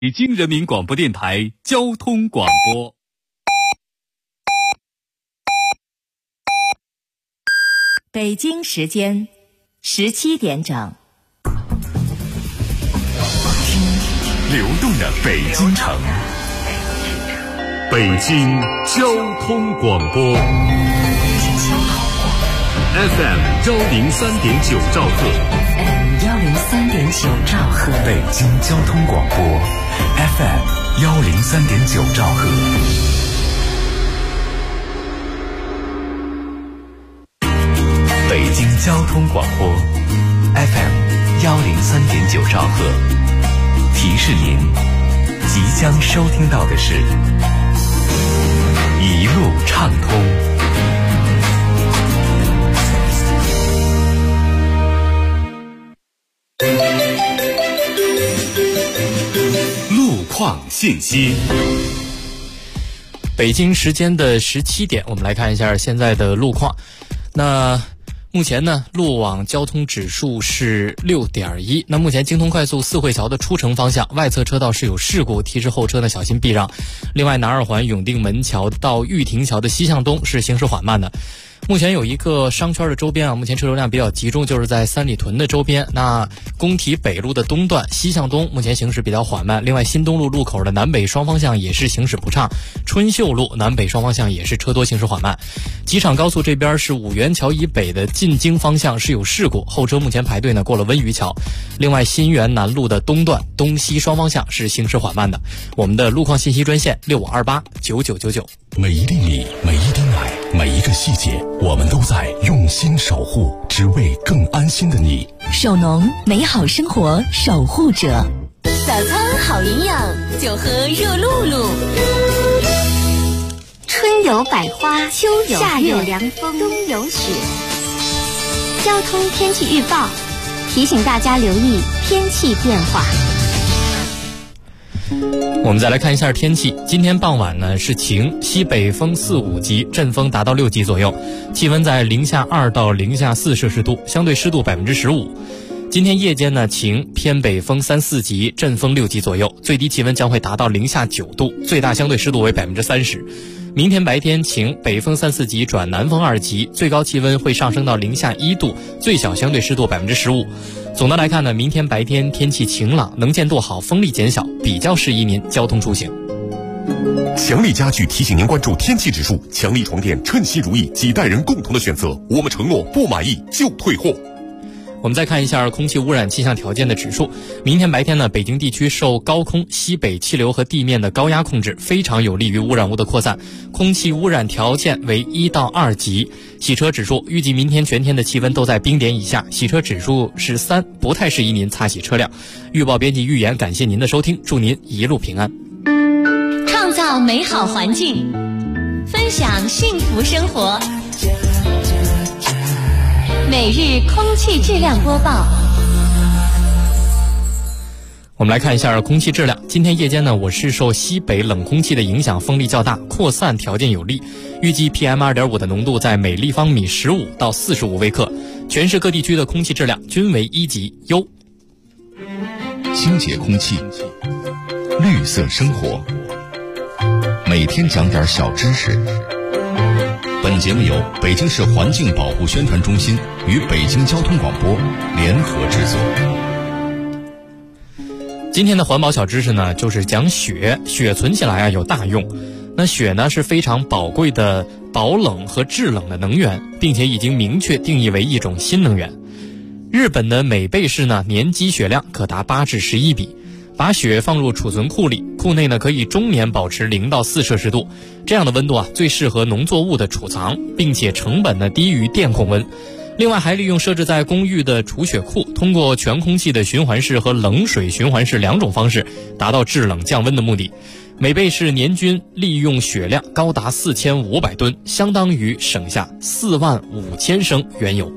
北京人民广播电台交通广播。 北京时间17点整。 流动的北京城，北京交通广播 FM 103.9兆赫 103.9兆赫， 北京交通广播 FM 103.9兆赫。北京交通广播 FM 103.9兆赫，提示您即将收听到的是一路畅通。路况信息。 北京时间的17点，我们来看一下现在的路况。那目前呢，路网交通指数是 6.1。那目前京通快速四惠桥的出城方向外侧车道是有事故，提示后车呢小心避让。另外，南二环永定门桥到玉亭桥的西向东是行驶缓慢的。目前有一个商圈的周边目前车流量比较集中，就是在三里屯的周边。那工体北路的东段西向东目前行驶比较缓慢。另外，新东路路口的南北双方向也是行驶不畅，春秀路南北双方向也是车多行驶缓慢。机场高速这边是五元桥以北的进京方向是有事故，后车目前排队呢过了温榆桥。另外，新源南路的东段东西双方向是行驶缓慢的。我们的路况信息专线65289999。 每一粒米，每一滴奶，每一个细节，我们都在用心守护，只为更安心的你。 首农，美好生活守护者。 早餐好营养，就喝热露露。 春有百花，秋有夏有凉风，冬有雪。交通天气预报提醒大家留意天气变化。 我们再来看一下天气。今天傍晚呢是晴，西北风4、5级，阵风达到6级左右，气温在-2到-4摄氏度，相对湿度15%。今天夜间呢晴，偏北风3、4级，阵风6级左右，最低气温将会达到-9度，最大相对湿度为30%。明天白天晴，北风3、4级转南风2级，最高气温会上升到-1度，最小相对湿度15%。总的来看呢，明天白天天气晴朗，能见度好，风力减小，比较适宜您交通出行。 强力家具提醒您关注天气指数，强力床垫称心如意，几代人共同的选择，我们承诺不满意就退货。 我们再看一下空气污染气象条件的指数。明天白天呢，北京地区受高空、西北气流和地面的高压控制，非常有利于污染物的扩散，空气污染条件为1到2级。洗车指数预计明天全天的气温都在冰点以下，洗车指数是3，不太适宜您擦洗车辆。预报编辑预言，感谢您的收听，祝您一路平安。 创造美好环境，分享幸福生活。每日空气质量播报。 我们来看一下空气质量。今天夜间呢，我市受西北冷空气的影响，风力较大，扩散条件有利。预计 PM2.5 的浓度在每立方米15到45微克。全市各地区的空气质量均为1级优。 清洁空气，绿色生活，每天讲点小知识。本节目由北京市环境保护宣传中心与北京交通广播联合制作。 今天的环保小知识呢，就是讲雪。雪存起来有大用。那雪呢是非常宝贵的保冷和制冷的能源，并且已经明确定义为一种新能源。日本的美备市呢，年积雪量可达8至11比。把雪放入储存库里，库内呢可以终年保持0到4摄氏度，这样的温度最适合农作物的储藏，并且成本呢低于电控温。另外还利用设置在公寓的储雪库，通过全空气的循环式和冷水循环式2种方式，达到制冷降温的目的。美备市年均利用雪量高达4500吨，相当于省下45000升原油。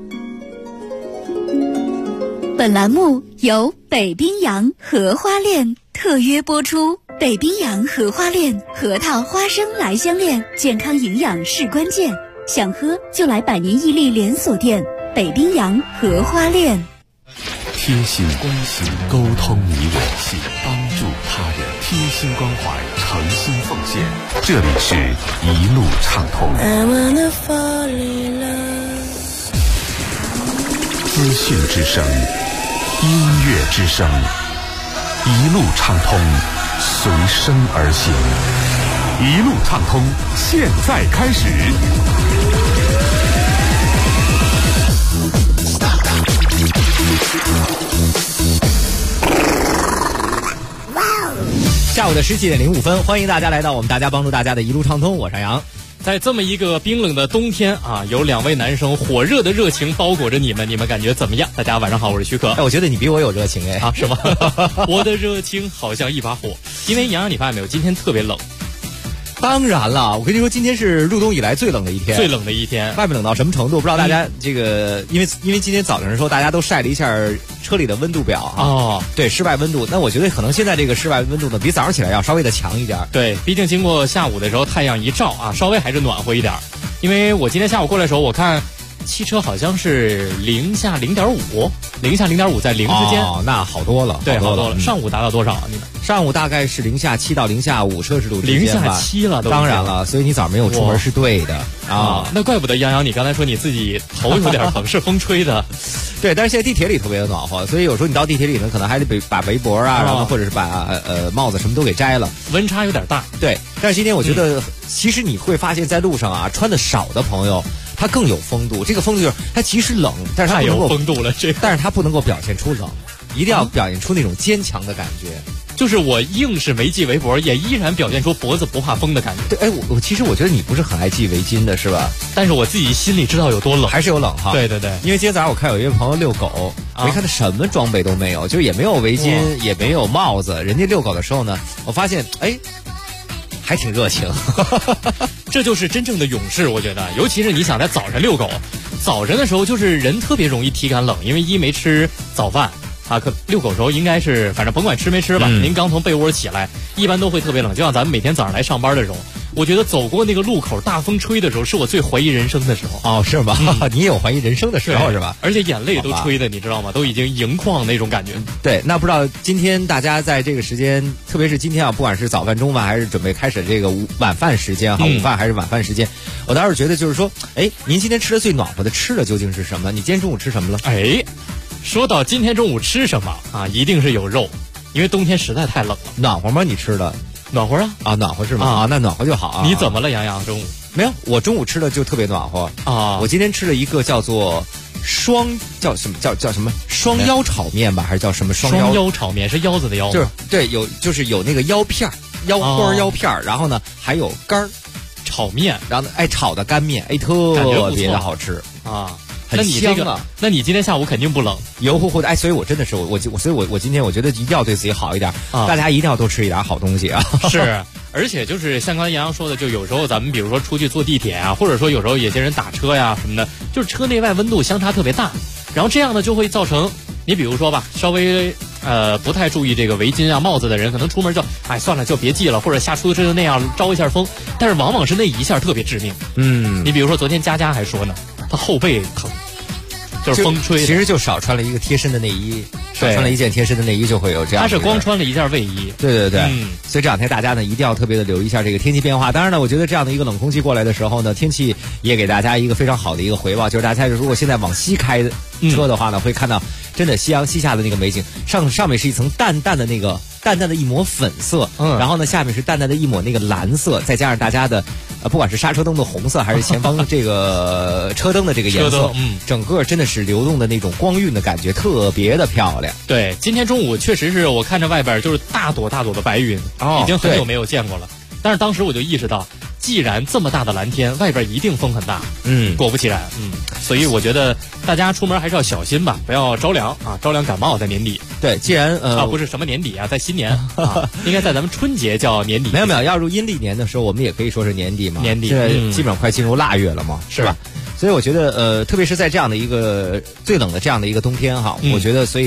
本栏目由北冰洋荷花恋特约播出。北冰洋荷花恋，核桃花生来相恋，健康营养是关键。想喝就来百年屹立连锁店北冰洋荷花恋。 贴心关心，沟通你我心，帮助他人。 贴心关怀，诚心奉献。这里是一路畅通。资讯之声，音乐之声，一路畅通，随声而行。一路畅通，现在开始。 下午的17:05，欢迎大家来到我们大家帮助大家的一路畅通，我是杨。 在这么一个冰冷的冬天啊，有2位男生火热的热情包裹着你们，你们感觉怎么样？大家晚上好，我是徐可。 我觉得你比我有热情啊，是吗？我的热情好像一把火，因为杨，你发现没有，今天特别冷。 当然了，我跟你说，今天是入冬以来最冷的一天，外面冷到什么程度？不知道大家这个，因为今天早上的时候，大家都晒了一下车里的温度表啊。 哦， 对，室外温度。那我觉得可能现在这个室外温度呢，比早上起来要稍微的强一点。 对，毕竟经过下午的时候太阳一照啊，稍微还是暖和一点。因为我今天下午过来的时候，我看汽车好像是零下0.5在零之间。 哦，那好多了， 对，好多了。上午达到多少啊？你们？ 上午大概是零下7到零下5摄氏度之间吧。 零下7了， 当然了，所以你早上没有出门是对的啊。 那怪不得杨洋，你刚才说你自己头有点疼，是风吹的。 对，但是现在地铁里特别的暖和，所以有时候你到地铁里呢，可能还得把围脖啊，然后或者是把帽子什么都给摘了， 温差有点大。 对，但是今天我觉得，其实你会发现在路上啊，穿的少的朋友，他更有风度。这个风度就是他即使冷，但是他不能够太有风度了， 但是他不能够表现出冷，一定要表现出那种坚强的感觉。 就是我硬是没系围脖，也依然表现出脖子不怕风的感觉。 对，我其实我觉得你不是很爱系围巾的是吧？ 但是我自己心里知道有多冷， 还是有冷哈。 对对对， 因为今天早上我看有一位朋友遛狗，我一看他什么装备都没有，就也没有围巾，也没有帽子。人家遛狗的时候呢，我发现还挺热情。 这就是真正的勇士，我觉得，尤其是你想在早晨遛狗，早晨的时候就是人特别容易体感冷，因为没吃早饭。可遛狗时候应该是，反正甭管吃没吃吧，您刚从被窝起来，一般都会特别冷。就像咱们每天早上来上班的时候，我觉得走过那个路口，大风吹的时候，是我最怀疑人生的时候。 哦，是吗？你也有怀疑人生的时候是吧？ 而且眼泪都吹的，你知道吗？都已经盈眶那种感觉。 对，那不知道今天大家在这个时间，特别是今天啊，不管是早饭、中饭还是准备开始这个晚饭时间午饭还是晚饭时间，我倒是觉得就是说，您今天吃的最暖和的吃的究竟是什么？你今天中午吃什么了？ 说到今天中午吃什么啊，一定是有肉，因为冬天实在太冷了。 暖和吗？你吃的暖和啊， 暖和是吗？那暖和就好啊。 你怎么了，杨洋？中午没有，我中午吃的就特别暖和啊。我今天吃了一个叫做叫什么双腰炒面吧，还是叫什么双腰炒面？是腰子的腰吗？ 就是对，就是有那个腰片、腰花、腰片，然后呢还有干儿炒面， 然后炒的干面，特别的好吃啊。 那你这个，那你今天下午肯定不冷， 油乎乎的。所以我真的是所以我今天我觉得一定要对自己好一点，大家一定要多吃一点好东西啊。 是，而且就是像刚才杨洋说的，就有时候咱们比如说出去坐地铁啊，或者说有时候有些人打车呀什么的，就是车内外温度相差特别大，然后这样呢就会造成你比如说吧，稍微不太注意这个围巾啊帽子的人，可能出门就算了，就别系了，或者下出租车就那样招一下风，但是往往是那一下特别致命。你比如说昨天佳佳还说呢，她后背疼。就是风吹， 其实就少穿了一个贴身的内衣，少穿了一件贴身的内衣就会有这样。 他是光穿了一件卫衣。 对，所以这两天大家呢一定要特别的留意一下这个天气变化。当然呢，我觉得这样的一个冷空气过来的时候呢，天气也给大家一个非常好的一个回报，就是大家如果现在往西开车的话呢，会看到真的夕阳西下的那个美景，上面是一层淡淡的一抹粉色，然后呢下面是淡淡的一抹那个蓝色，再加上大家的不管是刹车灯的红色，还是前方这个车灯的这个颜色，整个真的是流动的那种光晕的感觉，特别的漂亮。 对，今天中午确实是我看着外边就是大朵大朵的白云，已经很久没有见过了。但是当时我就意识到，既然这么大的蓝天，外边一定风很大。果不其然，所以我觉得大家出门还是要小心吧，不要着凉啊，着凉感冒在年底。 对，既然不是什么年底啊，在新年啊，应该在咱们春节叫年底。 没有，要入阴历年的时候，我们也可以说是年底嘛。 年底， 现在基本上快进入腊月了嘛，是吧？所以我觉得特别是在这样的一个最冷的这样的一个冬天哈，我觉得所以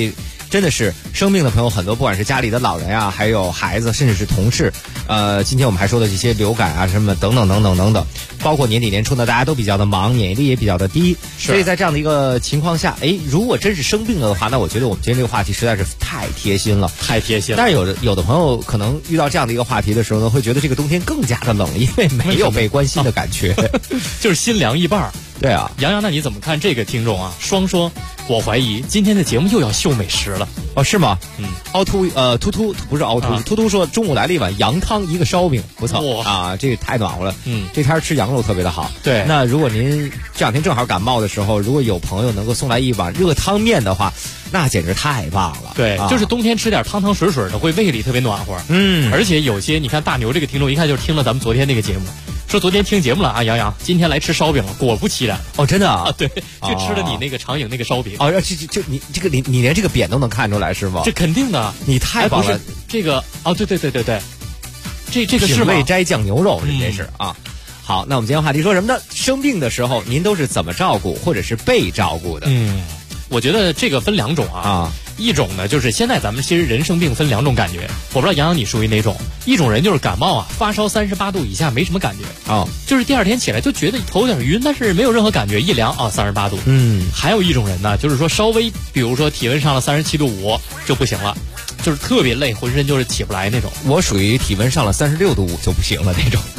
真的是生病的朋友很多，不管是家里的老人啊，还有孩子，甚至是同事。今天我们还说的这些流感啊什么等等等等等等，包括年底年初呢，大家都比较的忙，免疫力也比较的低，所以在这样的一个情况下，如果真是生病了的话，那我觉得我们今天这个话题实在是太贴心了， 太贴心了。 但是有的朋友可能遇到这样的一个话题的时候呢，会觉得这个冬天更加的冷，因为没有被关心的感觉， 就是心凉一半。 对啊， 杨洋，那你怎么看这个听众啊？双说，我怀疑今天的节目又要秀美食了。 哦，是吗？凹凸不是凹凸，突说中午来了一碗羊汤一个烧饼，不错啊，这太暖和了。这天吃羊肉特别的好。 对， 那如果您这两天正好感冒的时候，如果有朋友能够送来一碗热汤面的话，那简直太棒了。 对，就是冬天吃点汤汤水水的，会胃里特别暖和。而且有些你看大牛这个听众一看就是听了咱们昨天那个节目。说昨天听节目了啊，杨洋，今天来吃烧饼了，果不其然， 哦，真的啊， 对，就吃了你那个长影那个烧饼， 哦，就你连这个扁都能看出来是吗？ 这肯定的， 你太棒了， 这个哦，对，这个是品味斋酱牛肉，这是啊。好，那我们今天话题说什么呢？生病的时候您都是怎么照顾，或者是被照顾的？ 我觉得这个分两种啊。一种呢，就是现在咱们其实人生病分两种感觉，我不知道杨洋你属于哪种。一种人就是感冒啊，发烧38度以下没什么感觉就是第二天起来就觉得头有点晕，但是没有任何感觉，一量38度。还有一种人呢，就是说稍微比如说体温上了37度5就不行了，就是特别累，浑身就是起不来那种。 我属于体温上了36度5就不行了那种。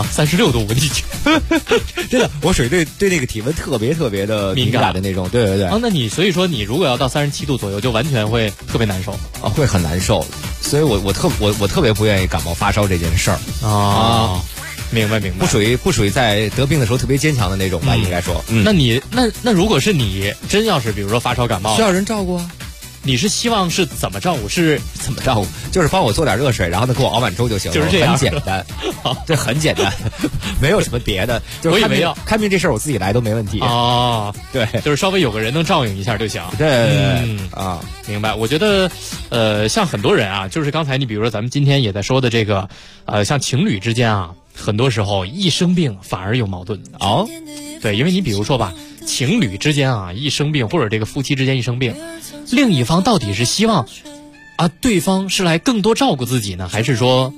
36度5你真的，我属于对那个体温特别的敏感的那种。对。 那你所以说你如果要到37度左右，就完全会特别难受会很难受。所以我特别不愿意感冒发烧这件事儿明白。 不属于在得病的时候特别坚强的那种吧，应该说。 那如果是你真要是比如说发烧感冒， 需要人照顾啊。 你是希望是怎么照顾？是怎么照顾？就是帮我做点热水，然后呢给我熬碗粥就行了， 就是这样， 很简单。这很简单，没有什么别的。就是看病这事儿我自己来都没问题对， 就是稍微有个人能照应一下就行。 对， 明白。我觉得像很多人啊，就是刚才你比如说咱们今天也在说的这个像情侣之间啊，很多时候一生病反而有矛盾对，因为你比如说吧，情侣之间啊一生病，或者这个夫妻之间一生病，另一方到底是希望对方是来更多照顾自己呢，还是说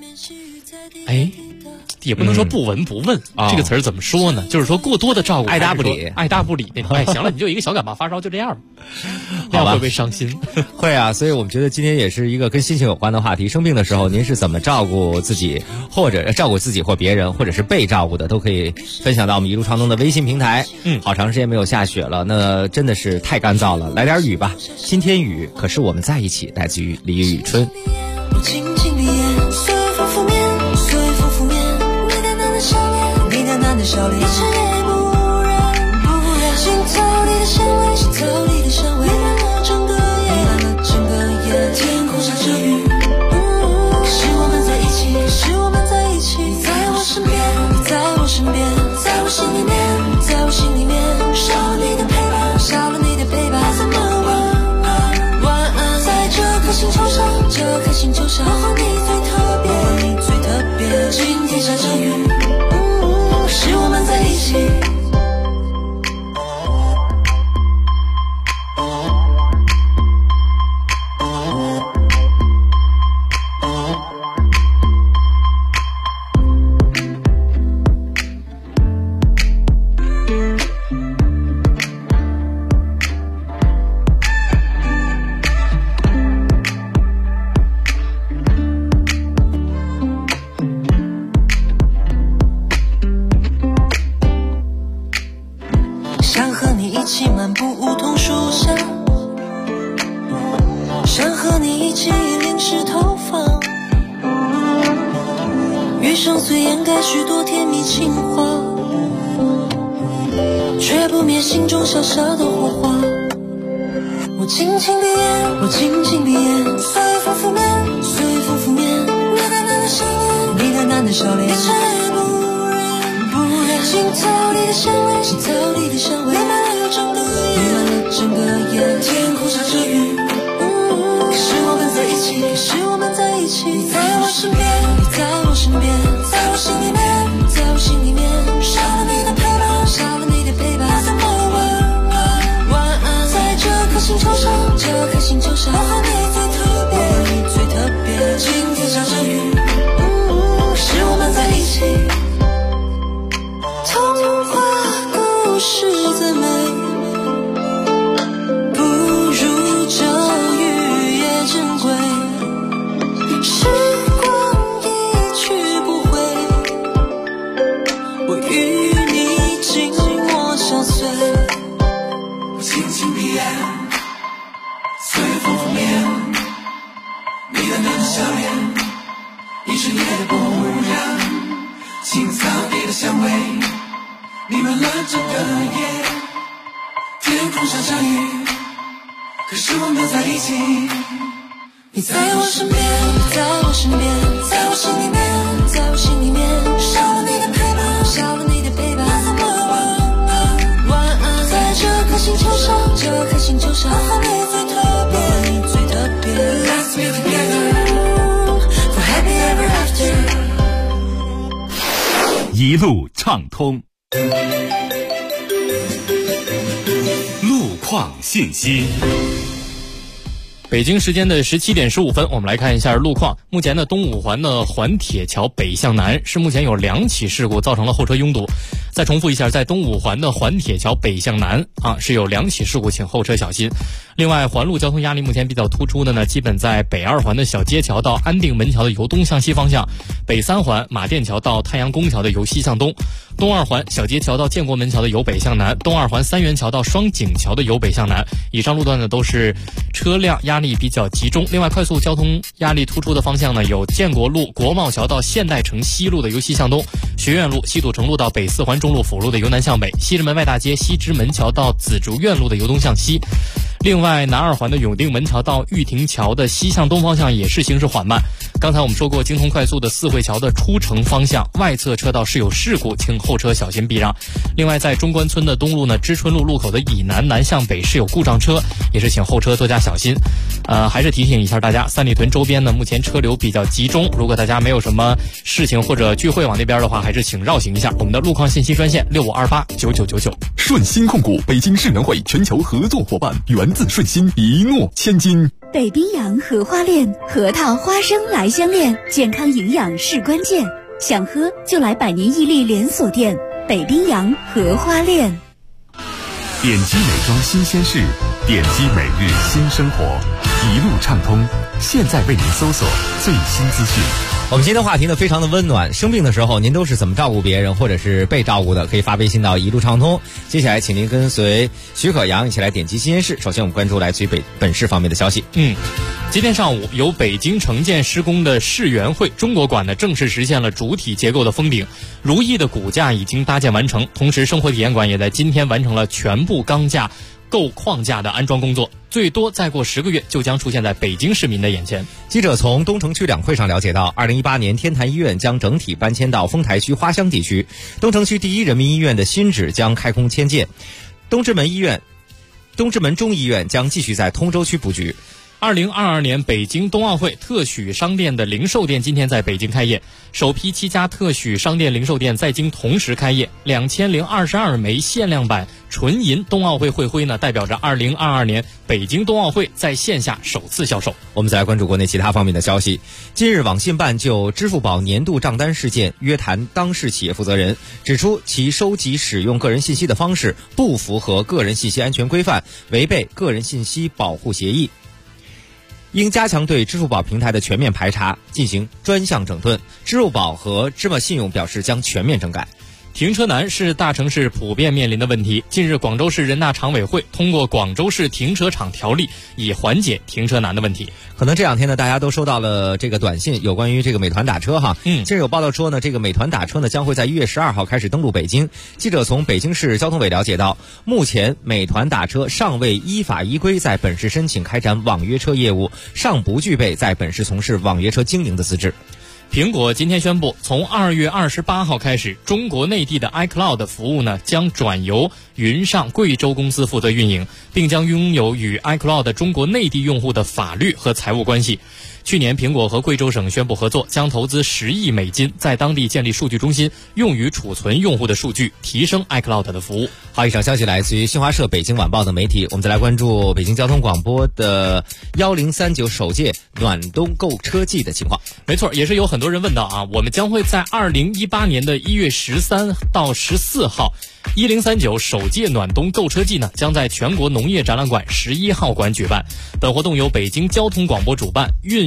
也不能说不闻不问这个词儿怎么说呢？就是说过多的照顾， 爱答不理那种。行了，你就一个小感冒发烧就这样吧，那样会不会伤心？ 会啊，所以我们觉得今天也是一个跟心情有关的话题。生病的时候您是怎么照顾自己，或者照顾自己或别人，或者是被照顾的，都可以分享到我们一路畅通的微信平台。好长时间没有下雪了，那真的是太干燥了，来点雨吧。今天雨可是我们在一起，来自于李宇春。 笑脸，一尘也不染，心头里的香味，心头里的香味，弥漫了整个夜，天空下着雨，是我们在一起，是我们在一起，你在我身边，你在我身边，在我心里面，在我心里面，少了你的陪伴，少了你的陪伴，怎么晚安，在这颗星球上，这颗星球上，我和你最特别，你最特别，今天下着雨。是我们在一起。心中小小的火花，我轻轻闭眼，我轻轻闭眼，随风拂面，随风拂面，你淡淡的笑脸，你淡淡的笑脸，一尘也不染，心头里的香味，心头里的香味，弥漫了整个夜，天空下着雨，可是我们在一起，可是我们在一起，你在我身边，你在我身边，在我心里面，在我心里面，少了你的陪伴，少了你的陪伴，怎么晚安，在这颗星球上，这颗星球上，我和你是夜的不让，青草地的香味弥漫了整个夜。天空下着雨，可是我们在一起。你在我身边，在我身边，在我心里面，在我心里面，少了你的陪伴，少了你的陪伴，晚安。在这颗星球上，这颗星球上，和你最特别，你最特别。Let's be together for happy ever after。 一路畅通。路况信息。 北京时间的17点15分，我们来看一下路况。目前呢，东五环的环铁桥北向南是目前有2起事故，造成了后车拥堵。再重复一下，在东五环的环铁桥北向南是有2起事故，请后车小心。另外，环路交通压力目前比较突出的呢，基本在北2环的小街桥到安定门桥的由东向西方向，北3环马甸桥到太阳宫桥的由西向东，东2环小街桥到建国门桥的由北向南，东2环三元桥到双井桥的由北向南。以上路段呢都是车辆压力比较集中。另外，快速交通压力突出的方向呢，有建国路国贸桥到现代城西路的由西向东，学院路西土城路到北4环中路辅路的由南向北，西直门外大街西直门桥到紫竹院路的由东向西。另外，南2环的永定门桥到玉亭桥的西向东方向也是行驶缓慢。刚才我们说过，京通快速的四惠桥的出城方向外侧车道是有事故，请后车小心避让。另外，在中关村的东路呢，知春路路口的以南南向北是有故障车，也是请后车多加小心。还是提醒一下大家，三里屯周边呢目前车流比较集中，如果大家没有什么事情或者聚会往那边的话，还是请绕行一下。我们的路况信息专线65289999。 顺鑫控股北京世能会全球合作伙伴，源自顺鑫，一诺千金。 北冰洋荷花恋，核桃花生来相恋，健康营养是关键。想喝就来百年屹立连锁店北冰洋荷花恋。 点击美妆新鲜事，点击每日新生活，一路畅通。现在为您搜索最新资讯。 我们今天的话题呢非常的温暖，生病的时候您都是怎么照顾别人或者是被照顾的？可以发微信到一路畅通。接下来请您跟随徐可阳一起来点击新鲜事。首先我们关注来自于本市方面的消息。 今天上午，由北京城建施工的世园会中国馆呢正式实现了主体结构的封顶，如意的骨架已经搭建完成，同时生活体验馆也在今天完成了全部钢架构框架的安装工作，最多再过10个月就将出现在北京市民的眼前。 记者从东城区两会上了解到，2018年天坛医院将整体搬迁到丰台区花乡地区，东城区第一人民医院的新址将开工迁建，东直门中医院将继续在通州区布局。 2022年北京冬奥会特许商店的零售店今天在北京开业，首批7家特许商店零售店在京同时开业，2022枚限量版纯银冬奥会会徽呢，代表着2022年北京冬奥会在线下首次销售。 我们再来关注国内其他方面的消息。近日，网信办就支付宝年度账单事件约谈当事企业负责人，指出其收集使用个人信息的方式不符合个人信息安全规范，违背个人信息保护协议，应加强对支付宝平台的全面排查，进行专项整顿。支付宝和芝麻信用表示将全面整改。 停车难是大城市普遍面临的问题。近日，广州市人大常委会通过《广州市停车场条例》，以缓解停车难的问题。 可能这两天呢，大家都收到了这个短信，有关于这个美团打车哈。近日有报道说呢，这个美团打车呢将会在1月12号开始登陆北京。记者从北京市交通委了解到，目前美团打车尚未依法依规在本市申请开展网约车业务，尚不具备在本市从事网约车经营的资质。 苹果今天宣布，从2月28号开始，中国内地的 iCloud 服务呢将转由云上贵州公司负责运营，并将拥有与 iCloud 中国内地用户的法律和财务关系。去年，苹果和贵州省宣布合作，将投资10亿美金，在当地建立数据中心，用于储存用户的数据，提升 iCloud 的服务。 好，以上消息来自于新华社北京晚报的媒体。我们再来关注北京交通广播的1039首届暖冬购车季的情况。 没错，也是有很多人问到啊，我们将会在2018年的1月13到14号1039首届暖冬购车季呢，将在全国农业展览馆11号馆举办。本活动由北京交通广播主办，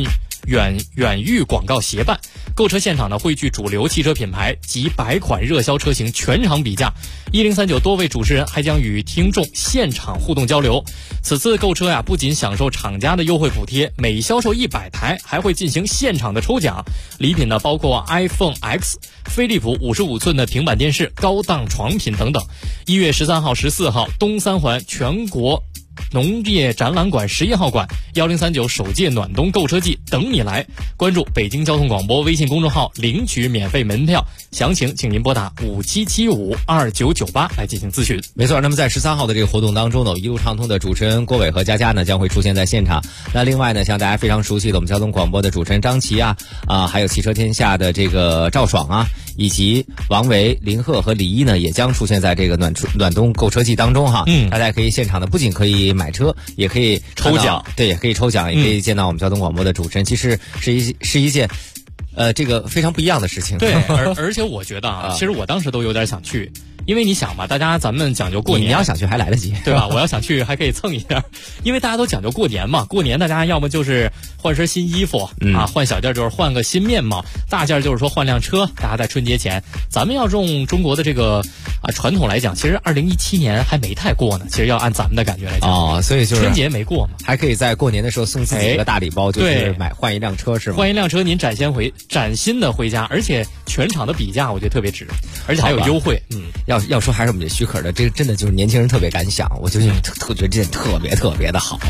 远域广告协办。购车现场呢汇聚主流汽车品牌及100款热销车型全场比价。1039多位主持人还将与听众现场互动交流。此次购车呀，不仅享受厂家的优惠补贴，每销售100台还会进行现场的抽奖。礼品呢包括 iPhone X、飞利浦55寸的平板电视、高档床品等等。1月13号、14号，东三环全国农业展览馆11号馆1039首届暖冬购车季等你来。关注北京交通广播微信公众号领取免费门票，详情请您拨打57752998来进行咨询。 没错，那么在13号的这个活动当中呢，一路畅通的主持人郭伟和佳佳呢将会出现在现场。那另外呢，像大家非常熟悉的我们交通广播的主持人张琪还有汽车天下的这个赵爽以及王维、林鹤和李一呢，也将出现在这个暖冬购车季当中哈。大家可以现场的不仅可以买车，也可以抽奖， 对，也可以抽奖，也可以见到我们交通广播的主持人。其实是一件这个非常不一样的事情。 对，而且我觉得其实我当时都有点想去。因为你想嘛，咱们讲究过年， 你要想去还来得及， 对吧？我要想去还可以蹭一下，因为大家都讲究过年嘛。过年大家要么就是换身新衣服换小件就是换个新面貌，大件就是说换辆车。大家在春节前，咱们要用中国的这个传统来讲，其实2017年还没太过呢。其实要按咱们的感觉来讲所以就是春节没过嘛， 还可以在过年的时候送自己一个大礼包，就是换一辆车是吗？ 换一辆车，您崭新的回家，而且全场的比价我觉得特别值，而且还有优惠。 要说还是我们这许可的，这个真的就是年轻人特别敢想，我就觉得这件特别的好。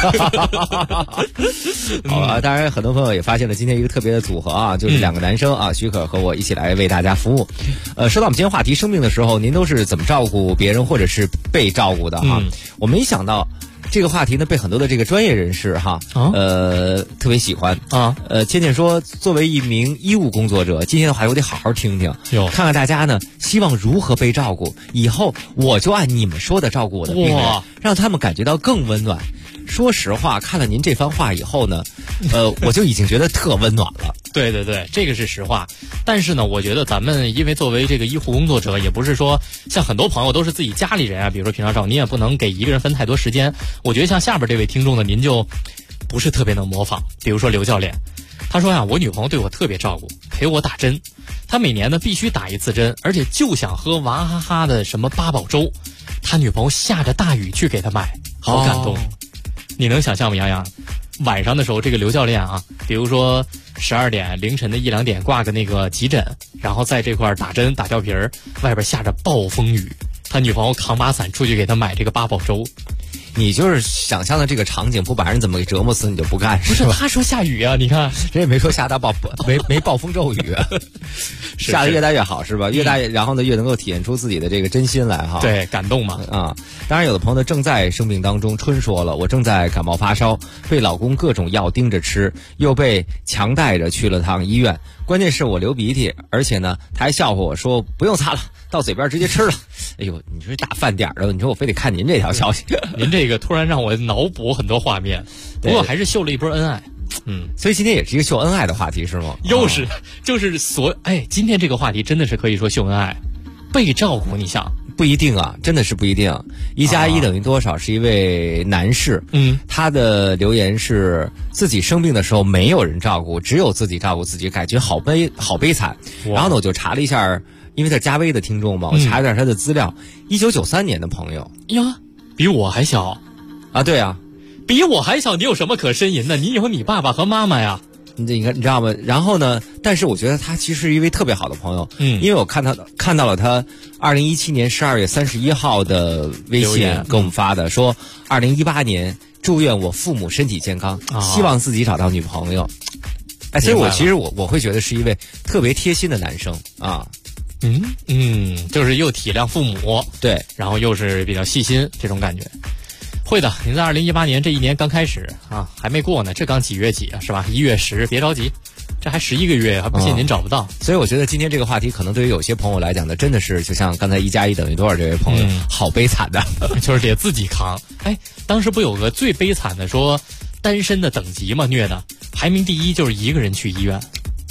好当然很多朋友也发现了今天一个特别的组合就是两个男生许可和我一起来为大家服务。说到我们今天话题生病的时候，您都是怎么照顾别人或者是被照顾的我没想到这个话题呢被很多的这个专业人士特别喜欢倩倩说，作为一名医务工作者，今天的话我得好好听听，看看大家呢希望如何被照顾，以后我就按你们说的照顾我的病人，让他们感觉到更温暖。说实话，看了您这番话以后呢，我就已经觉得特温暖了。 对，这个是实话。但是呢，我觉得咱们因为作为这个医护工作者，也不是说像很多朋友都是自己家里人比如说平常照，你也不能给一个人分太多时间。我觉得像下边这位听众呢，您就不是特别能模仿。比如说刘教练，他说我女朋友对我特别照顾，陪我打针，他每年呢必须打1次针，而且就想喝娃哈哈的什么八宝粥，他女朋友下着大雨去给他买，好感动。你能想象吗？洋洋，晚上的时候这个刘教练比如说12点凌晨的1、2点挂个那个急诊，然后在这块打针打吊瓶儿，外边下着暴风雨，他女朋友扛把伞出去给他买这个八宝粥。 你就是想象的这个场景，不把人怎么给折磨死你就不干， 不是他说下雨你看人也没说下大没暴风骤雨下得越大越好是吧？越大然后呢越能够体现出自己的这个真心来对，感动嘛当然有的朋友呢正在生病当中，春说了，我正在感冒发烧，被老公各种药盯着吃，又被强带着去了趟医院，关键是我流鼻涕，而且呢他还笑话我说不用擦了，到嘴边直接吃了。哎呦，你说大饭点的，你说我非得看您这条消息， 您这个突然让我脑补很多画面，不过还是秀了一波恩爱。 所以今天也是一个秀恩爱的话题是吗？ 就是今天这个话题真的是可以说秀恩爱，被照顾。你想不一定真的是不一定。1+1等于多少是一位男士，他的留言是自己生病的时候没有人照顾，只有自己照顾自己，感觉好悲惨。然后呢我就查了一下，因为他是加微的听众嘛，我查了一下他的资料，1993年的朋友呀，比我还小对比我还小，你有什么可呻吟的？你有你爸爸和妈妈呀。 你看，你知道吗？然后呢？但是我觉得他其实是一位特别好的朋友，因为我看到了他2017年12月31号的微信给我们发的，说2018年祝愿我父母身体健康，希望自己找到女朋友。所以我会觉得是一位特别贴心的男生就是又体谅父母， 对， 然后又是比较细心这种感觉。会的，您在2018年这一年刚开始还没过呢，这刚几月几是吧？1月10，别着急，这还11个月，还不信您找不到。 所以我觉得今天这个话题可能对于有些朋友来讲呢，真的是就像刚才1+1等于多少这位朋友，好悲惨的， 就是得自己扛。当时不有个最悲惨的说单身的等级吗？虐的排名第1就是一个人去医院。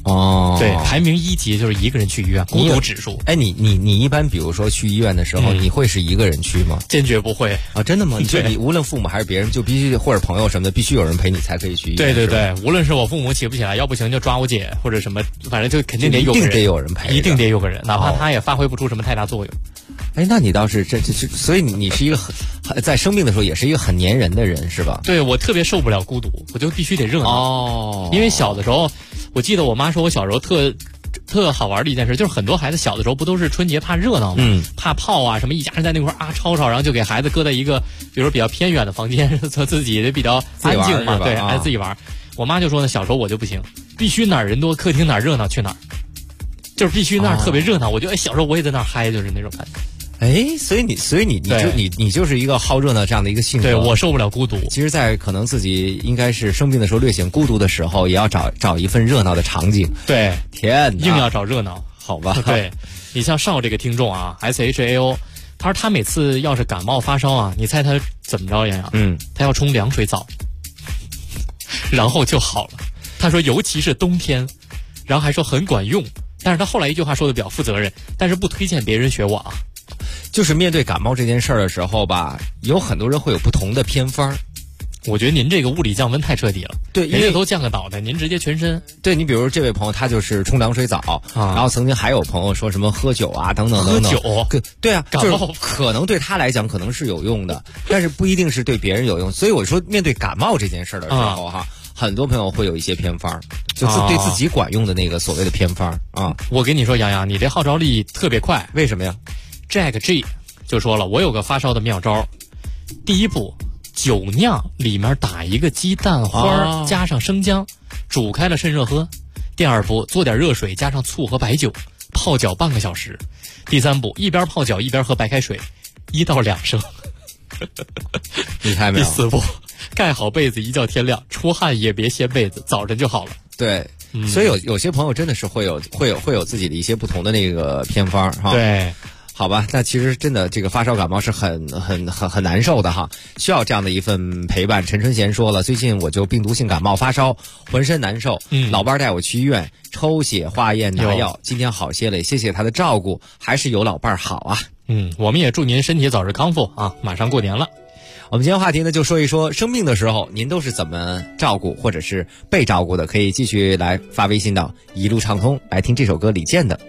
哦， 对，排名1级就是一个人去医院，孤独指数。 哎，你一般比如说去医院的时候，你会是一个人去吗？ 坚决不会啊！真的吗？你无论父母还是别人，就必须或者朋友什么的，必须有人陪你才可以去医院。 对对对，无论是我父母起不起来，要不行就抓我姐或者什么，反正就肯定得有个人， 一定得有人陪， 一定得有个人，哪怕他也发挥不出什么太大作用。 哎，那你倒是所以你是一个在生病的时候也是一个很粘人的人是吧？ 对，我特别受不了孤独，我就必须得热闹。 哦， 因为小的时候，我记得我妈说我小时候特好玩的一件事，就是很多孩子小的时候不都是春节怕热闹吗？怕炮啊，什么一家人在那块吵，然后就给孩子搁在一个比如说比较偏远的房间，自己也比较安静嘛，对，孩子自己玩。我妈就说呢，小时候我就不行，必须哪儿人多，客厅哪儿热闹去哪儿，就是必须那儿特别热闹。我就小时候我也在那儿嗨，就是那种感觉。 哎，所以你就是一个好热闹这样的一个性格。 对，我受不了孤独。 其实，在可能自己应该是生病的时候略显孤独的时候，也要找一份热闹的场景。 对， 天哪， 硬要找热闹， 好吧？ 对，你像少这个听众啊 ，SHAO， 他说他每次要是感冒发烧啊，你猜他怎么着呀？他要冲凉水澡，然后就好了。他说，尤其是冬天，然后还说很管用。但是他后来一句话说的比较负责任，但是不推荐别人学我啊。 就是面对感冒这件事儿的时候吧，有很多人会有不同的偏方。 我觉得您这个物理降温太彻底了， 对， 人家都降个脑袋，您直接全身。 对，你比如这位朋友，他就是冲凉水澡，然后曾经还有朋友说什么喝酒啊等等等等。 喝酒？ 对啊， 感冒就是可能对他来讲可能是有用的，但是不一定是对别人有用。所以我说，面对感冒这件事儿的时候哈，很多朋友会有一些偏方，就是对自己管用的那个所谓的偏方啊。 我跟你说，杨洋，你这号召力特别快， 为什么呀 ？Jack G 就说了，我有个发烧的妙招。第一步，酒酿里面打一个鸡蛋花，加上生姜，煮开了趁热喝。第二步，做点热水，加上醋和白酒，泡脚半个小时。第三步，一边泡脚一边喝白开水，1到2升。 你看没有？ 第四步，盖好被子，一觉天亮，出汗也别掀被子，早晨就好了。 对，所以有些朋友真的是会有自己的一些不同的那个偏方哈。 对。 好吧，那其实真的这个发烧感冒是很难受的哈，需要这样的一份陪伴。陈春贤说了，最近我就病毒性感冒发烧，浑身难受，老伴带我去医院抽血化验拿药，今天好些了，谢谢他的照顾，还是有老伴好啊。 我们也祝您身体早日康复啊，马上过年了。 我们今天话题呢就说一说生病的时候您都是怎么照顾或者是被照顾的，可以继续来发微信到一路畅通来听这首歌李健的。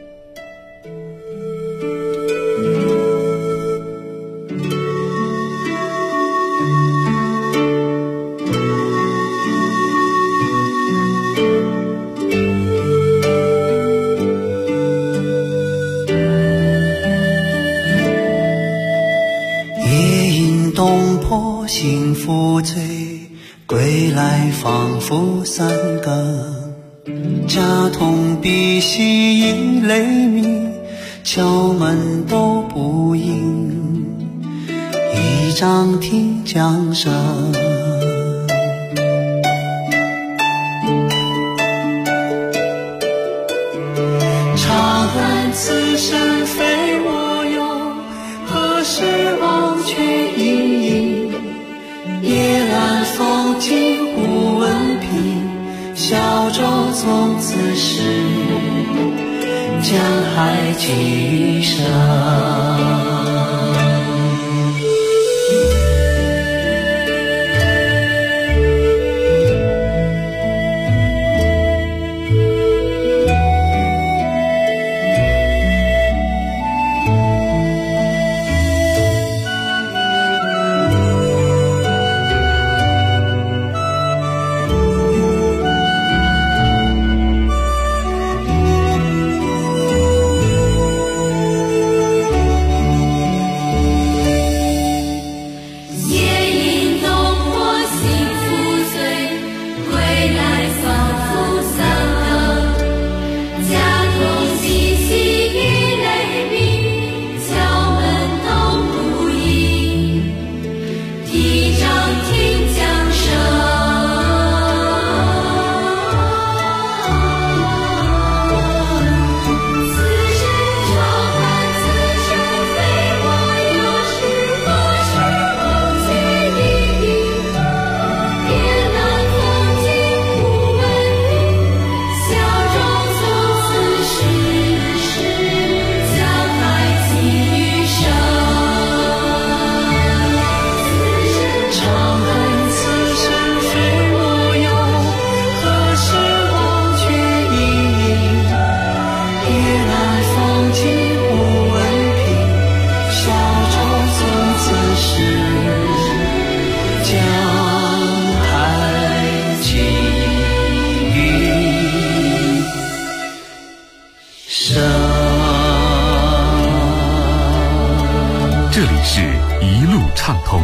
幸福醉，归来仿佛3更，家童鼻息已雷鸣，敲门都不应，一张听江声。长恨此生非我有，何时忘却阴影？夜阑风静忽闻平，小舟从此逝，江海几声。 是一路畅通。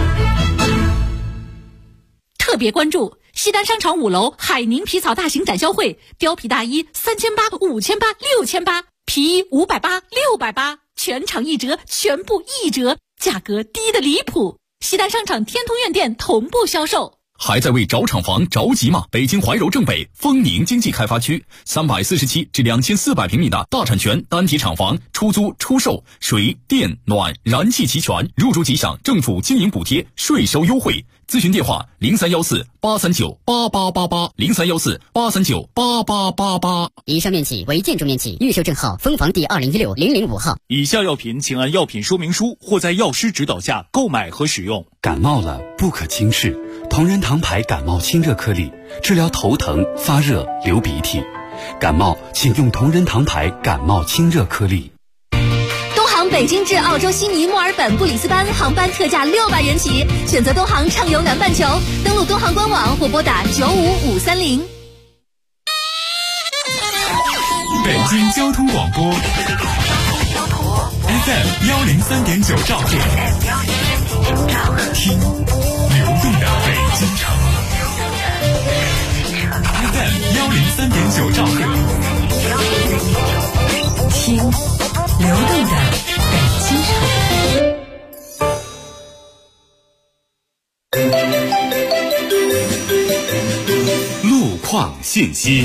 特别关注西单商场5楼海宁皮草大型展销会，貂皮大衣3800、5800、6800，皮衣580、680，全场1折，全部1折，价格低得离谱。西单商场天通苑店同步销售。 还在为找厂房着急吗？北京怀柔正北丰宁经济开发区347至2400平米的大产权单体厂房，出租出售，水电暖燃气齐全，入住即享政府经营补贴，税收优惠。咨询电话0314-839-8888，0314-839-8888。 以上面企为建筑面积，预售证号分房第2016-005号。 以下药品请按药品说明书或在药师指导下购买和使用。 感冒了不可轻视，同仁堂牌感冒清热颗粒，治疗头疼、发热、流鼻涕。感冒请用同仁堂牌感冒清热颗粒。 东航北京至澳洲悉尼、墨尔本、布里斯班航班特价600元起，选择东航畅游南半球，登录东航官网或拨打95530。 北京交通广播 FM 103.9兆赫，听流动的北京城。FM 103.9兆赫， 听流动的北京城。 路况信息。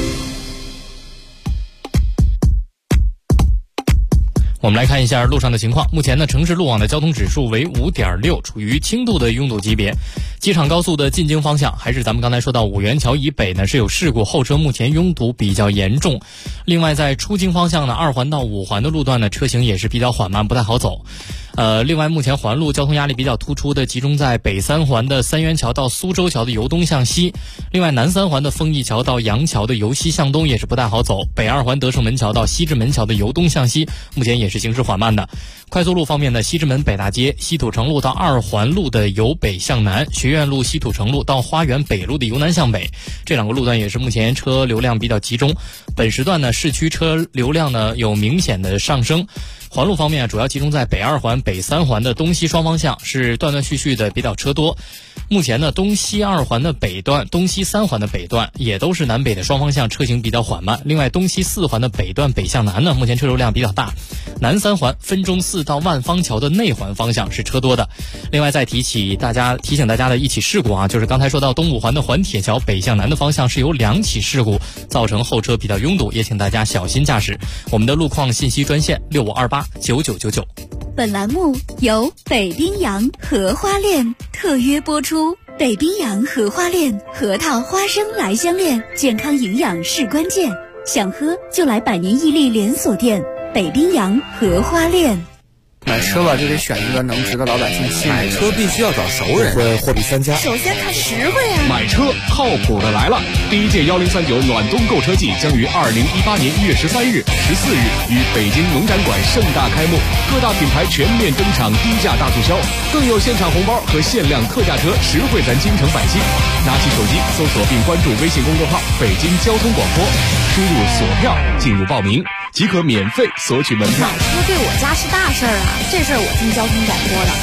我们来看一下路上的情况。目前呢，城市路网的交通指数为5.6，处于轻度的拥堵级别。机场高速的进京方向，还是咱们刚才说到五元桥以北呢是有事故，后车目前拥堵比较严重。另外在出京方向呢，2环到5环的路段呢，车行也是比较缓慢，不太好走。另外目前环路交通压力比较突出的集中在北3环的三元桥到苏州桥的由东向西，另外南3环的丰益桥到杨桥的由西向东也是不太好走，北2环德胜门桥到西直门桥的由东向西目前也是行驶缓慢的。快速路方面呢，西直门北大街、西土城路到2环路的由北向南，学院路西土城路到花园北路的由南向北，这2个路段也是目前车流量比较集中。本时段呢，市区车流量呢有明显的上升。环路方面主要集中在北2环、北3环的东西双方向，是断断续续的比较车多。目前呢，东西2环的北段、东西3环的北段也都是南北的双方向车行比较缓慢。另外，东西4环的北段北向南呢，目前车流量比较大。南3环分钟寺到万方桥的内环方向是车多的。另外，再提醒大家的一起事故啊，就是刚才说到东5环的环铁桥北向南的方向是有2起事故，造成后车比较拥堵，也请大家小心驾驶。我们的路况信息专线65289999。 本栏目由北冰洋荷花链特约播出。北冰洋荷花链，核桃花生来相恋，健康营养是关键。想喝就来百年屹立连锁店北冰洋荷花链。 买车吧，就得选一个能值得老百姓信任。 买车必须要找熟人，会货比三家。 首先看实惠啊！ 买车靠谱的来了！第一届1039暖冬购车季将于2018年1月13日、14日于北京农展馆盛大开幕，各大品牌全面登场，低价大促销，更有现场红包和限量特价车，实惠咱京城百姓。拿起手机搜索并关注微信公众号“北京交通广播”，输入锁票进入报名，即可免费索取门票。 买车对我家是大事儿啊！这事儿我听交通广播的。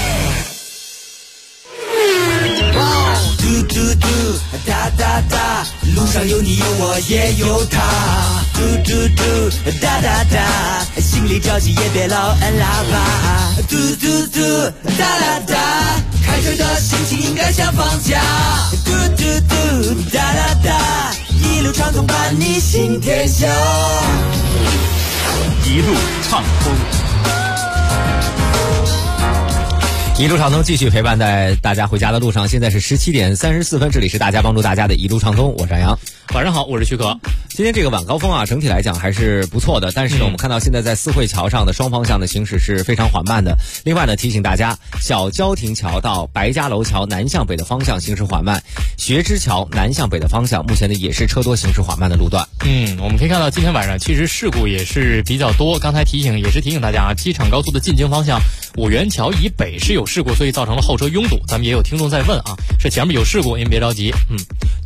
嘟嘟嘟，哒哒哒，路上有你有我也有他。嘟嘟嘟，哒哒哒，心里着急也别老按喇叭。嘟嘟嘟，哒哒哒，开车的心情应该像放假。嘟嘟嘟，哒哒哒，一路畅通伴你行天下。 一路畅通。 一路畅通继续陪伴在大家回家的路上，现在是17点34分，这里是大家帮助大家的一路畅通，我是杨洋。 晚上好，我是徐可。 今天这个晚高峰啊，整体来讲还是不错的，但是呢，我们看到现在在四惠桥上的双方向的行驶是非常缓慢的。另外呢，提醒大家，小焦亭桥到白家楼桥南向北的方向行驶缓慢，学知桥南向北的方向目前呢也是车多行驶缓慢的路段。 我们可以看到今天晚上其实事故也是比较多。刚才提醒大家啊，机场高速的进京方向五元桥以北是有事故，所以造成了后车拥堵。咱们也有听众在问啊，是前面有事故，您别着急。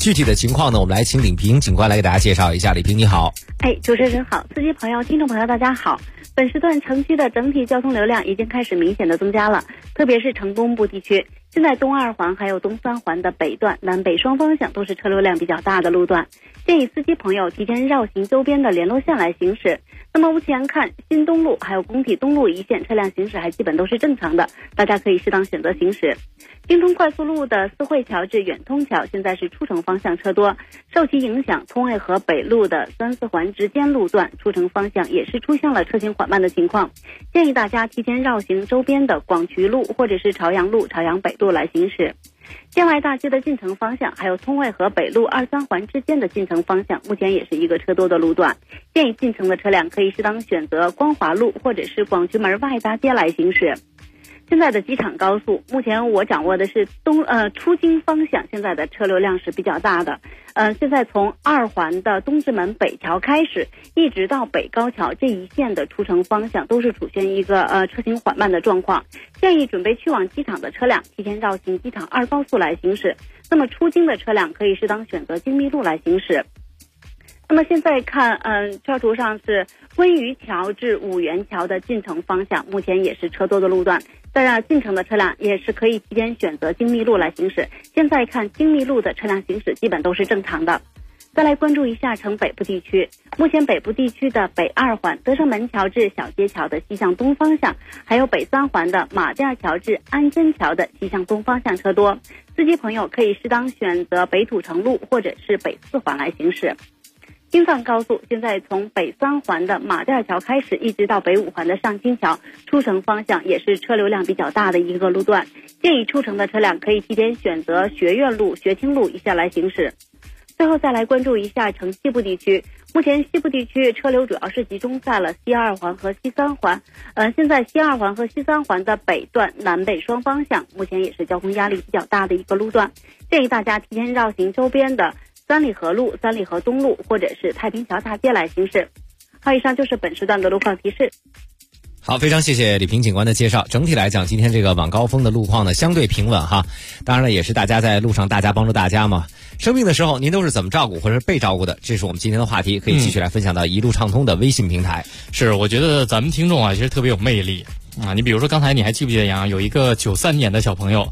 具体的情况呢，我们来请李平警官来给大家介绍一下。李平你好。 主持人好，司机朋友、听众朋友大家好。本时段城区的整体交通流量已经开始明显的增加了，特别是城东部地区。现在东2环还有东3环的北段南北双方向都是车流量比较大的路段，建议司机朋友提前绕行周边的联络线来行驶。那么目前看新东路还有工体东路一线车辆行驶还基本都是正常的，大家可以适当选择行驶。京通快速路的四惠桥至远通桥现在是出城方向车多，受其影响，通惠河北路的3、4环之间路段出城方向也是出现了车行缓慢的情况，建议大家提前绕行周边的广渠路或者是朝阳路、朝阳北路来行驶。建外大街的进城方向还有通惠河北路2、3环之间的进城方向目前也是一个车多的路段，建议进城的车辆可以适当选择光华路或者是广渠门外大街来行驶。现在的机场高速，目前我掌握的是出京方向现在的车流量是比较大的。现在从2环的东直门北桥开始，一直到北高桥这一线的出城方向都是出现一个车行缓慢的状况，建议准备去往机场的车辆提前绕行机场2高速来行驶。那么出京的车辆可以适当选择京密路来行驶。那么现在看，车图上是温榆桥至五元桥的进城方向，目前也是车多的路段。当然，进城的车辆也是可以提前选择京密路来行驶。现在看京密路的车辆行驶基本都是正常的。再来关注一下城北部地区，目前北部地区的北2环德胜门桥至小街桥的西向东方向，还有北3环的马甸桥至安贞桥的西向东方向车多，司机朋友可以适当选择北土城路或者是北4环来行驶。京藏高速现在从北3环的马甸桥开始，一直到北5环的上清桥，出城方向也是车流量比较大的一个路段，建议出城的车辆可以提前选择学院路、学清路一线来行驶。最后再来关注一下城西部地区，目前西部地区车流主要是集中在了西2环和西3环。现在西2环和西3环的北段南北双方向目前也是交通压力比较大的一个路段，建议大家提前绕行周边的三里河路、三里河东路或者是太平桥大街来行驶。好，以上就是本时段的路况提示。 好，非常谢谢李平警官的介绍。整体来讲，今天这个晚高峰的路况呢相对平稳哈。当然了，也是大家在路上，大家帮助大家嘛。生病的时候，您都是怎么照顾或者是被照顾的？这是我们今天的话题，可以继续来分享到一路畅通的微信平台。 是，我觉得咱们听众啊，其实特别有魅力啊。你比如说刚才你还记不记得杨有一个93年的小朋友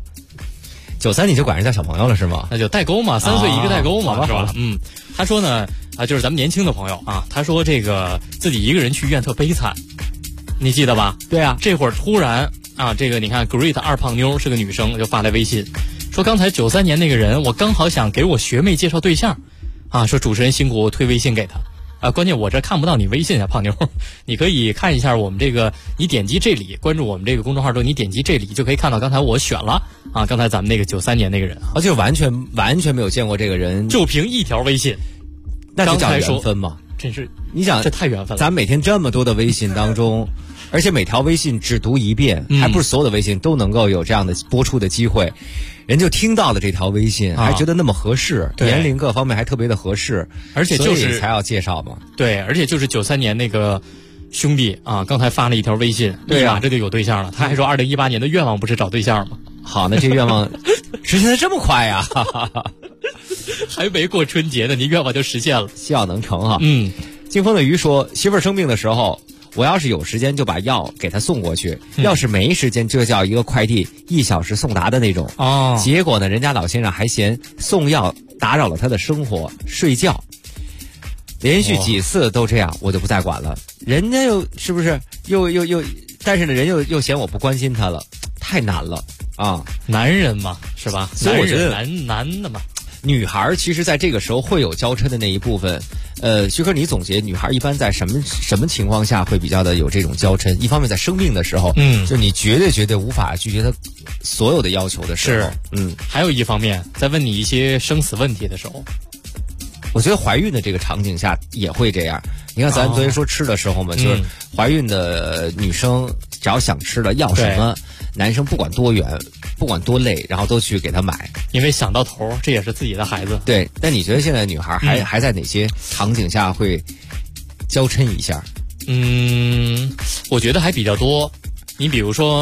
，93你就管人叫小朋友了是吗？ 那就代沟嘛，3岁一个代沟嘛，是吧？他说呢就是咱们年轻的朋友啊，他说这个自己一个人去医院特悲惨，你记得吧？ 对啊， 这会儿突然啊，这个你看 Great 2胖妞是个女生，就发来微信说，刚才93年那个人，我刚好想给我学妹介绍对象啊，说主持人辛苦推微信给他关键我这看不到你微信啊，胖妞，你可以看一下我们这个，你点击这里关注我们这个公众号之后，你点击这里就可以看到刚才我选了啊，刚才咱们那个93年那个人而且完全没有见过这个人， 就凭一条微信， 那就叫缘分吗？ 真是， 你想这太缘分了。 咱每天这么多的微信当中，而且每条微信只读一遍，还不是所有的微信都能够有这样的播出的机会，人就听到了这条微信，还觉得那么合适，年龄各方面还特别的合适， 而且就是才要介绍嘛。 对，而且就是93年那个兄弟啊，刚才发了一条微信， 对啊， 这就有对象了。他还说2018年的愿望不是找对象吗？ 好，那这愿望实现的这么快呀！ 还没过春节呢，您愿望就实现了， 希望能成哈。金风的鱼说，媳妇儿生病的时候，我要是有时间就把药给她送过去，要是没时间就叫一个快递1小时送达的那种。结果呢，人家老先生还嫌送药打扰了他的生活睡觉，连续几次都这样，我就不再管了。人家又是不是又，但是呢，人又嫌我不关心他了，太难了啊！ 男人嘛，是吧？ 所以我觉得男的嘛。 女孩其实在这个时候会有娇嗔的那一部分，徐哥，你总结女孩一般在什么情况下会比较的有这种娇嗔？一方面在生病的时候，就你绝对无法拒绝她所有的要求的时候， 还有一方面在问你一些生死问题的时候， 我觉得怀孕的这个场景下也会这样。你看咱昨天说吃的时候嘛，就是怀孕的女生只要想吃了要什么，男生不管多远不管多累，然后都去给她买， 因为想到头，这也是自己的孩子。 对，但你觉得现在女孩还在哪些场景下会娇嗔一下？ 我觉得还比较多。你比如说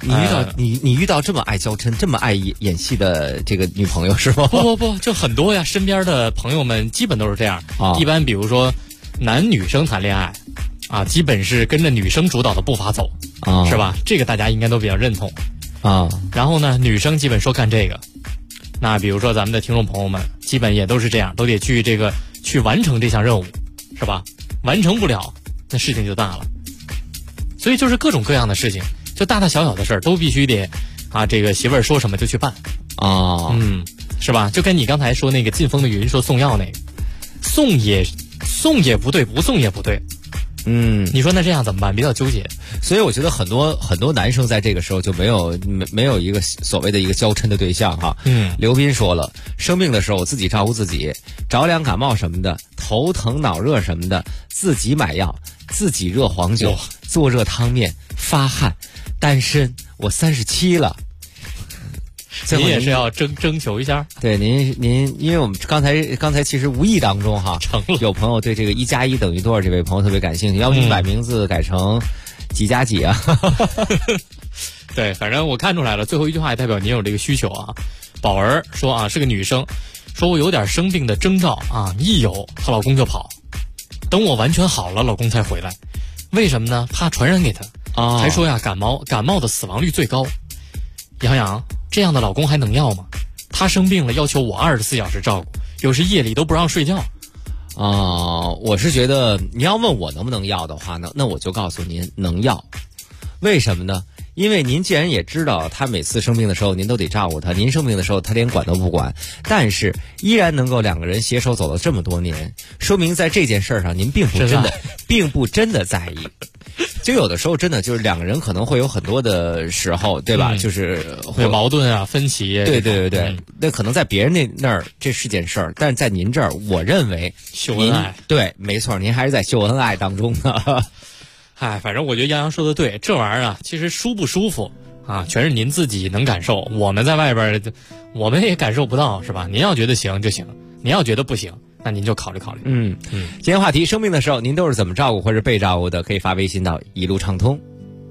你遇到这么爱娇嗔、这么爱演戏的这个女朋友是吗？ 不，就很多呀，身边的朋友们基本都是这样。一般比如说男女生谈恋爱啊，基本是跟着女生主导的步伐走是吧？这个大家应该都比较认同啊。 然后呢，女生基本说干这个，那比如说咱们的听众朋友们，基本也都是这样，都得去完成这项任务，是吧？完成不了，那事情就大了。所以就是各种各样的事情，就大大小小的事儿都必须得这个媳妇儿说什么就去办是吧？就跟你刚才说那个晋风的云说送药那个，送也不对，不送也不对。你说那这样怎么办？比较纠结。 所以我觉得很多男生在这个时候就没有一个所谓的一个娇嗔的对象哈。刘斌说了，生病的时候我自己照顾自己，着凉感冒什么的，头疼脑热什么的，自己买药，自己热黄酒，做热汤面，发汗。单身，我37了。 您也是要征求一下。 对，您，因为我们刚才其实无意当中哈，有朋友对这个1+1等于多少这位朋友特别感兴趣，要不你把名字改成几加几啊？ 对，反正我看出来了，最后一句话也代表您有这个需求啊。宝儿说是个女生，说我有点生病的征兆一有她老公就跑，等我完全好了，老公才回来。为什么呢？怕传染给她还说呀，感冒的死亡率最高。杨这样的老公还能要吗？他生病了要求我24小时照顾，有时夜里都不让睡觉。 我是觉得你要问我能不能要的话呢，那我就告诉您能要。为什么呢？因为您既然也知道他每次生病的时候您都得照顾他，您生病的时候他连管都不管，但是依然能够两个人携手走了这么多年，说明在这件事上您并不真的在意。就有的时候真的就是两个人可能会有很多的时候，对吧？就是会矛盾分歧。 对，那可能在别人那儿这是件事儿，但是在您这儿，我认为秀恩爱。 对，没错，您还是在秀恩爱当中呢。 反正我觉得杨说的对，这玩意儿其实舒不舒服全是您自己能感受，我们在外边我们也感受不到，是吧？您要觉得行就行，您要觉得不行，那您就考虑考虑。 今天话题，生病的时候您都是怎么照顾或者被照顾的？可以发微信到一路畅通。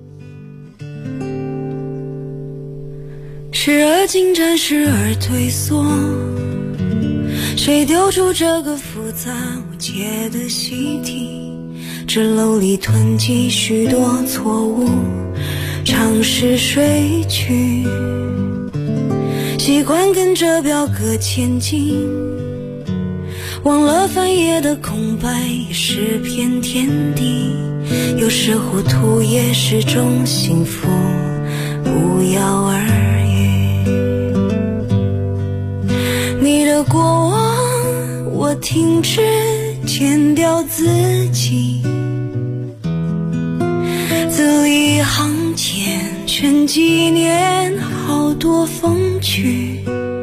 时而进展，时而退缩，谁丢出这个复杂无解的习题？这篓里囤积许多错误，尝试睡去，习惯跟着表格前进，忘了翻页的空白也是片天地，有时糊涂也是种幸福，不药而愈。你的过往我停止剪掉自己，字里行间全纪念好多风趣，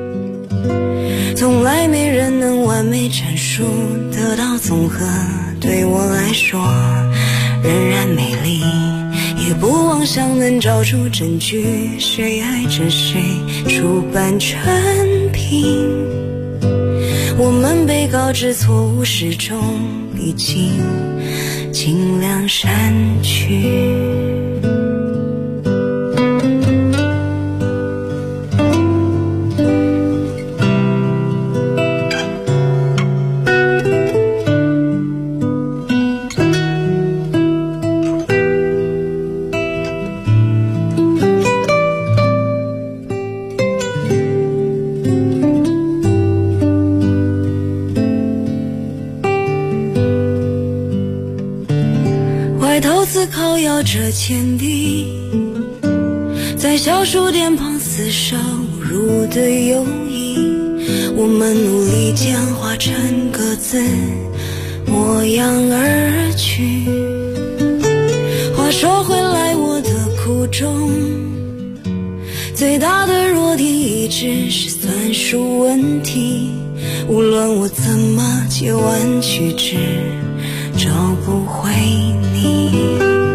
从来没人能完美阐述得到综合，对我来说仍然美丽，也不妄想能找出证据，谁爱着谁出版成品，我们被告知错误始终已经尽量删去。靠摇着铅笔，在小数点旁厮杀侮辱的友谊，我们努力简化成各自模样而去。话说回来，我的苦衷最大的弱点一直是算术问题，无论我怎么截弯曲直，找不回你。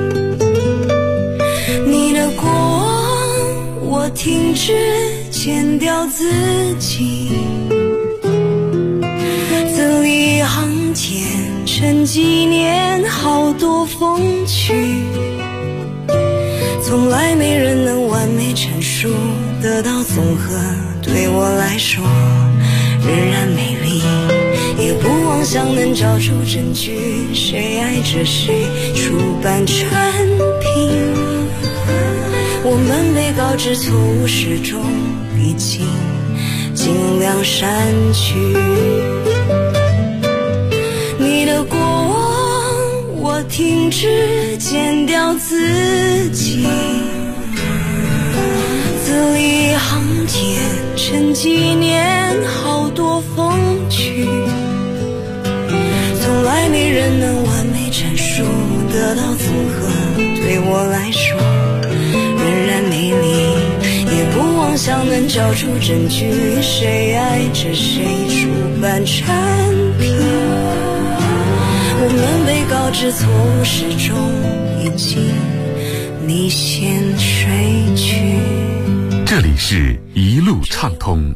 你的过往我停止剪掉自己，字里行间成纪念好多风趣，从来没人能完美数得到综合，对我来说仍然美丽，也不妄想能找出证据，谁爱着谁，出版成品。我们被告知错误始终已经尽量删去，你的过往我停止剪掉自己，字里行间这几年好多风趣，从来没人能完美阐述，得到综合对我来说仍然美丽，也不妄想能找出证据，谁爱着谁，出版成品。我们被告知错误始终已经离线睡去。 这里是一路畅通。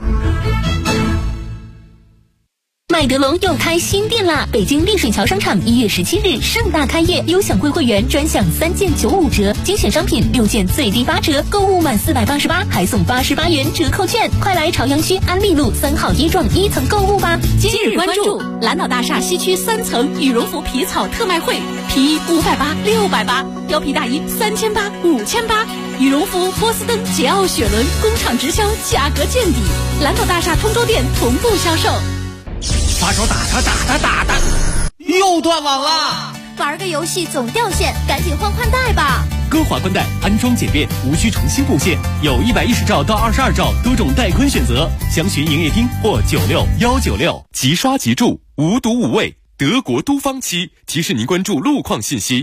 麦德龙又开新店啦！北京丽水桥商场1月17日盛大开业，优享贵会员专享3件95折，精选商品6件最低8折，购物满488还送88元折扣券，快来朝阳区安利路3号1幢1层购物吧！ 今日关注蓝岛大厦西区3层羽绒服皮草特卖会，皮衣580、680，貂皮大衣3800、5800，羽绒服波司登、捷奥雪伦工厂直销，价格见底，蓝岛大厦通州店同步销售。 发手打他，又断网了！ 玩个游戏总掉线，赶紧换宽带吧！ 歌华宽带安装简便，无需重新布线，有110兆到22兆多种带宽选择，详询营业厅或96196。 即刷即住，无毒无味，德国都方漆提示您关注路况信息。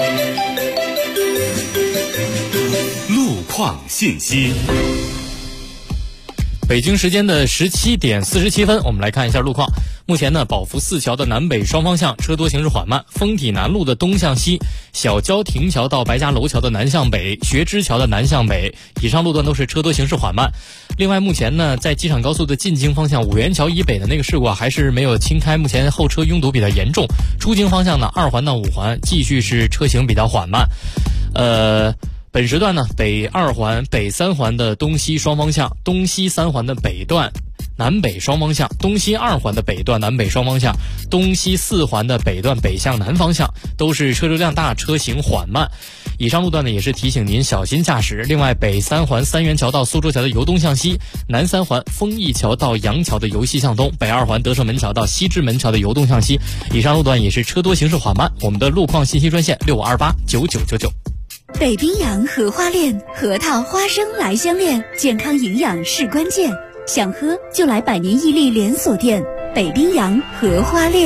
路况信息。 北京时间的17点47分，我们来看一下路况。目前呢，宝福4桥的南北双方向车多行驶缓慢，丰体南路的东向西，小郊亭桥到白家楼桥的南向北，学知桥的南向北，以上路段都是车多行驶缓慢。另外，目前呢，在机场高速的进京方向五元桥以北的那个事故还是没有清开，目前后车拥堵比较严重。出京方向呢，2环到5环继续是车行比较缓慢。本时段呢，北2环、北3环的东西双方向，东西3环的北段南北双方向，东西2环的北段南北双方向，东西4环的北段北向南方向，都是车流量大，车行缓慢。以上路段呢，也是提醒您小心驾驶。另外，北3环三元桥到苏州桥的由东向西，南3环丰益桥到杨桥的由西向东，北2环德胜门桥到西直门桥的由东向西。以上路段也是车多行驶缓慢。我们的路况信息专线65289999。 北冰洋荷花恋，核桃花生来相恋，健康营养是关键。想喝就来百年屹立连锁店北冰洋荷花恋。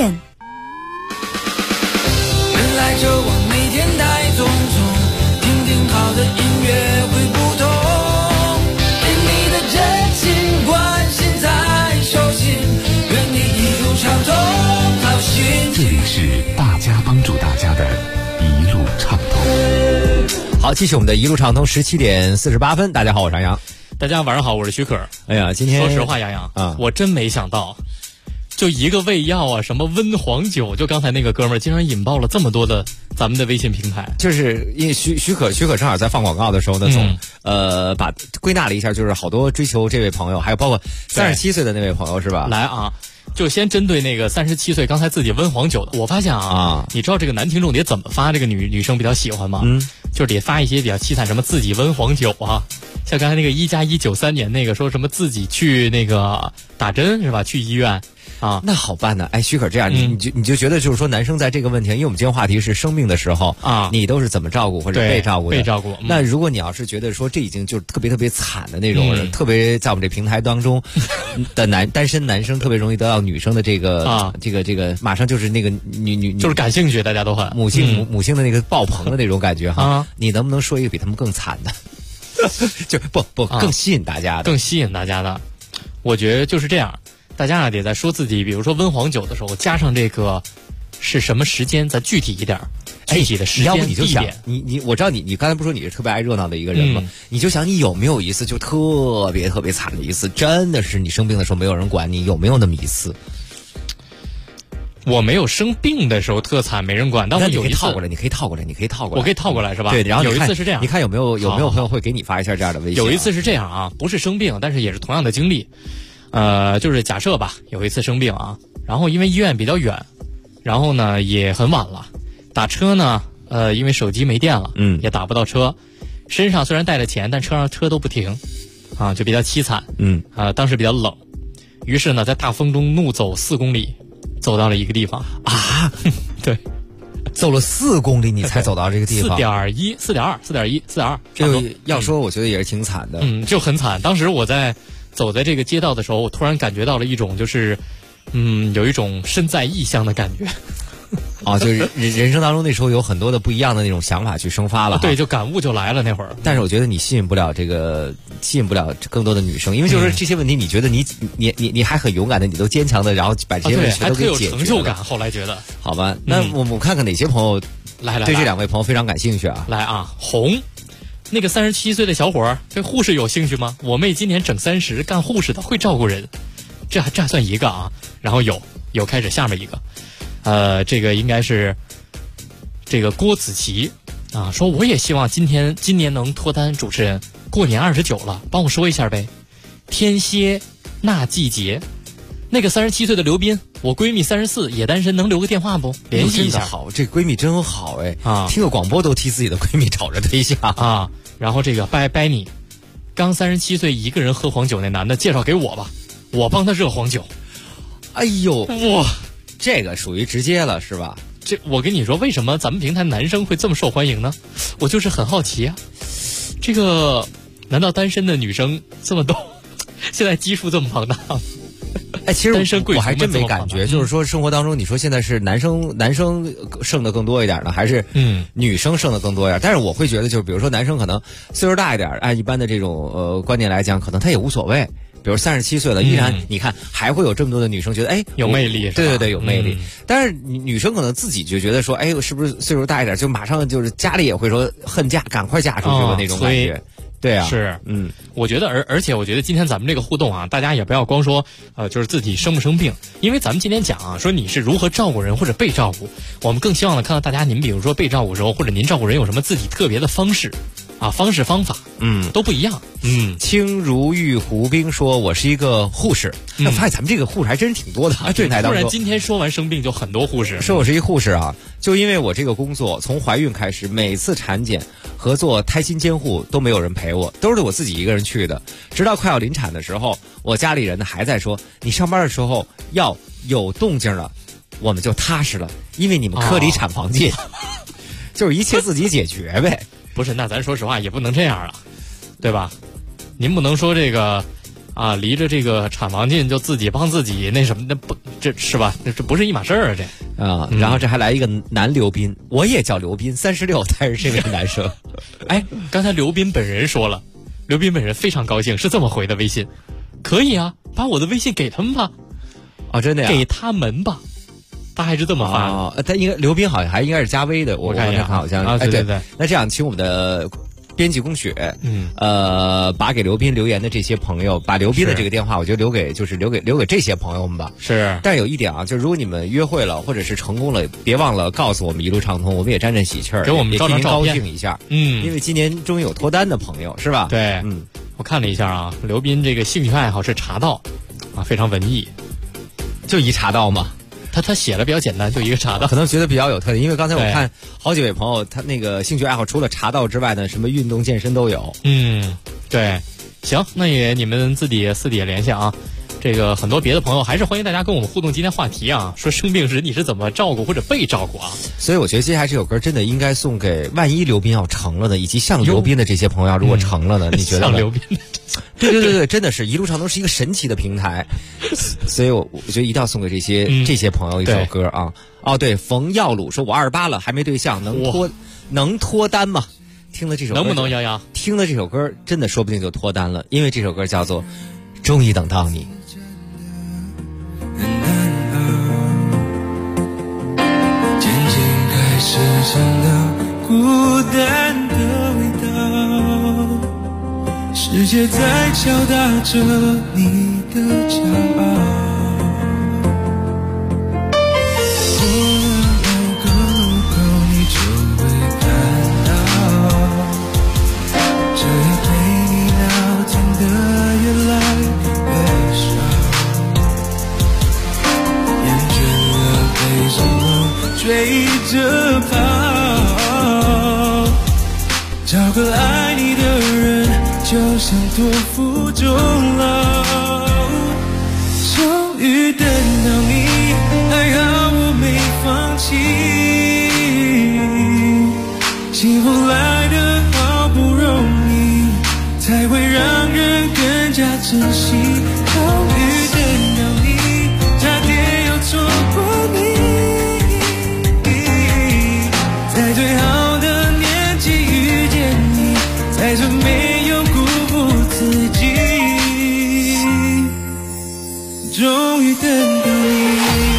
人来者往，每天带匆匆，听听好的音乐会不同。给你的真心关心在手心，愿你一路畅通，好心情。 这里是大家帮助大家的一路畅通。 好，继续我们的一路畅通，17点48分。大家好，我是杨洋。 大家晚上好，我是许可。 哎呀，今天说实话，杨洋啊，我真没想到，就一个胃药啊，什么温黄酒，就刚才那个哥们儿，竟然引爆了这么多的咱们的微信平台。 就是因为许可正好在放广告的时候呢，把归纳了一下，就是好多追求这位朋友，还有包括37岁的那位朋友是吧？ 来啊。就先针对那个37岁刚才自己温黄酒的，我发现啊，你知道这个男听众得怎么发这个女生比较喜欢吗？就是得发一些比较凄惨，什么自己温黄酒啊，像刚才那个1+193年那个说什么自己去那个打针是吧？去医院啊， 那好办呢。哎，许可这样，你就觉得就是说，男生在这个问题，因为我们今天话题是生病的时候啊，你都是怎么照顾或者被照顾的？ 被照顾。 那如果你要是觉得说这已经就是特别惨的那种人，特别在我们这平台当中的单身男生特别容易得到女生的这个马上就是那个女就是感兴趣，大家都很母性的那个爆棚的那种感觉哈。你能不能说一个比他们更惨的？就不更吸引大家的， 更吸引大家的，我觉得就是这样。大家得在说自己，比如说温黄酒的时候，加上这个是什么时间，再具体一点，具体的时间、 要不你就想地点。 你我知道你刚才不是说你是特别爱热闹的一个人吗？你就想你有没有一次就特别惨的一次，真的是你生病的时候没有人管你，有没有那么一次？ 我没有生病的时候特惨，没人管。但我有一次你可以套过来， 我可以套过来是吧？ 对，然后有一次是这样， 你看有没有朋友会给你发一下这样的微信？ 有一次是这样啊，不是生病，但是也是同样的经历。就是假设吧，有一次生病啊，然后因为医院比较远，然后呢也很晚了，打车呢，因为手机没电了，也打不到车，身上虽然带了钱，但车都不停，啊，就比较凄惨，当时比较冷，于是呢在大风中怒走4公里，走到了一个地方啊， 对， 走了4公里你才走到这个地方 ，4.1，4.2， 这个要说我觉得也是挺惨的， 就很惨。当时我走在这个街道的时候，我突然感觉到了一种就是，有一种身在异乡的感觉。 啊，就是人生当中那时候有很多的不一样的那种想法去生发了， 对，就感悟就来了那会儿。 但是我觉得你吸引不了更多的女生，因为就是这些问题，你觉得你还很勇敢的，你都坚强的，然后把这些问题全都给解决了， 还特有成就感。后来觉得， 好吧，那我们看看哪些朋友对这2位朋友非常感兴趣啊？ 来啊，红。那个37岁的小伙儿对护士有兴趣吗？我妹今年整30，干护士的，会照顾人，这还算一个啊。然后有开始下面一个，这个应该是这个郭子琪啊，说我也希望今年能脱单。主持人，过年29了，帮我说一下呗。天蝎那季节，那个37岁的刘斌，我闺蜜34也单身，能留个电话不？联系一下。 好，这闺蜜真好哎啊！听个广播都替自己的闺蜜找着对象啊。然后这个拜你，刚37岁一个人喝黄酒那男的介绍给我吧，我帮他热黄酒。 哎呦哇， 这个属于直接了是吧？ 这我跟你说，为什么咱们平台男生会这么受欢迎呢？我就是很好奇啊。这个难道单身的女生这么多？现在基数这么庞大？ 哎，其实我还真没感觉，就是说生活当中，你说现在是男生剩的更多一点呢，还是女生剩的更多一点？但是我会觉得，就是比如说男生可能岁数大一点，按一般的这种观念来讲，可能他也无所谓。比如37岁了，依然你看还会有这么多的女生觉得，哎， 有魅力， 对，有魅力。但是女生可能自己就觉得说，哎，是不是岁数大一点，就马上就是家里也会说恨嫁，赶快嫁出去的那种感觉。对啊， 是，我觉得而且我觉得今天咱们这个互动啊，大家也不要光说就是自己生不生病，因为咱们今天讲啊，说你是如何照顾人或者被照顾，我们更希望呢看到大家，您比如说被照顾时候，或者您照顾人有什么自己特别的方式啊，方法，都不一样。 轻如玉湖冰说，我是一个护士。那发现咱们这个护士还真是挺多的啊。 对，突然今天说完生病就很多护士。 说我是一护士啊，就因为我这个工作，从怀孕开始，每次产检和做胎心监护都没有人陪我，都是我自己一个人去的。直到快要临产的时候，我家里人呢还在说，你上班的时候要有动静了，我们就踏实了，因为你们科里产房近，就是一切自己解决呗。 不是，那咱说实话也不能这样啊，对吧？您不能说这个啊，离着这个产房近就自己帮自己那什么的，不，这是吧？这不是一码事儿啊，这啊。然后这还来一个男刘斌，我也叫刘斌，36，但是这位男生。 哎，刚才刘斌本人说了，刘斌本人非常高兴，是这么回的微信，可以啊，把我的微信给他们吧。 哦，真的呀？ 给他们吧。他还是这么发他应该刘斌好像还应该是加微的，我看一下，好像啊，对。 那这样，请我们的编辑龚雪，把给刘斌留言的这些朋友，把刘斌的这个电话，我觉得留给这些朋友们吧。 是。 但是有一点啊，就是如果你们约会了或者是成功了，别忘了告诉我们一路畅通，我们也沾沾喜气儿， 给我们照张照片， 高兴一下。因为今年终于有脱单的朋友，是吧？ 对，我看了一下啊，刘斌这个兴趣爱好是茶道，啊，非常文艺， 就一茶道嘛。 他写的比较简单，就一个茶道， 可能觉得比较有特点，因为刚才我看好几位朋友，他那个兴趣爱好除了茶道之外呢，什么运动健身都有。 对，行，那也你们自己私底下联系啊。这个很多别的朋友还是欢迎大家跟我们互动今天话题啊，说生病时你是怎么照顾或者被照顾啊？ 所以我觉得接下来这首歌真的应该送给万一刘斌要成了呢，以及像刘斌的这些朋友，如果成了呢，你觉得？ 像刘斌的， 对，真的是一路上都是一个神奇的平台，所以我觉得一定要送给这些朋友一首歌啊。哦，对，冯耀鲁说，我28了，还没对象，能脱单吗？听了这首歌能不能洋洋？ 听了这首歌，真的说不定就脱单了，因为这首歌叫做《终于等到你》。 是尝到孤单的味道，世界在敲打着你的骄傲。 找个爱你的人，就像托付终老。终于等到你，还好我没放弃。幸福来得好不容易，才会让人更加珍惜。终于等到你，差点要错过你，在最好的年纪遇见你，才算没有辜负自己。终于等到你。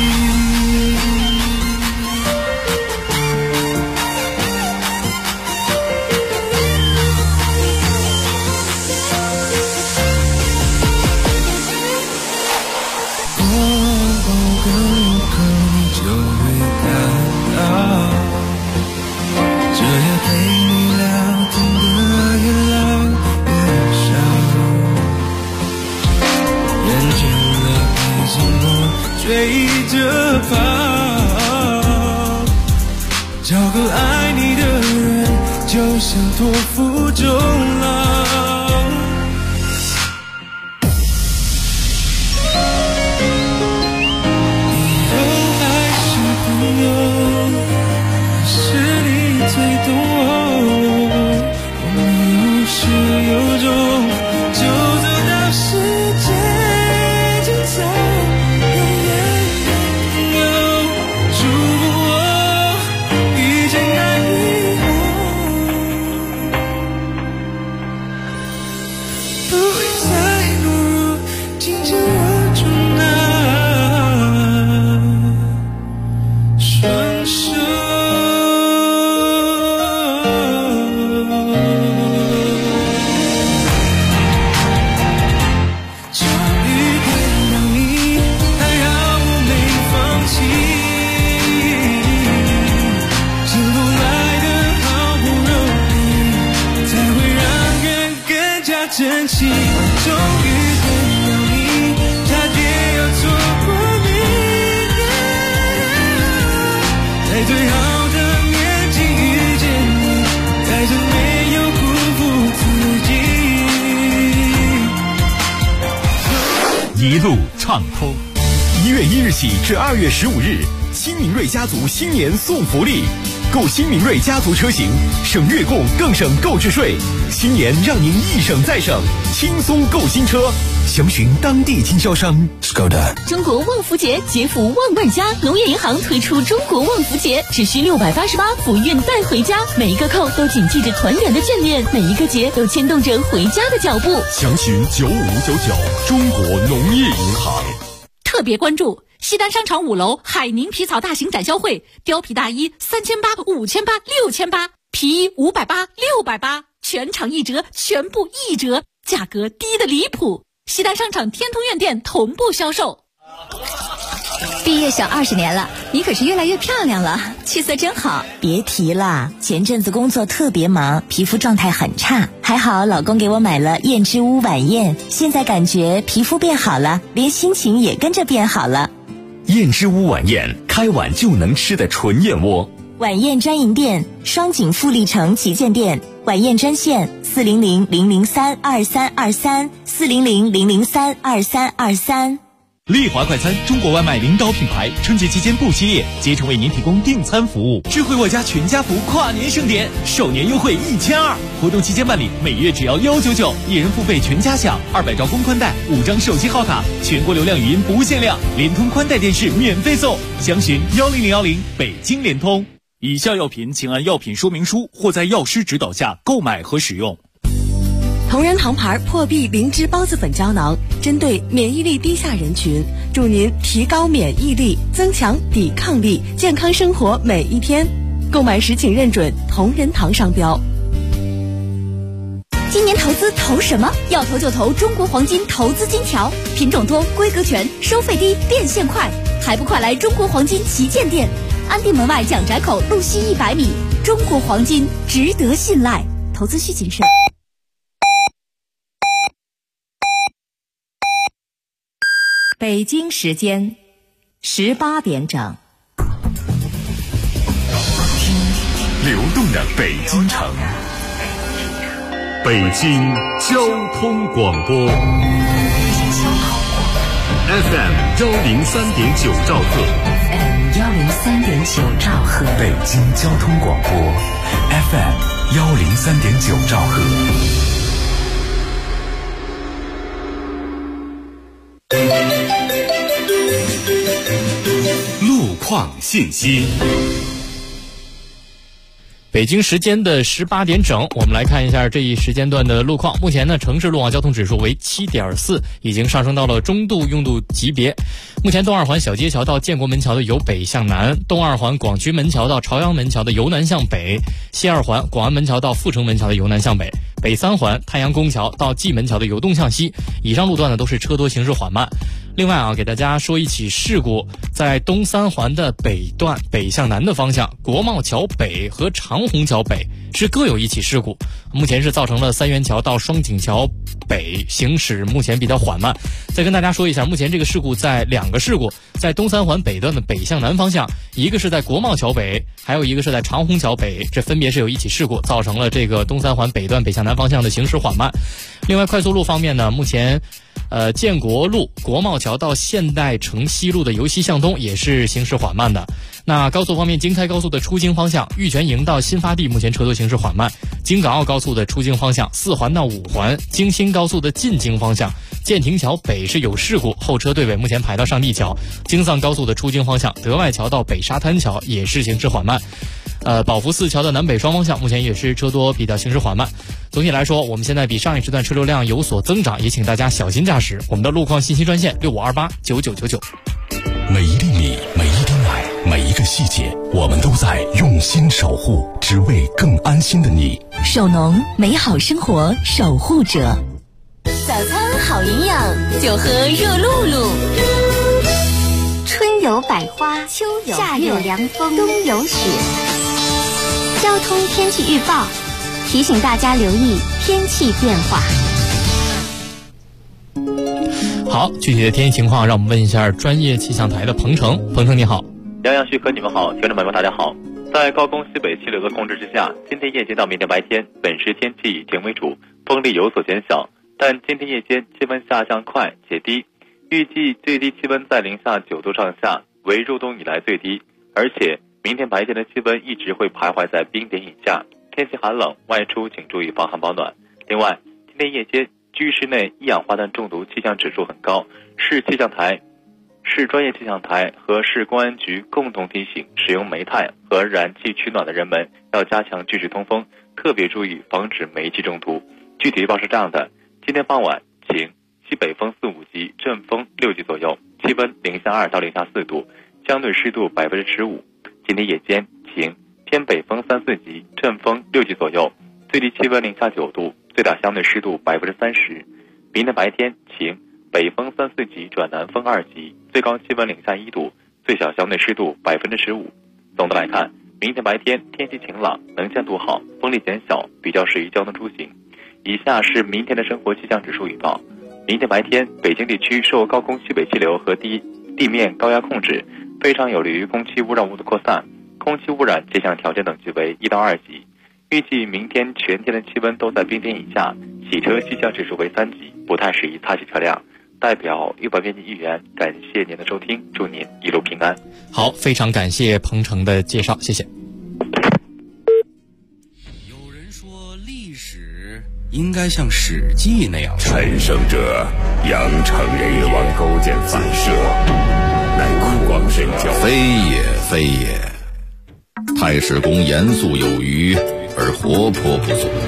追着跑，找个爱你的人，就像托付终老。以后还是朋友，是你最懂我。我们有始有终，就走到世界尽头。珍惜，终于等到你，差点要错过你，在最好的年纪遇见你，才算没有辜负自己。一路畅通，1月1日起至2月15日，新明锐家族新年送福利。购新明锐家族车型，省月供更省购置税，新年让您一省再省，轻松购新车。详询当地经销商。Skoda。 中国旺福节，节福旺味家，农业银行推出中国旺福节，只需688福运带回家，每一个扣都谨记着团圆的眷恋，每一个节都牵动着回家的脚步。 详询9599，中国农业银行。 特别关注西单商场5楼海宁皮草大型展销会，貂皮大衣3800、5800、6800，皮衣580、680，全场1折，全部1折，价格低得离谱。西单商场天通苑店同步销售。 毕业小20年了，你可是越来越漂亮了，气色真好。 别提了，前阵子工作特别忙，皮肤状态很差，还好老公给我买了燕之屋晚宴，现在感觉皮肤变好了，连心情也跟着变好了。 燕之屋晚宴，开碗就能吃的纯燕窝。 晚宴专营店，双井富力城旗舰店，晚宴专线400-003-2323，400-003-2323。 丽华快餐，中国外卖领导品牌，春节期间不歇业，竭诚为您提供订餐服务。智慧沃家全家福跨年盛典，首年优惠1200，活动期间办理，每月只要199，一人付费全家享，200兆丰宽带，5张手机号卡，全国流量语音不限量，联通宽带电视免费送。详询10010，北京联通。以下药品请按药品说明书或在药师指导下购买和使用。 同仁堂牌破壁灵芝孢子粉胶囊，针对免疫力低下人群，助您提高免疫力，增强抵抗力，健康生活每一天。购买时请认准同仁堂商标。 今年投资投什么？要投就投中国黄金投资金条，品种多，规格全，收费低，变现快，还不快来中国黄金旗舰店，安定门外蒋宅口路西100米。中国黄金值得信赖，投资需谨慎。 北京时间18点整。 听流动的北京城， 北京交通广播 FM 103.9兆赫 FM 103.9兆赫， 北京交通广播 FM 103.9兆赫。路况信息。 北京时间的18点整，我们来看一下这一时间段的路况。目前呢，城市路网交通指数为7.4，已经上升到了中度用度级别。目前东二环小街桥到建国门桥的由北向南，东二环广渠门桥到朝阳门桥的由南向北，西二环广安门桥到阜成门桥的由南向北，北三环太阳宫桥到蓟门桥的由东向西。以上路段呢都是车多行驶缓慢。另外给大家说一起事故，在东三环的北段北向南的方向，国贸桥北和长虹桥北是各有一起事故，目前是造成了三元桥到双井桥北行驶目前比较缓慢。再跟大家说一下，目前这个事故在两个事故，在东三环北段的北向南方向，一个是在国贸桥北，还有一个是在长虹桥北，这分别是有一起事故造成了这个东三环北段北向南方向的行驶缓慢。另外快速路方面呢，目前建国路国贸桥到现代城西路的由西向东也是行驶缓慢的。那高速方面，京开高速的出京方向玉泉营到新发地目前车多行驶缓慢，京港澳高速的出京方向4环到5环，京新高速的进京方向建亭桥北是有事故，后车队尾目前排到上地桥，京藏高速的出京方向德外桥到北沙滩桥也是行驶缓慢。宝福寺桥的南北双方向目前也是车多，比较行驶缓慢。总体来说，我们现在比上一时段车流量有所增长，也请大家小心驾驶。我们的路况信息专线65289999。 每一粒米，每一滴奶，每一个细节，我们都在用心守护，只为更安心的你。 首农，美好生活守护者。早餐好营养，就喝热露露。 春有百花，秋有夏有凉风，冬有雪。交通天气预报提醒大家留意天气变化。 好，具体的天气情况，让我们问一下专业气象台的彭程。彭程你好。 杨洋、旭哥，你们好，听众朋友们大家好。在高空西北气流的控制之下，今天夜间到明天白天，本市天气以晴为主，风力有所减小，但今天夜间气温下降快且低，预计最低气温在零下9度上下，为入冬以来最低，而且明天白天的气温一直会徘徊在冰点以下，天气寒冷，外出请注意防寒保暖。另外，今天夜间居室内一氧化碳中毒气象指数很高，市气象台、市专业气象台和市公安局共同提醒使用煤炭和燃气取暖的人们要加强居室通风，特别注意防止煤气中毒。具体预报是这样的：今天傍晚晴，西北风4、5级，阵风6级左右，气温零下2到零下4度，相对湿度15%。今天夜间晴，偏北风3、4级，阵风6级左右，最低气温零下9度，最大相对湿度30%。明天白天晴，北风3、4级转南风2级，最高气温零下1度，最小相对湿度15%。总的来看，明天白天天气晴朗，能见度好，风力减小，比较适宜交通出行。以下是明天的生活气象指数预报。明天白天，北京地区受高空西北气流和地面高压控制，非常有利于空气污染物的扩散，空气污染这项条件等级为1到2级。预计明天全天的气温都在冰点以下，洗车气象指数为3级，不太适宜擦洗车辆。代表预报编辑议员感谢您的收听，祝您一路平安。 好，非常感谢彭程的介绍，谢谢。 有人说历史应该像《史记》那样， 陈胜者阳城越王勾践反射，乃苦光神教， 非也非也。太史公严肃有余，而活泼不足。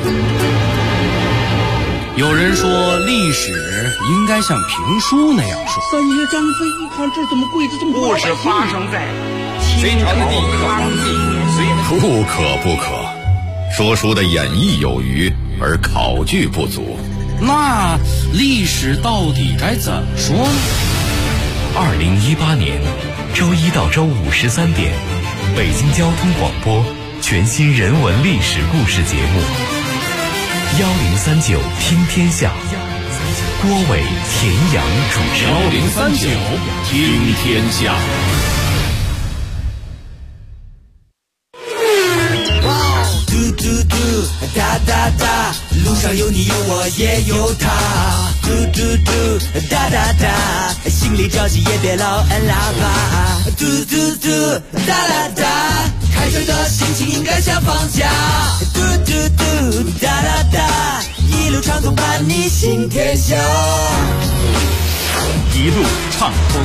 有人说历史应该像评书那样说。 三爷张飞一看这怎么跪着这么多？ 故事发生在隋朝的第一个皇帝。 不可，说书的演绎有余，而考据不足。 那历史到底该怎么说呢 ？2018年周一到周五13点，北京交通广播全新人文历史故事节目1039听天下，郭伟、田阳主持。 1039听天下。 嘟嘟嘟，哒哒哒，路上有你有我也有他，嘟嘟嘟哒哒哒，心里着急也别老按喇叭，嘟嘟嘟哒哒哒，开车的心情应该像放假，嘟嘟嘟哒哒哒，一路畅通伴你行天下， 一路畅通。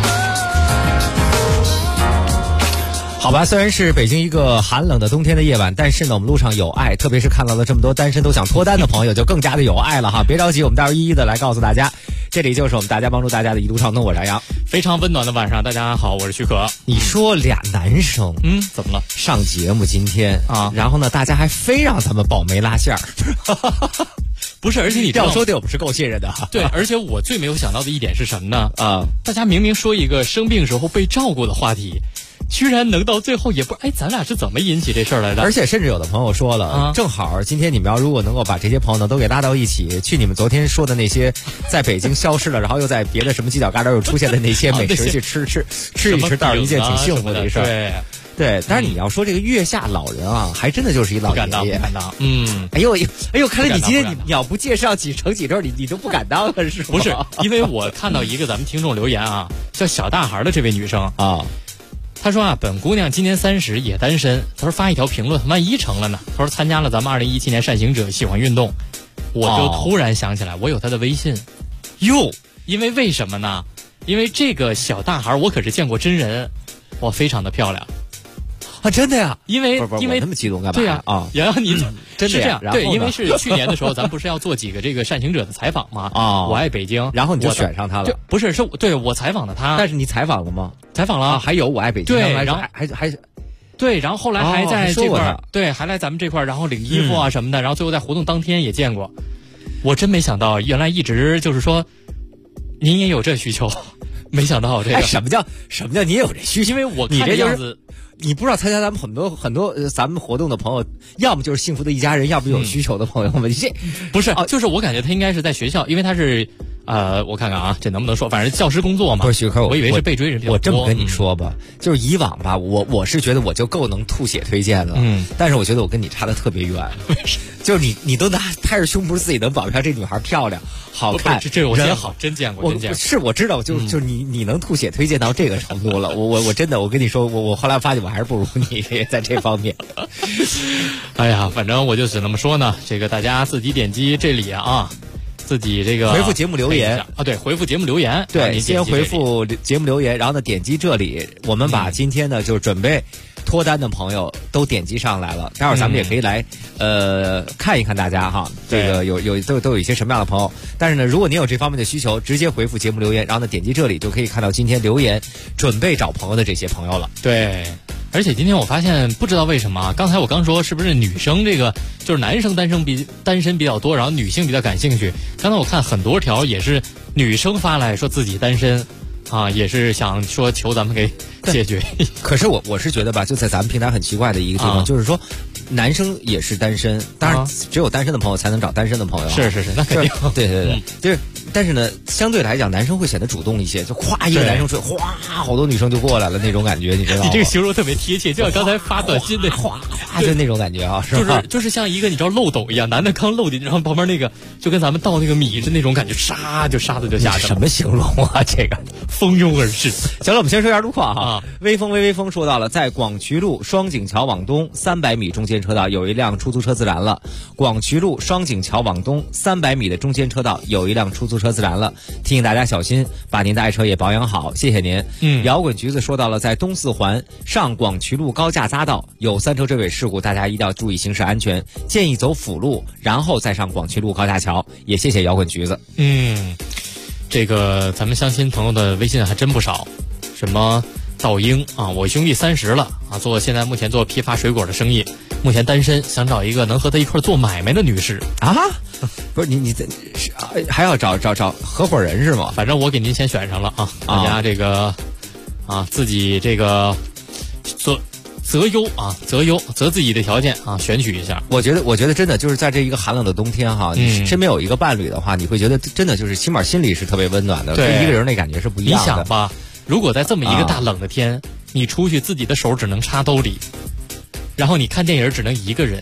好吧，虽然是北京一个寒冷的冬天的夜晚，但是呢，我们路上有爱，特别是看到了这么多单身都想脱单的朋友，就更加的有爱了哈。别着急，我们待会儿一一的来告诉大家。这里就是我们大家帮助大家的一路畅通，我是杨洋。 非常温暖的晚上，大家好，我是许可。 你说俩男生， 怎么了？ 上节目今天啊，然后呢，大家还非让咱们保媒拉线儿。 不是，而且你这样说对我们是够信任的哈。 对，而且我最没有想到的一点是什么呢？大家明明说一个生病时候被照顾的话题，居然能到最后也不咱俩是怎么引起这事儿来的？ 而且甚至有的朋友说了，正好今天你们要如果能够把这些朋友呢都给拉到一起，去你们昨天说的那些在北京消失了，然后又在别的什么犄角旮旯又出现的那些美食去吃一吃，倒是一件挺幸福的一事儿。对，但是你要说这个月下老人啊，还真的就是一老爷爷。 不敢当。 哎呦，看来你今天你要不介绍几成几对，你都不敢当了是吗？ 不是，因为我看到一个咱们听众留言啊，叫小大孩的这位女生啊。他说本姑娘今年30也单身。他说发一条评论，万一成了呢？他说参加了咱们2017年善行者，喜欢运动。我就突然想起来，我有他的微信。因为为什么呢？因为这个小大孩我可是见过真人，哇，非常的漂亮。 真的呀？ 因为那么激动干嘛？ 对呀洋洋你真的呀？对，因为是去年的时候，咱不是要做几个这个善行者的采访吗？我爱北京， 然后你就选上他了？ 不是，对我采访的他。 但是你采访了吗？ 采访了， 还有我爱北京， 对，然后还对，然后后来还在这块儿，对，还来咱们这块儿，然后领衣服啊什么的，然后最后在活动当天也见过。我真没想到，原来一直就是说，您也有这需求，没想到这个。 什么叫你也有这需求？ 因为我看这样子。 你不知道参加咱们很多咱们活动的朋友，要么就是幸福的一家人，要么有需求的朋友们。这不是就是我感觉他应该是在学校，因为他是我看看啊，这能不能说？反正教师工作嘛。 不是许可， 我以为是被追人比较多。 我这么跟你说吧，就是以往吧，我是觉得我就够能吐血推荐了。但是我觉得我跟你差得特别远。就是你都拿拍着胸脯自己能保证这女孩漂亮好看， 这我见好真见过， 我知道，就是你能吐血推荐到这个程度了。我真的我跟你说，我后来发现我还是不如你在这方面。 哎呀，反正我就只能说呢，这个大家自己点击这里啊。自己这个回复节目留言啊，对，回复节目留言， 对，先回复节目留言，然后呢点击这里，我们把今天呢就是准备脱单的朋友都点击上来了，待会儿咱们也可以来看一看大家哈，这个都有一些什么样的朋友，但是呢，如果您有这方面的需求，直接回复节目留言，然后呢点击这里就可以看到今天留言准备找朋友的这些朋友了。 对。而且今天我发现，不知道为什么，刚才我刚说是不是女生这个就是男生单身比较多，然后女性比较感兴趣。刚才我看很多条也是女生发来说自己单身，也是想说求咱们给解决。 可是我是觉得吧，就在咱们平台很奇怪的一个地方，就是说男生也是单身，当然只有单身的朋友才能找单身的朋友。 是，那肯定。 对，就是。但是呢，相对来讲，男生会显得主动一些，就咵一个男生吹，哗，好多女生就过来了那种感觉，你知道吗？ 你这个形容特别贴切，就像刚才发短信的哗，就那种感觉啊，是吧？ 就是像一个你知道漏斗一样，男的刚漏进，然后旁边那个就跟咱们倒那个米是那种感觉，沙子就下去了。 什么形容啊？这个蜂拥而至。 行了，我们先说一下路况哈。微风说到了，在广渠路双井桥往东300米中间车道有一辆出租车自燃了。广渠路双井桥往东300米的中间车道有一辆出租车自燃了。提醒大家小心，把您的爱车也保养好，谢谢您。摇滚橘子说到了，在东四环上广渠路高架匝道有3车追尾事故，大家一定要注意行驶安全，建议走辅路，然后再上广渠路高架桥。也谢谢摇滚橘子。 这个咱们相亲朋友的微信还真不少，什么道英啊，我兄弟30了啊，现在目前做批发水果的生意，目前单身，想找一个能和他一块做买卖的女士啊。不是你还要找合伙人是吗？ 反正我给您先选上了啊，大家这个自己这个择自己的条件啊，选取一下。 我觉得真的就是在这一个寒冷的冬天哈，你身边有一个伴侣的话，你会觉得真的就是起码心里是特别温暖的，跟一个人那感觉是不一样的。 你想吧，如果在这么一个大冷的天，你出去自己的手只能插兜里，然后你看电影只能一个人。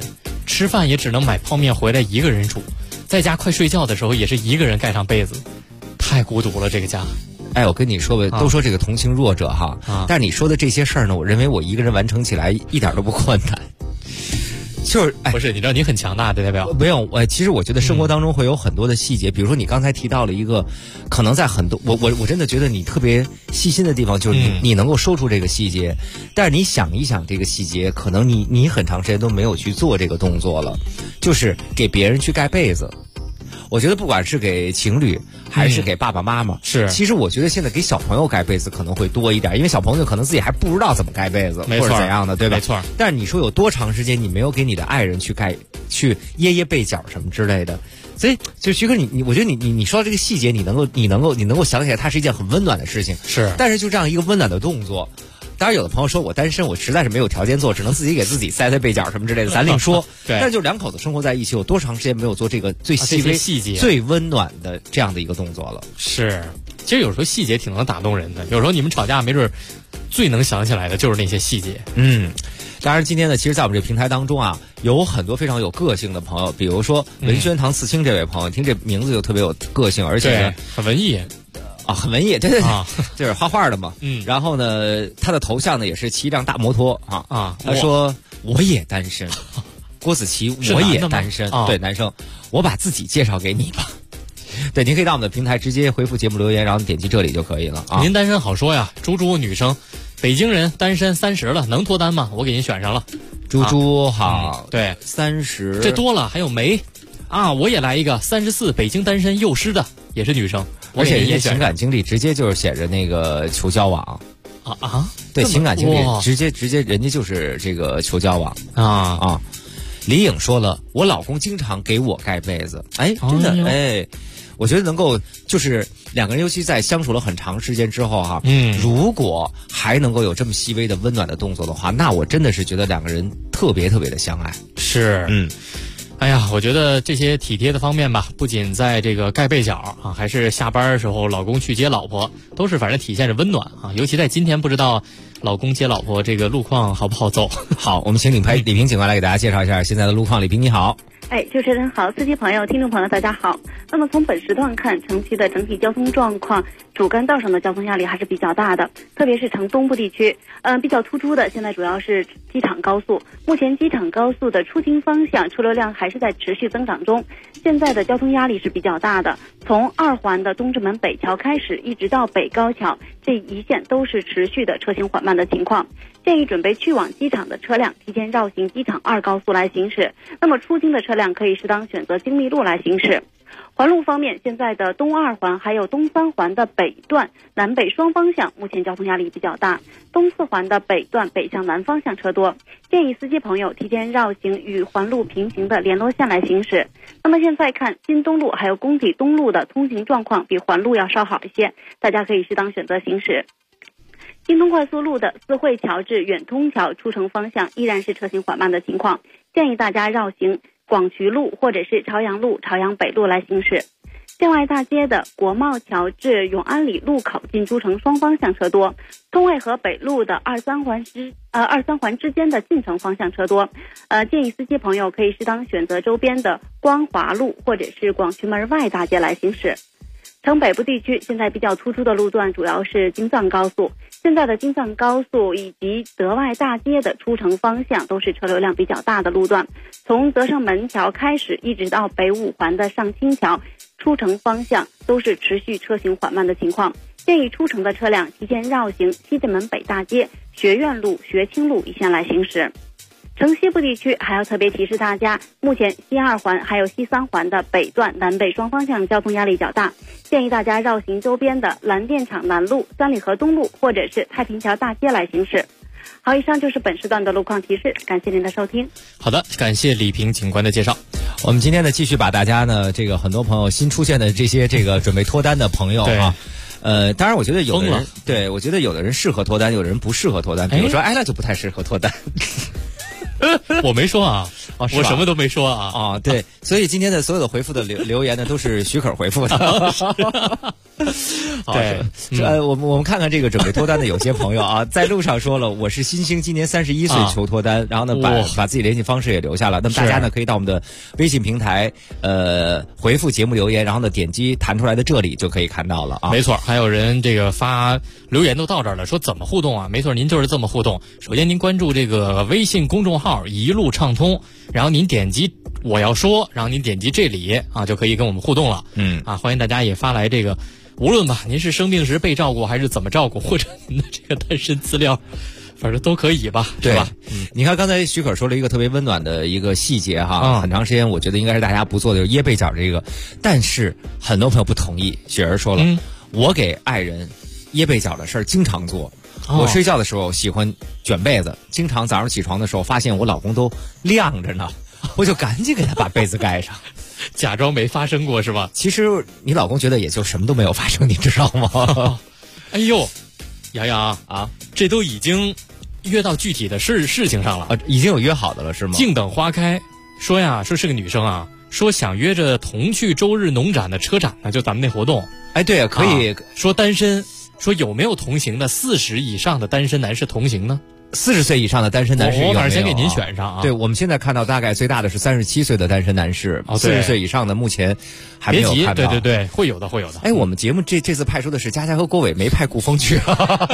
吃饭也只能买泡面回来一个人煮，在家快睡觉的时候也是一个人盖上被子，太孤独了这个家。 哎，我跟你说吧，都说这个同情弱者哈，但是你说的这些事儿呢，我认为我一个人完成起来一点都不困难。就是不是，你知道你很强大的代表？ 没有，其实我觉得生活当中会有很多的细节，比如说你刚才提到了一个，可能在很多我真的觉得你特别细心的地方，就是你能够说出这个细节，但是你想一想这个细节，可能你很长时间都没有去做这个动作了，就是给别人去盖被子。我觉得不管是给情侣还是给爸爸妈妈， 是， 其实我觉得现在给小朋友盖被子可能会多一点，因为小朋友可能自己还不知道怎么盖被子，或者怎样的，对吧？ 没错。 但是你说有多长时间你没有给你的爱人去掖被角什么之类的，所以就徐哥，我觉得你说到这个细节，你能够想起来，它是一件很温暖的事情。 是， 但是就这样一个温暖的动作。当然，有的朋友说我单身，我实在是没有条件做，只能自己给自己塞被角什么之类的，咱另说。 对。 但是就两口子生活在一起，有多长时间没有做这个最细微、 细节、 最温暖的这样的一个动作了？ 是，其实有时候细节挺能打动人的。有时候你们吵架，没准最能想起来的就是那些细节。 当然今天呢，其实在我们这个平台当中啊，有很多非常有个性的朋友，比如说文轩堂刺青这位朋友，听这名字就特别有个性，而且呢很文艺。 很文艺，对，就是画画的嘛。然后呢，他的头像呢也是骑一辆大摩托他说我也单身，郭子琪我也单身，对，男生，我把自己介绍给你吧。对，您可以到我们的平台直接回复节目留言，然后点击这里就可以了啊。 您单身好说呀，猪猪女生，北京人，单身30了，能脱单吗？我给您选上了。 猪猪好， 对 ，30， 这多了，还有梅我也来一个34，北京单身幼师的，也是女生。 而且人家情感经历直接就是写着那个求交往对，情感经历直接人家就是这个求交往李颖说了，我老公经常给我盖被子，真的我觉得能够就是两个人，尤其在相处了很长时间之后如果还能够有这么细微的温暖的动作的话，那我真的是觉得两个人特别特别的相爱。 是，哎呀，我觉得这些体贴的方面吧，不仅在这个盖被角还是下班的时候老公去接老婆，都是反正体现着温暖尤其在今天，不知道老公接老婆这个路况好不好走？ 好，我们请李平警官来给大家介绍一下现在的路况。李平你好。 主持人好，司机朋友、听众朋友大家好。那么从本时段看，城区的整体交通状况，主干道上的交通压力还是比较大的，特别是城东部地区，比较突出的现在主要是机场高速。目前机场高速的出京方向车流量还是在持续增长中，现在的交通压力是比较大的。从2环的东直门北桥开始，一直到北高桥这一线都是持续的车行缓慢的情况。建议准备去往机场的车辆提前绕行机场2高速来行驶，那么出京的车辆可以适当选择京密路来行驶。环路方面，现在的东2环还有东3环的北段南北双方向目前交通压力比较大，东4环的北段北向南方向车多，建议司机朋友提前绕行与环路平行的联络线来行驶。那么现在看新东路还有工体东路的通行状况比环路要稍好一些，大家可以适当选择行驶。京通快速路的四惠桥至远通桥出城方向依然是车行缓慢的情况，建议大家绕行广渠路或者是朝阳路、朝阳北路来行驶。建外大街的国贸桥至永安里路口进出城双方向车多，通惠河北路的二三环之间的进城方向车多，建议司机朋友可以适当选择周边的光华路或者是广渠门外大街来行驶。城北部地区现在比较突出的路段主要是京藏高速，现在的京藏高速以及德外大街的出城方向都是车流量比较大的路段，从德胜门桥开始一直到北5环的上清桥出城方向都是持续车行缓慢的情况，建议出城的车辆提前绕行西直门北大街、学院路、学清路一线来行驶。城西部地区还要特别提示大家，目前西2环还有西3环的北段南北双方向交通压力较大，建议大家绕行周边的蓝电厂南路、三里河东路或者是太平桥大街来行驶。好，以上就是本时段的路况提示，感谢您的收听。 好的，感谢李平警官的介绍。 我们今天呢继续把大家呢这个很多朋友新出现的这些准备脱单的朋友当然我觉得有的人对我觉得有的人适合脱单，有的人不适合脱单，比如说那就不太适合脱单。 我没说我什么都没说对，所以今天的所有的回复的留言呢都是许可回复的。 对，我们看看这个准备脱单的有些朋友啊，在路上说了，我是新星，今年31岁求脱单，然后呢把自己联系方式也留下了。那么大家呢可以到我们的微信平台回复节目留言，然后呢点击弹出来的这里就可以看到了啊。 没错，还有人这个发留言都到这儿了，说怎么互动啊？没错，您就是这么互动。首先您关注这个微信公众号一路畅通，然后您点击我要说，然后您点击这里啊就可以跟我们互动了。欢迎大家也发来这个无论吧，您是生病时被照顾还是怎么照顾，或者您的这个单身资料，反正都可以吧，是吧？ 你看刚才许可说了一个特别温暖的一个细节哈，很长时间我觉得应该是大家不做的，就是掖被角这个，但是很多朋友不同意。雪儿说了，我给爱人掖被角的事儿经常做。我睡觉的时候喜欢卷被子，经常早上起床的时候发现我老公都晾着呢，我就赶紧给他把被子盖上。 假装没发生过是吧？ 其实你老公觉得也就什么都没有发生，你知道吗？ 哎呦，洋洋啊，这都已经约到具体的事情上了， 已经有约好的了是吗？ 静等花开说呀，说是个女生啊，说想约着同去周日农展的车展呢，就咱们那活动。 哎，对啊，可以说单身，说有没有同行的40以上的单身男士同行呢 ？40岁以上的单身男士有没有？ 我反正先给您选上啊。 对，我们现在看到大概最大的是37岁的单身男士，40岁以上的目前还没有看到。 对，会有的。 哎，我们节目这次派出的是佳佳和郭伟，没派顾峰去。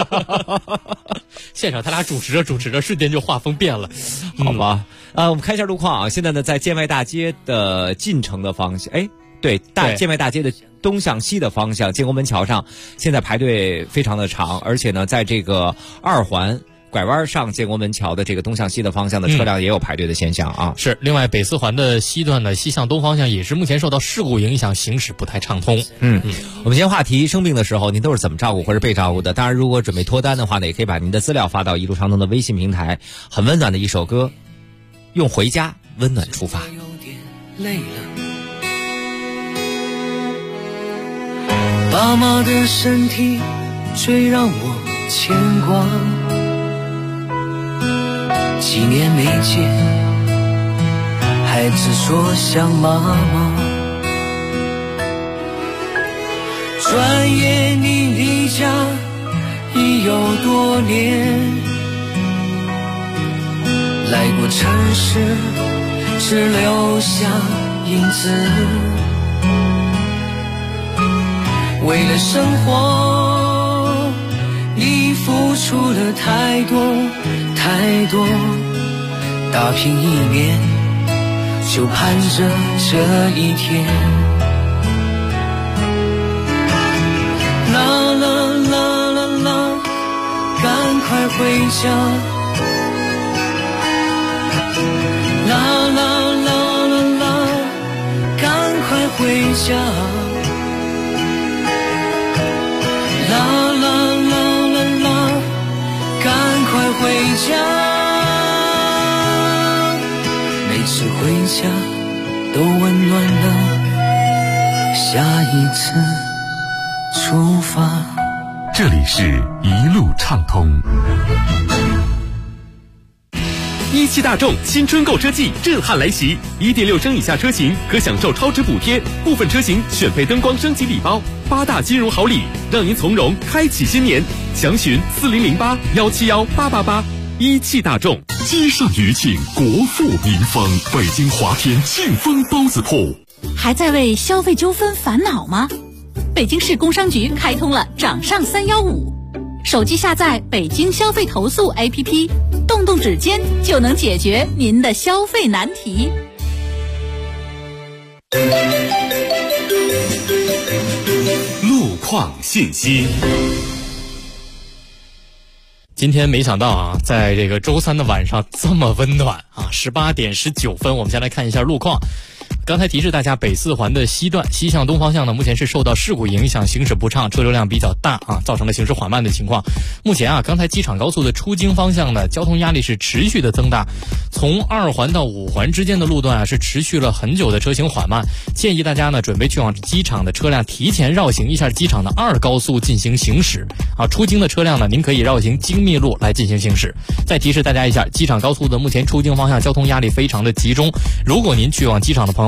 现场他俩主持着，瞬间就画风变了， 好吧？我们看一下路况啊。现在呢，在建外大街的进城的方向，建外大街的东向西的方向，建国门桥上，现在排队非常的长，而且呢，在这个2环拐弯上建国门桥的这个东向西的方向的车辆也有排队的现象啊。 是，另外北4环的西段的西向东方向也是目前受到事故影响，行驶不太畅通。 我们今天话题，生病的时候您都是怎么照顾或者被照顾的？当然，如果准备脱单的话呢，也可以把您的资料发到一路畅通的微信平台。很温暖的一首歌，用回家温暖出发。 累了，爸妈的身体最让我牵挂。几年没见，孩子说想妈妈。转眼你离家已有多年，来过城市只留下影子。为了生活，你付出了太多太多，打拼1年，就盼着这一天。啦啦啦啦啦，赶快回家。啦啦啦啦啦，赶快回家。啦啦啦啦啦，赶快回家。每次回家都温暖了下一次出发。 这里是一路畅通。 17大众新春购车季震撼来袭，1.6升以下车型可享受超值补贴，部分车型选配灯光升级礼包，8大金融好礼，让您从容开启新年。详询4008-171-888。17大众， 街上余庆，国富民丰，北京华天庆丰包子铺。 还在为消费纠纷烦恼吗？北京市工商局开通了掌上315，手机下载北京消费投诉 APP， 动动指尖就能解决您的消费难题。 路况信息。 今天没想到啊，在这个周3的晚上这么温暖啊！18点19分，我们先来看一下路况。刚才提示大家，北4环的西段西向东方向呢，目前是受到事故影响，行驶不畅，车流量比较大啊，造成了行驶缓慢的情况。目前啊，刚才机场高速的出京方向呢，交通压力是持续的增大，从2环到5环之间的路段啊，是持续了很久的车行缓慢。建议大家呢，准备去往机场的车辆提前绕行一下机场的2高速进行行驶啊。出京的车辆呢，您可以绕行京密路来进行行驶。再提示大家一下，机场高速的目前出京方向交通压力非常的集中，如果您去往机场的朋友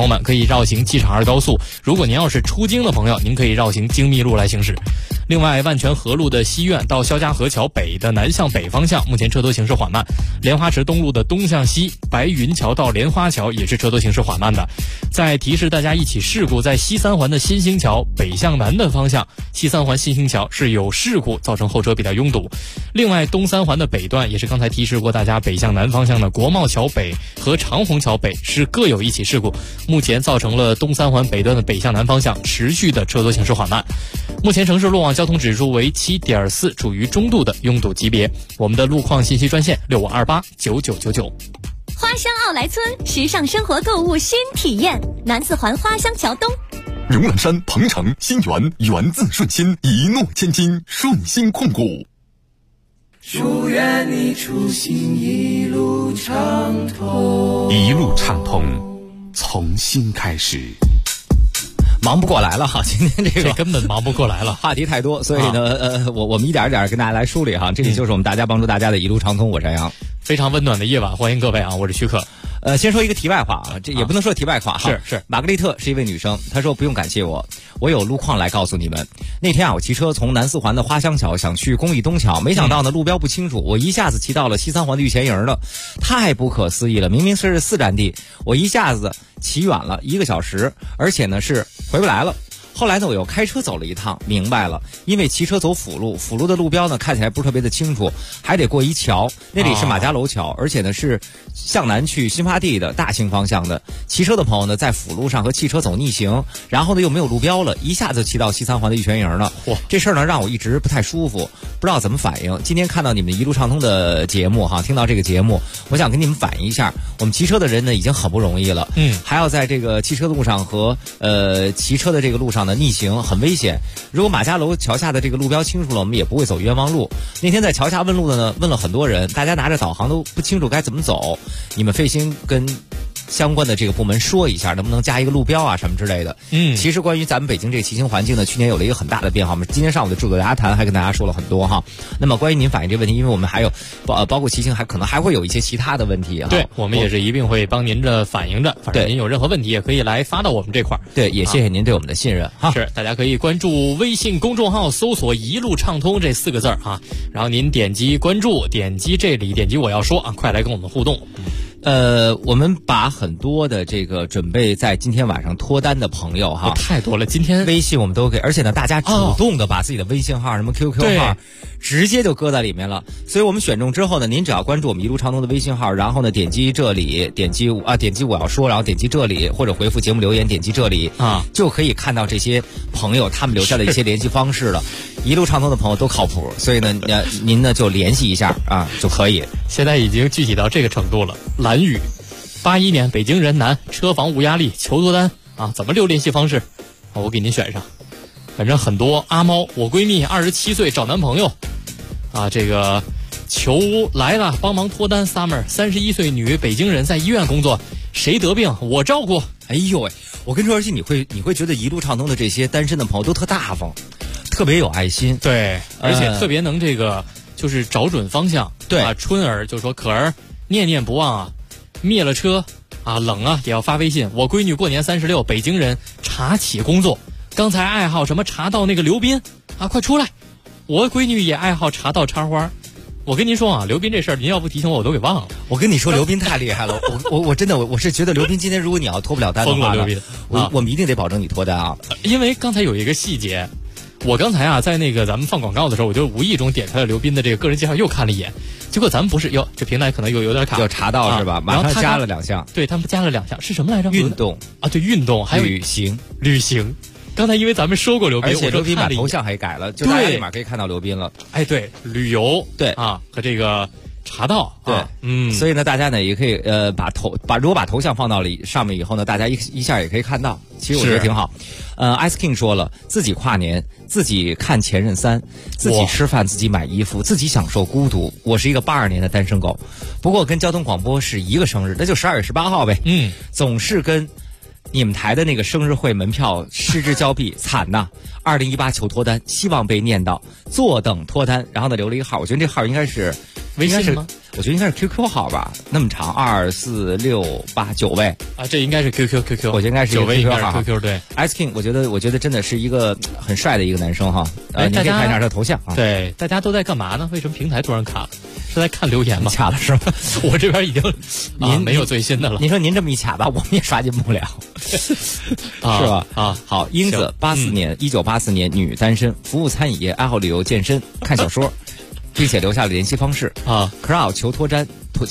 友们可以绕行机场2高速，如果您要是出京的朋友，您可以绕行京密路来行驶。另外，万泉河路的西苑到肖家河桥北的南向北方向，目前车多行驶缓慢。莲花池东路的东向西，白云桥到莲花桥也是车多行驶缓慢的。再提示大家一起事故，在西三环的新兴桥北向南的方向，西三环新兴桥是有事故，造成后车比较拥堵。另外，东三环的北段也是刚才提示过大家，北向南方向的国贸桥北和长虹桥北是各有一起事故，目前造成了东三环北段的北向南方向持续的车多行驶缓慢。目前城市路网交通指数为7.4，处于中度的拥堵级别。我们的路况信息专线65289999。 花乡奥莱村，时尚生活购物新体验，南四环花乡桥东。 荣览山、鹏城、新源，源自顺心，一诺千金，顺心控股。 祝愿你出行一路畅通， 一路畅通，从新开始。 忙不过来了哈，今天这根本忙不过来了， 话题太多，所以呢，我们一点一点跟大家来梳理哈。这里就是我们大家帮助大家的一路畅通，我是杨洋。 非常温暖的夜晚，欢迎各位啊，我是徐克。 先说一个题外话啊，这也不能说题外话哈。 是， 玛格丽特是一位女生，她说不用感谢我，我有路况来告诉你们。那天啊，我骑车从南四环的花乡桥想去公益东桥，没想到呢路标不清楚，我一下子骑到了西三环的御前营了，太不可思议了！明明是4站地，我一下子骑远了1个小时，而且呢是回不来了。后来呢，我又开车走了一趟，明白了，因为骑车走辅路，辅路的路标呢看起来不是特别的清楚，还得过一桥，那里是马家楼桥，而且呢是向南去新发地的大兴方向的。骑车的朋友呢在辅路上和汽车走逆行，然后呢又没有路标了，一下子骑到西三环的御前营了。这事儿呢让我一直不太舒服，不知道怎么反应。今天看到你们一路畅通的节目哈，听到这个节目，我想跟你们反映一下，我们骑车的人呢已经很不容易了，还要在这个汽车路上和骑车的这个路上逆行很危险。如果马家楼桥下的这个路标清楚了，我们也不会走冤枉路。那天在桥下问路的呢，问了很多人，大家拿着导航都不清楚该怎么走。你们费心跟相关的这个部门说一下，能不能加一个路标啊什么之类的。其实关于咱们北京这个骑行环境呢，去年有了一个很大的变化。我们今天上午的诸葛牙谈还跟大家说了很多哈。那么关于您反映这个问题，因为我们还有包括骑行可能还会有一些其他的问题啊。 对，我们也是一并会帮您这反映着。反正您有任何问题也可以来发到我们这块儿。 对，也谢谢您对我们的信任哈。 是，大家可以关注微信公众号，搜索“一路畅通”这4个字啊，然后您点击关注，点击这里，点击我要说啊，快来跟我们互动。 我们把很多的这个准备在今天晚上脱单的朋友哈， 太多了。今天微信我们都给，而且呢，大家主动的把自己的微信号、什么 QQ 号直接就搁在里面了。所以我们选中之后呢，您只要关注我们一路畅通的微信号，然后呢点击这里，点击我要说，然后点击这里，或者回复节目留言，点击这里啊，就可以看到这些朋友他们留下的一些联系方式了。一路畅通的朋友都靠谱，所以呢，您呢就联系一下啊就可以。 现在已经具体到这个程度了。蓝宇，81年北京人，男，车房无压力，求脱单啊，怎么留联系方式？我给您选上。反正很多。阿猫，我闺蜜27岁找男朋友啊，这个求来了帮忙脱单。Summer 31岁女，北京人，在医院工作，谁得病我照顾。 哎呦喂，我跟你说，而且你会觉得一路畅通的这些单身的朋友都特大方，特别有爱心。 对，而且特别能这个就是找准方向。 对啊，春儿就说可儿念念不忘啊，灭了车啊，冷啊也要发微信。我闺女过年36，北京人，茶企工作。刚才爱好什么茶道那个刘斌啊，快出来！我闺女也爱好茶道插花。我跟您说啊，刘斌这事儿您要不提醒我都给忘了。 我跟你说，刘斌太厉害了。我真的我是觉得刘斌今天如果你要脱不了单的话呢，我们一定得保证你脱单啊。 因为刚才有一个细节，我刚才啊在那个咱们放广告的时候，我就无意中点开了刘斌的这个个人介绍，又看了一眼，结果咱们不是哟，这平台可能有点卡， 有查到是吧？马上加了2项， 对他们加了2项，是什么来着？ 运动啊，对，运动还有旅行。 刚才因为咱们说过刘斌， 而且刘斌把头像还改了，就大家立马可以看到刘斌了。 哎，对，旅游， 对啊，和这个茶道， 对，所以呢，大家呢也可以如果把头像放到上面以后呢，大家一下也可以看到。其实我觉得挺好。Ice King 说了，自己跨年，自己看前任3，自己吃饭，自己买衣服，自己享受孤独。我是一个82年的单身狗，不过跟交通广播是一个生日，那就12月18号呗。总是跟你们台的那个生日会门票失之交臂，惨呐！2018求脱单，希望被念到，坐等脱单。然后呢，留了一个号，我觉得这号应该是微信吗？ 我觉得应该是 QQ 号吧，那么长，24689位啊，这应该是 QQ， 我觉得应该是 9位应该是 QQ 对 ，Ice King， 我觉得真的是一个很帅的一个男生哈。你可以看一下他的头像啊。 对，大家都在干嘛呢？为什么平台突然卡了？是在看留言吗？ 卡了是吗？ 我这边已经您没有最新的了。 您说您这么一卡吧，我们也刷新不了，是吧？啊，好，英子1984年女，单身，服务餐饮业，爱好旅游、健身、看小说，并且留下了联系方式啊。 Crow 求脱单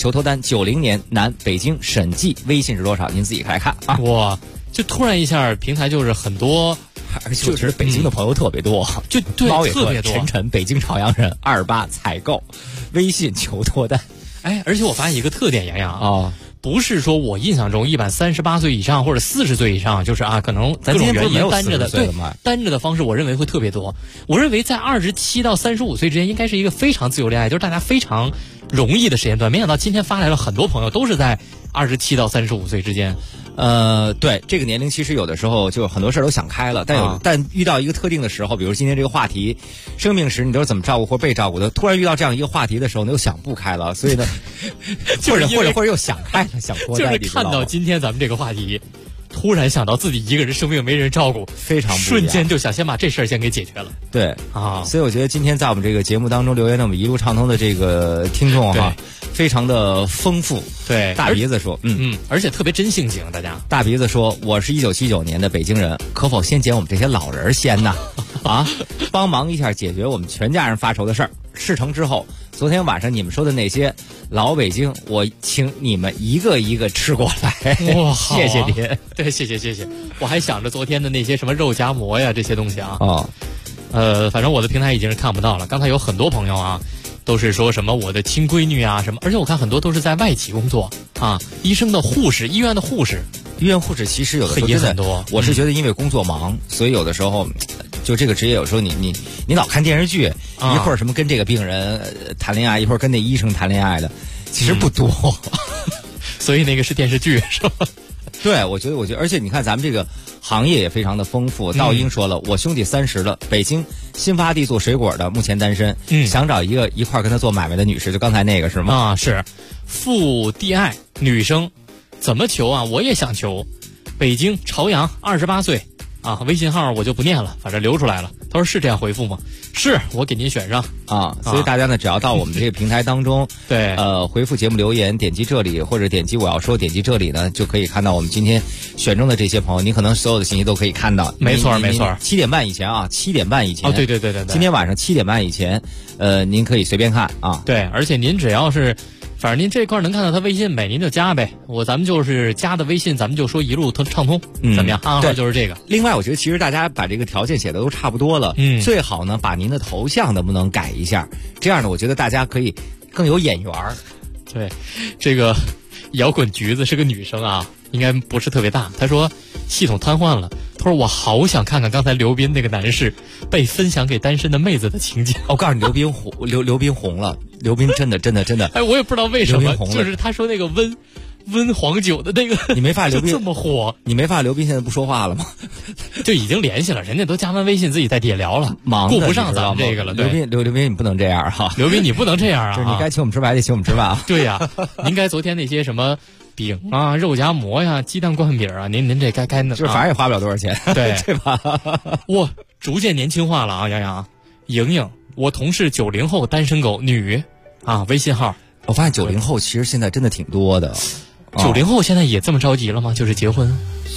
，90年男，北京审计，微信是多少？您自己来看啊。 哇，就突然一下平台就是很多。 而且我觉得北京的朋友特别多， 就对， 猫也特别多。 晨晨，北京朝阳人，28采购，微信求脱单。 哎，而且我发现一个特点，洋洋啊， 不是说我印象中一般38岁以上或者40岁以上，就是啊，可能各种原因单着的，对，单着的方式，我认为会特别多。我认为在27到35岁之间，应该是一个非常自由恋爱，就是大家非常容易的时间段。没想到今天发来了很多朋友，都是在27到35岁之间。 对，这个年龄其实有的时候就很多事都想开了，但遇到一个特定的时候，比如今天这个话题，生病时你都是怎么照顾或被照顾的，突然遇到这样一个话题的时候，你又想不开了，所以呢，或者又想开了，想脱单， 就是看到今天咱们这个话题。突然想到自己一个人生病没人照顾， 非常瞬间就想先把这事儿先给解决了。 对啊， 所以我觉得今天在我们这个节目当中留言的我们一路畅通的这个听众哈，非常的丰富。 对， 大鼻子说， 而且特别真性情，大家。 大鼻子说，我是1979年的北京人，可否先捡我们这些老人先呢？啊，帮忙一下解决我们全家人发愁的事儿。事成之后，昨天晚上你们说的那些老北京，我请你们一个一个吃过来。 哇， 谢谢您。 对，谢谢。我还想着昨天的那些什么肉夹馍呀这些东西啊。反正我的平台已经是看不到了。刚才有很多朋友啊，都是说什么我的亲闺女啊什么，而且我看很多都是在外企工作啊，医生的护士，医院的护士。 医院护士其实有的时候也很多， 我是觉得因为工作忙，所以有的时候就这个职业有时候你老看电视剧，一会儿什么跟这个病人谈恋爱，一会儿跟那医生谈恋爱的，其实不多， 所以那个是电视剧是吧？ 对，我觉得，而且你看咱们这个行业也非常的丰富。道英说了，我兄弟30了，北京新发地做水果的，目前单身，想找一个一块跟他做买卖的女士，就刚才那个是吗？ 啊，是，富地爱女生，怎么求啊？我也想求，北京朝阳，28岁。啊，微信号我就不念了，反正留出来了。他说是这样回复吗？是，我给您选上啊。所以大家呢，只要到我们这个平台当中， 对， 回复节目留言，点击这里或者点击我要说，点击这里呢，就可以看到我们今天选中的这些朋友，你可能所有的信息都可以看到。 没错。 7点半以前啊，7点半以前。 哦，对。 今天晚上7点半以前，您可以随便看啊。 对，而且您只要是。反正您这块能看到他微信呗，您就加呗。咱们就是加的微信，咱们就说一路畅通，怎么样？暗号就是这个。 另外，我觉得其实大家把这个条件写的都差不多了，最好呢把您的头像能不能改一下？这样呢，我觉得大家可以更有眼缘。 对，这个摇滚橘子是个女生啊，应该不是特别大。她说系统瘫痪了，她说我好想看看刚才刘斌那个男士被分享给单身的妹子的情景。 我告诉你，刘斌红了。刘斌真的， 哎，我也不知道为什么，就是他说那个温黄酒的那个， 你没发现刘斌这么火？ 你没发现刘斌现在不说话了吗？ 就已经联系了，人家都加完微信自己在底下聊了， 忙顾不上咱们这个了。 刘斌，你不能这样哈！ 刘斌，你不能这样啊！ 就是你该请我们吃饭得请我们吃饭啊！ 对呀，您该昨天那些什么饼啊、肉夹馍呀、鸡蛋灌饼啊，您这该就是反正也花不了多少钱， 对对吧？ 哇，逐渐年轻化了啊！洋洋，莹，我同事90后单身狗女。啊，微信号， 我发现90后其实现在真的挺多的。 90后现在也这么着急了吗？就是结婚？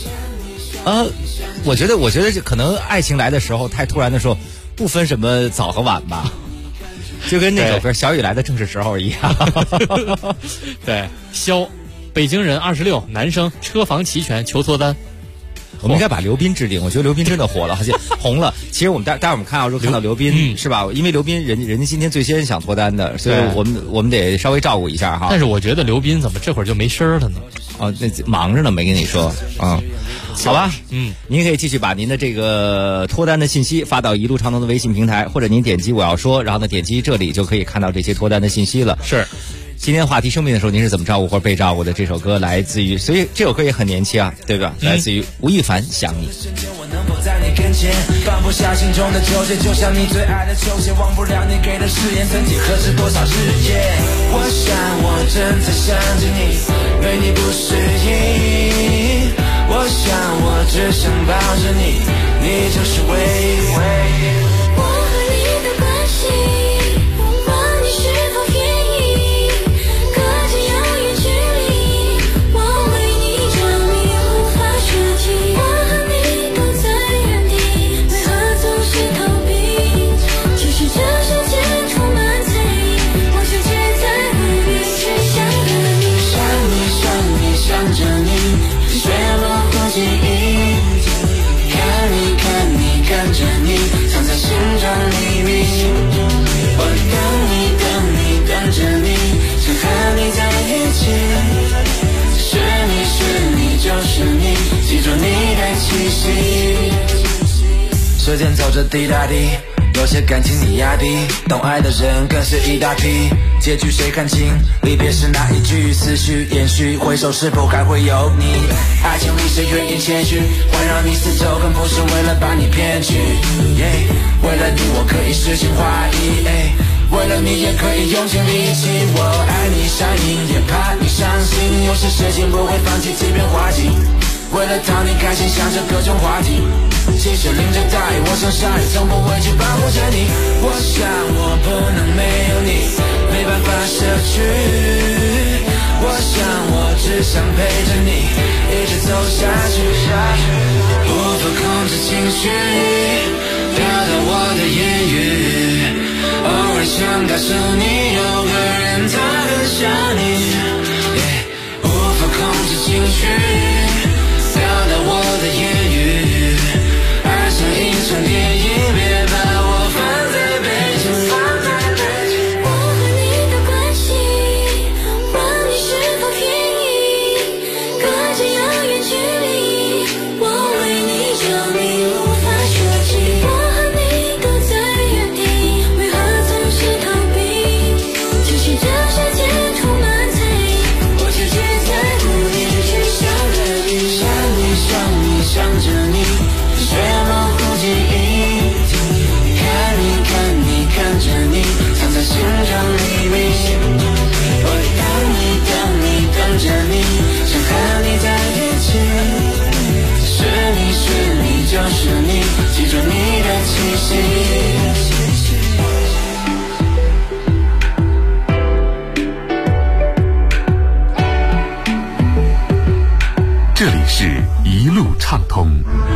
我觉得这可能爱情来的时候太突然的时候，不分什么早和晚吧，就跟那首歌《小雨来的正是时候》一样。 对，肖，北京人26，男生，车房齐全，求脱单。 我们应该把刘斌置顶，我觉得刘斌真的火了，而且红了。其实我们待会儿我们看到刘斌是吧？因为刘斌人家今天最先想脱单的，所以我们得稍微照顾一下哈。 但是我觉得刘斌怎么这会儿就没声了呢？ 哦，那忙着呢，没跟你说啊。好吧，您可以继续把您的这个脱单的信息发到一路畅通的微信平台，或者您点击我要说，然后呢点击这里就可以看到这些脱单的信息了。 是。 今天话题生病的时候您是怎么照顾或者被照顾的？这首歌来自于，所以这首歌也很年轻啊，对吧？来自于吴亦凡《想你》。 眼前，放不下心中的纠结，就像你最爱的球鞋，忘不了你给的誓言，曾几何时多少日夜。我想我正在想着你，对你不适应。我想我只想抱着你，你就是唯一。 我和你的关系，问你是否愿意？隔着遥远距离，我为你着迷，无法舍弃。我和你都在原地，为何总是逃避？其实这世界充满猜疑，我却只在乎你，只想着你， 想你想你想着你，虽然模糊记忆。看你看你看着你，藏在心中秘密。我等你等你等着你，想和你在一起。是你是你就是你，记住你的气息。时间走着滴答滴，有些感情你压低，懂爱的人更是一大批。结局谁看清？离别时那一句，思绪延续，回首是否还会有你？爱情里谁愿意谦虚，环绕你四周，更不是为了把你骗去。为了你我可以诗情画意，为了你也可以用尽力气。我爱你上瘾，也怕你伤心，有些事情不会放弃，即便花季。为了讨你开心，想着各种话题，其实淋着大雨，我想下雨，从不会去保护着你。我想我不能没有你，没办法舍去。我想我只想陪着你，一直走下去。无法控制情绪，表达我的言语，偶尔想告诉你，有个人他很想你。无法控制情绪，表达我的言语，爱像一场电影，别把我放在背景。 我和你的关系，问你是否愿意？隔着遥远距离，我为你着迷，无法舍弃。我和你都在原地，为何总是逃避？其实这世界充满猜疑，我却只在乎你，只想着你。 想着你，虽然模糊记忆。看你看你看着你，藏在心中秘密。我等你等你等着你，想和你在一起。是你是你就是你，记住你的气息。 这里是一路畅通，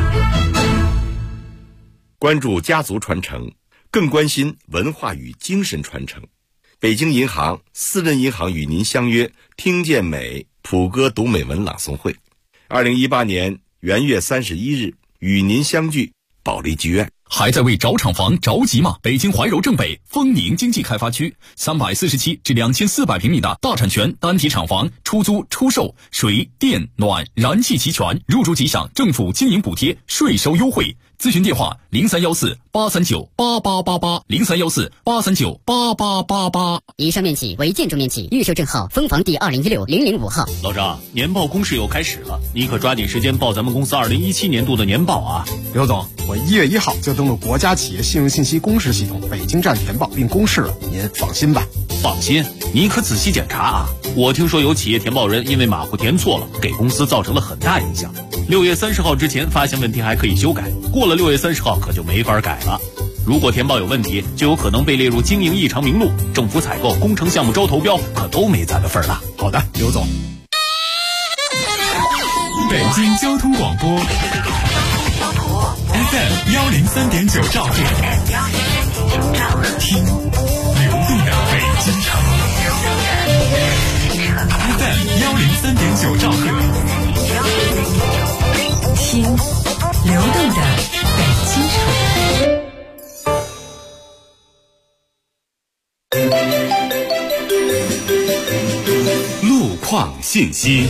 关注家族传承，更关心文化与精神传承。北京银行私人银行与您相约听见美普歌读美文朗诵会，2018年元月31日与您相聚保利剧院。 还在为找厂房着急吗？北京怀柔正北丰宁经济开发区347至2400平米的大产权单体厂房，出租出售，水电暖燃气齐全，入住即享政府经营补贴，税收优惠。咨询电话0314-839-8888，0314-839-8888。 以上面积为建筑面积，预售证号分房第2016005号。 老张，年报公示又开始了，你可抓紧时间报咱们公司2017年度的年报啊！ 刘总，我1月1号就登录国家企业信用信息公示系统北京站填报并公示了，您放心吧。 放心，你可仔细检查啊！我听说有企业填报人因为马虎填错了，给公司造成了很大影响。6月30号之前发现问题还可以修改，过了6月30号可就没法改了。如果填报有问题，就有可能被列入经营异常名录，政府采购、工程项目招投标可都没咱的份儿了。 好的，刘总。 北京交通广播 FM 103.9兆赫，听流动的北京城。FM 103.9兆赫， 听流动的北京城。 路况信息。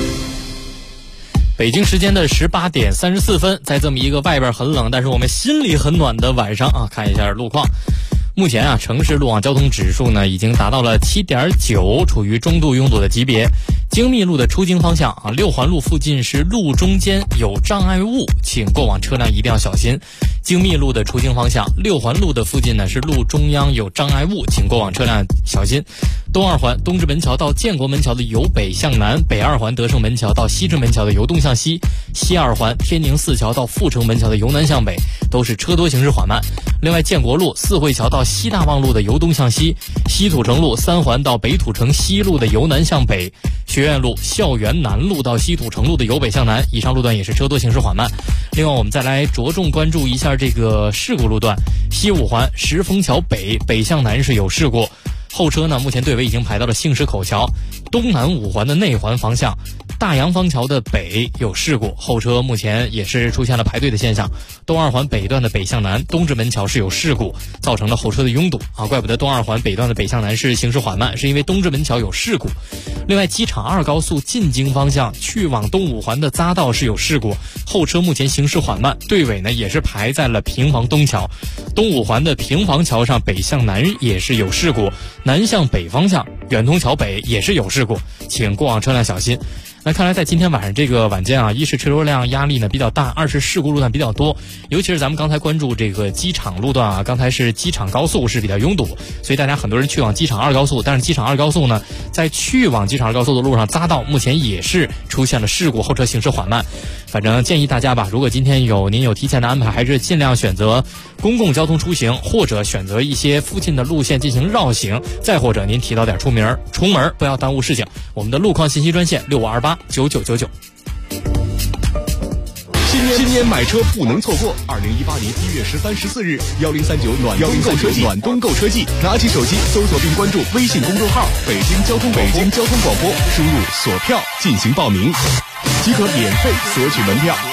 北京时间的18点34分，在这么一个外边很冷，但是我们心里很暖的晚上啊，看一下路况。 目前啊，城市路网交通指数呢已经达到了7.9，处于中度拥堵的级别。京密路的出京方向啊，6环路附近是路中间有障碍物，请过往车辆一定要小心。京密路的出京方向，6环路的附近呢是路中央有障碍物，请过往车辆小心。东二环东直门桥到建国门桥的由北向南，北二环德胜门桥到西直门桥的由东向西，西二环天宁四桥到阜成门桥的由南向北，都是车多行驶缓慢。另外，建国路四惠桥到西大望路的由东向西，西土城路3环到北土城西路的由南向北，学院路校园南路到西土城路的由北向南，以上路段也是车多行驶缓慢。另外，我们再来着重关注一下这个事故路段，西五环石峰桥北北向南是有事故，后车呢目前队尾已经排到了杏石口桥。东南五环的内环方向，大洋坊桥的北有事故，后车目前也是出现了排队的现象。东二环北段的北向南东直门桥是有事故，造成了后车的拥堵啊，怪不得东二环北段的北向南是行驶缓慢，是因为东直门桥有事故。另外，机场2高速进京方向去往东五环的匝道是有事故，后车目前行驶缓慢，队尾呢也是排在了平房东桥。东五环的平房桥上北向南也是有事故，南向北方向远通桥北也是有事故，请过往车辆小心。那看来在今天晚上这个晚间啊，一是车流量压力呢比较大，二是事故路段比较多，尤其是咱们刚才关注这个机场路段啊，刚才是机场高速是比较拥堵，所以大家很多人去往机场2高速，但是机场2高速呢，在去往机场2高速的路上匝道目前也是出现了事故，后车行驶缓慢。反正建议大家吧，如果今天您有提前的安排，还是尽量选择公共交通出行，或者选择一些附近的路线进行绕行，再或者您提早点出门，不要耽误事情。我们的路况信息专线65289999。 新年买车不能错过！2018年1月13、14日，1039暖冬购车季，拿起手机搜索并关注微信公众号“北京交通广播”，输入锁票进行报名，即可免费索取门票。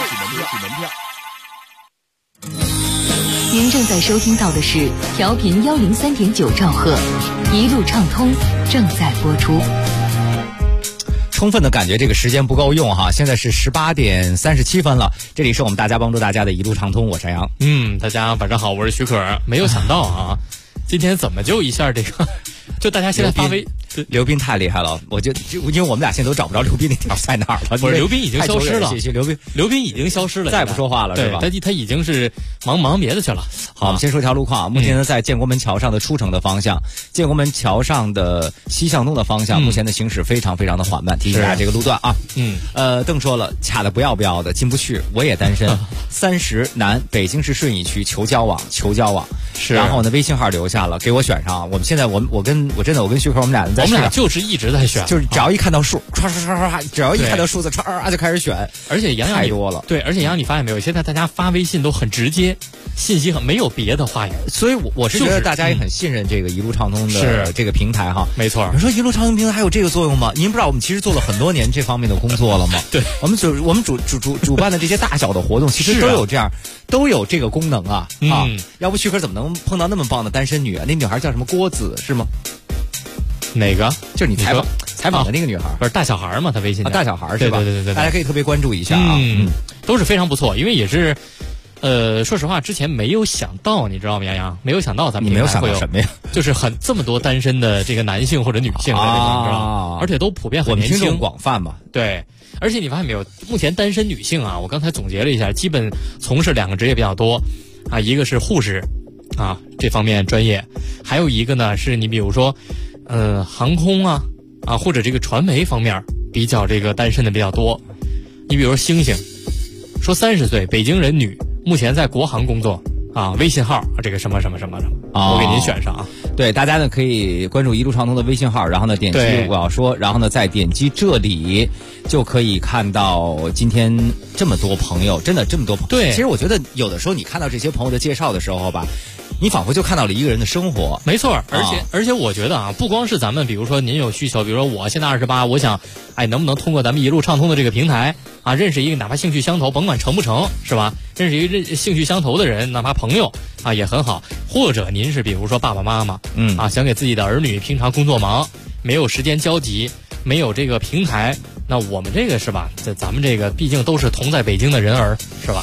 您正在收听到的是调频103.9兆赫，一路畅通正在播出。 充分的感觉这个时间不够用哈，现在是18点37分了，这里是我们大家帮助大家的一路畅通，我是杨洋。 大家晚上好，我是许可。没有想到啊，今天怎么就一下这个，就大家现在发微。 刘斌太厉害了，因为我们俩现在都找不着刘斌那条在哪儿了。 不是，刘斌已经消失了。刘斌已经消失了， 再不说话了，是吧？ 他已经是忙别的去了。 好，我们先说条路况。目前呢，在建国门桥上的出城的方向，建国门桥上的西向东的方向，目前的行驶非常非常的缓慢，提醒大家这个路段啊。邓说了，卡的不要的，进不去，我也单身。30南北京市顺义区求交往。是。然后呢，微信号留下了，给我选上。我们现在我跟徐克，我们俩就是一直在选， 就是只要一看到数，唰，只要一看到数字，唰就开始选。 而且杨洋太多了， 对，而且杨洋你发现没有，现在大家发微信都很直接，信息很没有别的话语， 所以我是觉得大家也很信任这个一路畅通的这个平台哈。 没错， 你说一路畅通平台还有这个作用吗？您不知道我们其实做了很多年这方面的工作了吗？ 对， 我们主办的这些大小的活动，其实都有这个功能啊。要不徐克怎么能碰到那么棒的单身女啊？那女孩叫什么郭子是吗？ 哪个？ 就是你采访的那个女孩， 不是大小孩嘛？她微信大小孩是吧？ 对， 大家可以特别关注一下啊。 都是非常不错，因为也是，说实话，之前没有想到，你知道吗？杨洋没有想到咱们你没有想到什么呀？ 就是这么多单身的这个男性或者女性在这里，知道吗？而且都普遍很年轻， 我们听众广泛嘛。 对，而且你发现没有，目前单身女性啊，我刚才总结了一下，基本从事2个职业比较多啊，一个是护士啊这方面专业，还有一个呢是你比如说。航空啊或者这个传媒方面比较这个单身的比较多。你比如说星星，说30岁，北京人，女，目前在国航工作啊，微信号这个什么，我给您选上啊。 对，大家呢可以关注一路畅通的微信号，然后呢点击我要说，然后呢再点击这里，就可以看到今天这么多朋友，真的这么多朋友。 对， 其实我觉得有的时候你看到这些朋友的介绍的时候吧，你仿佛就看到了一个人的生活。 没错，而且我觉得啊，不光是咱们，比如说您有需求，比如说我现在28，我想，能不能通过咱们一路畅通的这个平台啊，认识一个哪怕兴趣相投，甭管成不成，是吧？认识一个兴趣相投的人，哪怕朋友啊也很好。或者您是比如说爸爸妈妈，想给自己的儿女平常工作忙，没有时间交集，没有这个平台，那我们这个是吧？咱们这个毕竟都是同在北京的人儿，是吧？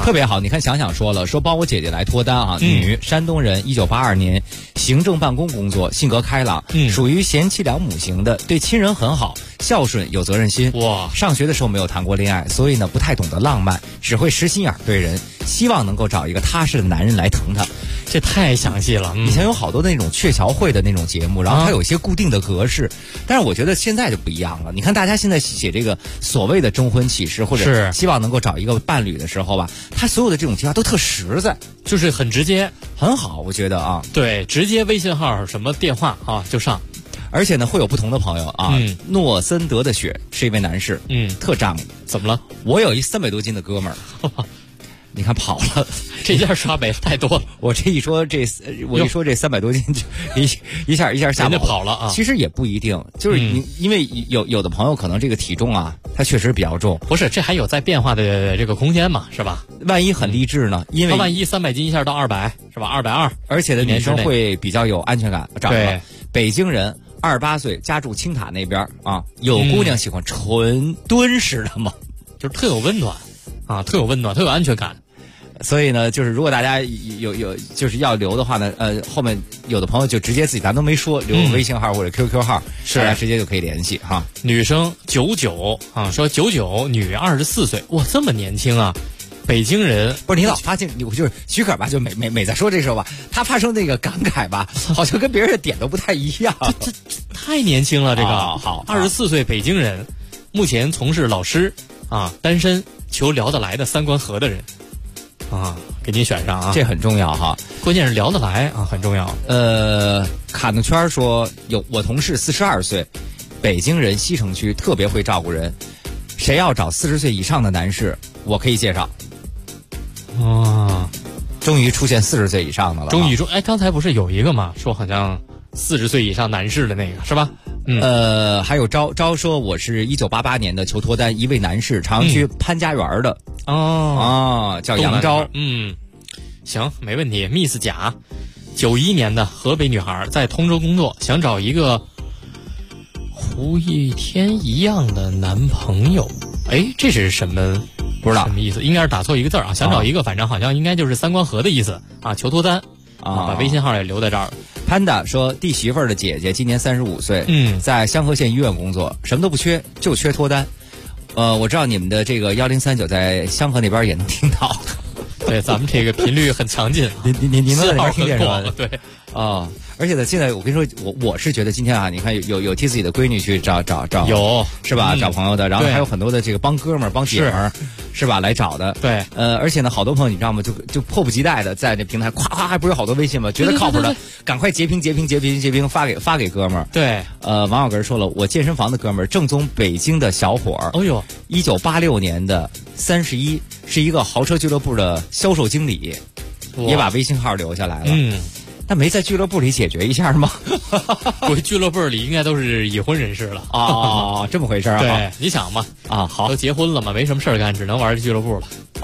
特别好。你看，想说了，说帮我姐姐来脱单啊，女，山东人，1982年行政办公工作，性格开朗，属于贤妻良母型的，对亲人很好，孝顺，有责任心。哇，上学的时候没有谈过恋爱，所以呢不太懂得浪漫，只会实心眼对人，希望能够找一个踏实的男人来疼她。 这太详细了。 以前有好多那种鹊桥会的那种节目，然后它有一些固定的格式，但是我觉得现在就不一样了。你看大家现在写这个所谓的征婚启事，或者希望能够找一个伴侣的时候吧，他所有的这种计划都特实在， 就是很直接， 很好，我觉得啊。 对，直接微信号什么电话啊就上。 而且呢，会有不同的朋友啊。诺森德的雪是一位男士，特仗义。 怎么了？ 我有一300多斤的哥们儿。你看跑了， 这件刷北太多了。 我一说这300多斤就一下下跑了啊。 其实也不一定，就是因为有的朋友可能这个体重啊，他确实比较重。 不是，这还有在变化的这个空间嘛，是吧？ 万一很励志呢？因为万一300斤一下到200，是吧？220， 而且呢，女生会比较有安全感。 对， 北京人，28岁，家住青塔那边啊。有姑娘喜欢纯敦实的吗？ 就是特有温暖啊，特有温暖，特有安全感。 所以呢，就是如果大家有就是要留的话呢，后面有的朋友就直接自己咱都没说，留微信号或者 QQ 号，大家直接就可以联系哈。 女生99啊，说99，女24岁，哇，这么年轻啊！北京人。 不是，你老发现我就是许可吧，就每在说这时候吧，他发生那个感慨吧，好像跟别人的点都不太一样。 这太年轻了，这个好 ，24岁北京人，目前从事老师啊，单身，求聊得来的3观合的人。啊，给您选上啊， 这很重要哈。 关键是聊得来啊，很重要。 卡诺圈说我同事42岁，北京人，西城区，特别会照顾人。谁要找40岁以上的男士，我可以介绍。 啊， 终于出现40岁以上的了。 哎，刚才不是有一个吗？说好像40岁以上男士的那个是吧？ 还有招说我是1988年的求脱单，一位男士，朝阳区潘家园的。叫杨昭。 行，没问题。Miss 甲，91年的河北女孩，在通州工作，想找一个胡一天一样的男朋友。哎，这是什么？ 不知道什么意思，应该是打错一个字啊。想找一个，反正好像应该就是3观合的意思啊，求脱单啊，把微信号也留在这儿。 Panda 说弟媳妇儿的姐姐今年35岁，在香河县医院工作，什么都不缺，就缺脱单。我知道你们的这个1039在香河那边也能听到。 对，咱们这个频率很强劲， 你能在那边听见是吧？ 对而且呢，现在我跟你说，我是觉得今天啊，你看有替自己的闺女去找， 有是吧？找朋友的，然后还有很多的这个帮哥们儿、帮姐们儿，是吧？来找的。 对， 而且呢，好多朋友你知道吗？就迫不及待的在那平台，咵，还不是有好多微信吗？觉得靠谱的，赶快截屏发给哥们儿。 对， 王小根说了，我健身房的哥们儿，正宗北京的小伙儿。 哦呦 ，1986年的31，是一个豪车俱乐部的销售经理，也把微信号留下来了。那没在俱乐部里解决一下吗？ 我俱乐部里应该都是已婚人士了。 这么回事啊？ 对，你想嘛， 好， 都结婚了嘛，没什么事儿干，只能玩俱乐部了。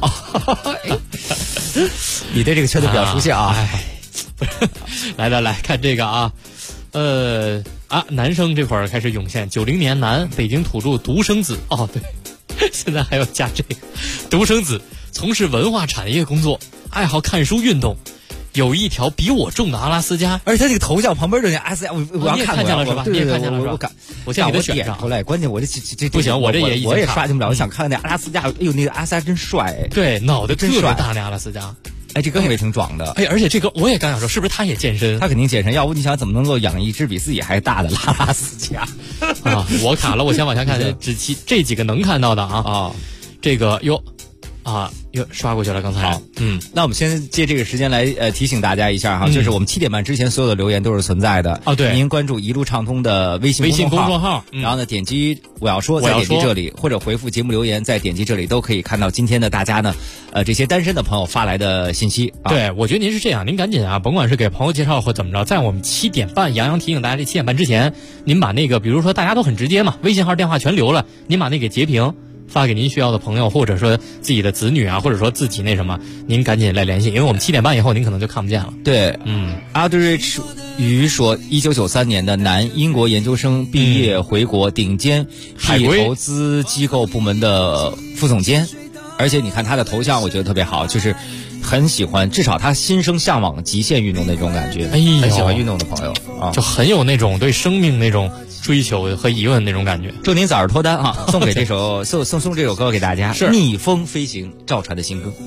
你对这个圈子比较熟悉啊？ 来看这个啊，男生这块儿开始涌现。90年男，北京土著，独生子。哦，对，现在还要加这个，独生子，从事文化产业工作，爱好看书、运动。有一条比我重的阿拉斯加， 而且他这个头像旁边就那 S， 我要看见了是吧？你也看见了是吧？我先给他选上。关键我这不行，我这也刷进不了。我想看那阿拉斯加，哎呦，那个阿拉斯加真帅！ 对，脑袋真帅，大那阿拉斯加。 哎，这哥们也挺壮的。 哎，而且这个我也刚想说，是不是他也健身？ 他肯定健身，要不你想怎么能够养一只比自己还大的阿拉斯加啊？我卡了，我先往下看，这几个能看到的啊。这个又刷过去了，刚才。 好，那我们先借这个时间来提醒大家一下哈，就是我们7点半之前所有的留言都是存在的。 对， 您关注一路畅通的微信公众号，然后呢点击我要说，再点击这里，或者回复节目留言，再点击这里，都可以看到今天的大家呢，这些单身的朋友发来的信息。 对，我觉得您是这样，您赶紧甭管是给朋友介绍或怎么着，在我们7点半，杨洋提醒大家，这7点半之前，您把那个，比如说大家都很直接嘛，微信号、电话全留了，您把那给截屏。发给您需要的朋友，或者说自己的子女啊，或者说自己那什么，您赶紧来联系，因为我们7点半以后您可能就看不见了。 对，Aldrich 于说，1993年的男，英国研究生毕业回国，顶尖 PE 投资机构部门的副总监。 而且你看他的头像，我觉得特别好，就是很喜欢，至少他心生向往极限运动那种感觉，很喜欢运动的朋友啊， 就很有那种对生命那种追求和疑问那种感觉。 祝您早日脱单啊！送给这首送这首歌给大家，是逆风飞行，赵传的新歌。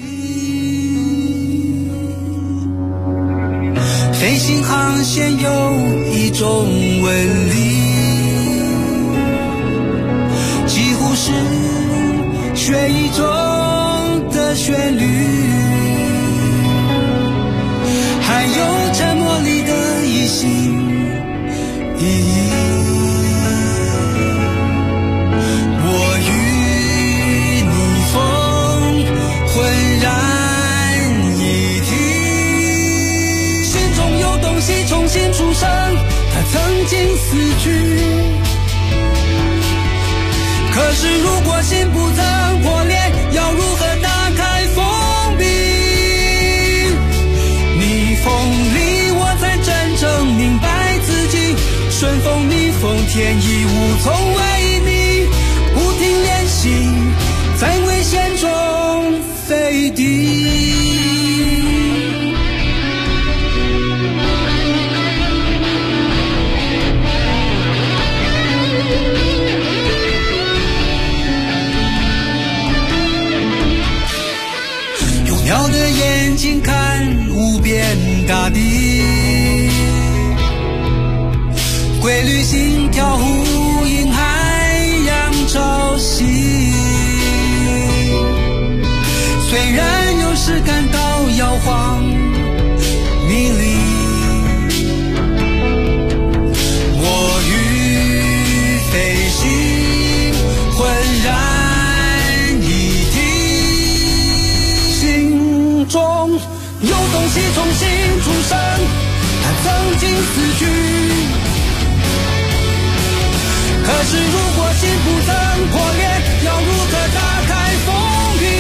飞行航线有一种纹理，几乎是血液中的旋律，还有沉默里的一心一意。我与逆风浑然一体，心中有东西重新出生，它曾经死去。可是如果心不曾破裂，要如何打开封闭？逆风里我才真正明白自己，顺风逆风天衣无从为逆，不停练习，在危险中飞低。鸟的眼睛看无边大地，规律心跳呼应海洋潮汐，虽然有时感到摇晃迷离，我与飞行浑然中有东西重新出生，它曾经死去。可是如果心不曾破裂，要如何打开封闭？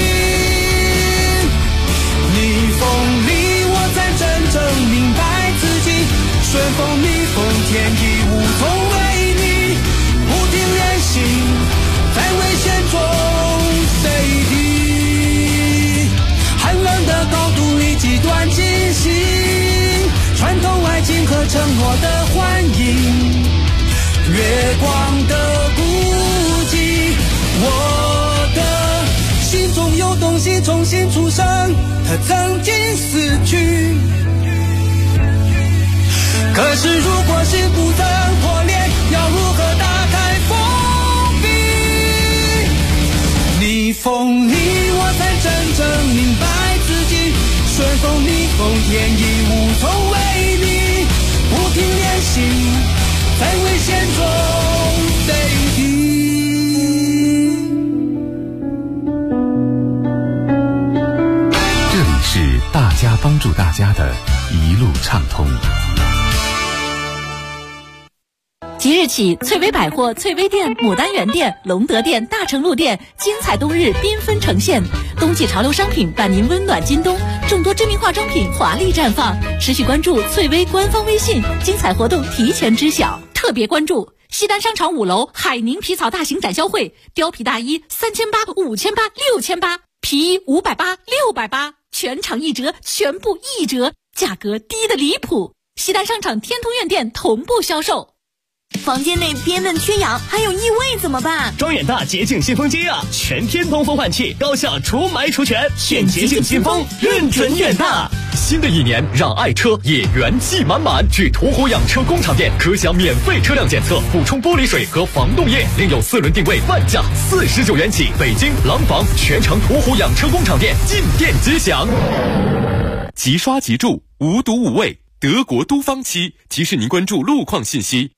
逆风里我才真正明白自己，顺风逆风天衣无从为逆，不停练习，在危险中飞低。寒冷的高度里极端惊喜，穿透爱情和承诺的幻影，月光的孤寂，我的心中有东西重新出生，它曾经死去。可是如果心不曾破裂，要如何打开封闭？逆风里我才真正明白自己，顺风逆风天衣无从为逆，不停练习，在危险中飞低。 这里是大家帮助大家的一路畅通。 即日起，翠微百货、翠微店、牡丹园店、隆德店、大成路店精彩冬日缤纷呈现，冬季潮流商品伴您温暖今冬，众多知名化妆品华丽绽放。持续关注翠微官方微信，精彩活动提前知晓。特别关注西单商场5楼海宁皮草大型展销会，貂皮大衣3800、5800、6800，皮衣580、680，全场一折，全部一折，价格低得离谱。西单商场天通苑店同步销售。 房间内憋闷缺氧，还有异味怎么办？ 装远大洁净新风机啊，全天通风换气，高效除霾除醛，选洁净新风，认准远大。 新的一年，让爱车也元气满满。去途虎养车工厂店可享免费车辆检测，补充玻璃水和防冻液，另有4轮定位半价，49元起。北京廊坊全城途虎养车工厂店进店即享。 即刷即住，无毒无味，德国都芳漆提示您关注路况信息。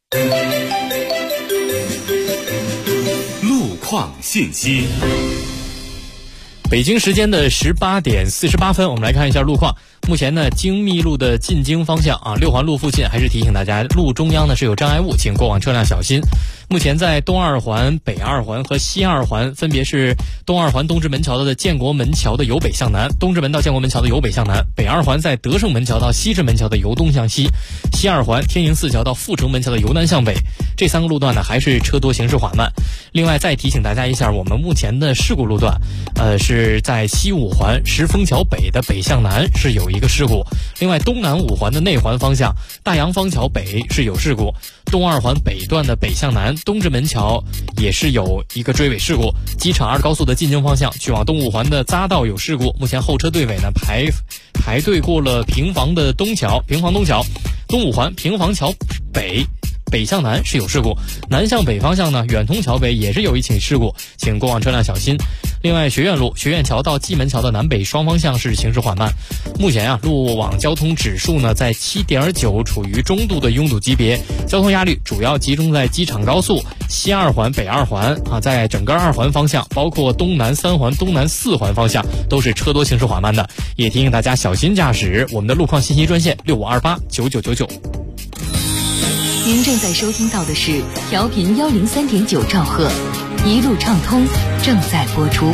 路况信息。 北京时间的18点48分，我们来看一下路况。目前呢，京密路的进京方向啊，6环路附近还是提醒大家，路中央呢是有障碍物，请过往车辆小心。 目前在东二环、北二环和西二环，分别是东二环东直门桥的建国门桥的由北向南，东直门到建国门桥的由北向南；北二环在德胜门桥到西直门桥的由东向西；西二环天营寺桥到阜成门桥的由南向北。这3个路段呢，还是车多，行驶缓慢。另外再提醒大家一下，我们目前的事故路段，是在西五环石峰桥北的北向南是有一个事故。另外东南五环的内环方向大洋坊桥北是有事故，东二环北段的北向南东直门桥也是有一个追尾事故。机场2高速的进京方向去往东五环的匝道有事故，目前后车队尾呢排队过了平房东桥，东五环平房桥北向南是有事故，南向北方向呢，远通桥北也是有一起事故，请过往车辆小心。另外，学院路学院桥到蓟门桥的南北双方向是行驶缓慢。目前路网交通指数呢在 7.9， 处于中度的拥堵级别，交通压力主要集中在机场高速、西二环、北二环在整个2环方向，包括东南3环、东南4环方向都是车多行驶缓慢的，也提醒大家小心驾驶。我们的路况信息专线65289999。 您正在收听到的是调频103.9兆赫，一路畅通正在播出。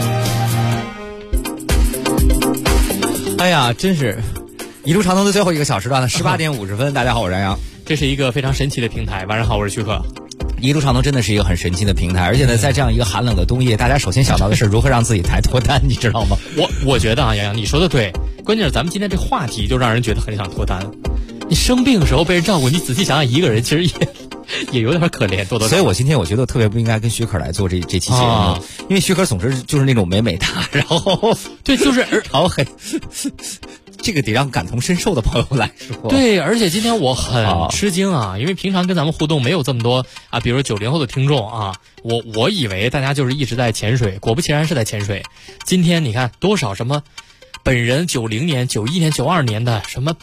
哎呀，真是一路畅通的最后一个小时段了，18点50分。大家好，我是杨洋。 这是一个非常神奇的平台。晚上好，我是徐克。 一路畅通真的是一个很神奇的平台，而且呢，在这样一个寒冷的冬夜，大家首先想到的是如何让自己脱单，你知道吗？ 我觉得杨洋你说的对，关键是咱们今天这话题就让人觉得很想脱单。你生病的时候被人照顾，你仔细想想，一个人其实也有点可怜，多。 所以我今天我觉得特别不应该跟徐克来做这期节目，因为徐克总之就是那种美哒，然后对，就是然后很这个得让感同身受的朋友来说。 对，而且今天我很吃惊因为平常跟咱们互动没有这么多比如90后的听众我以为大家就是一直在潜水，果不其然是在潜水。今天你看多少什么。本人90年、91年、92年的，什么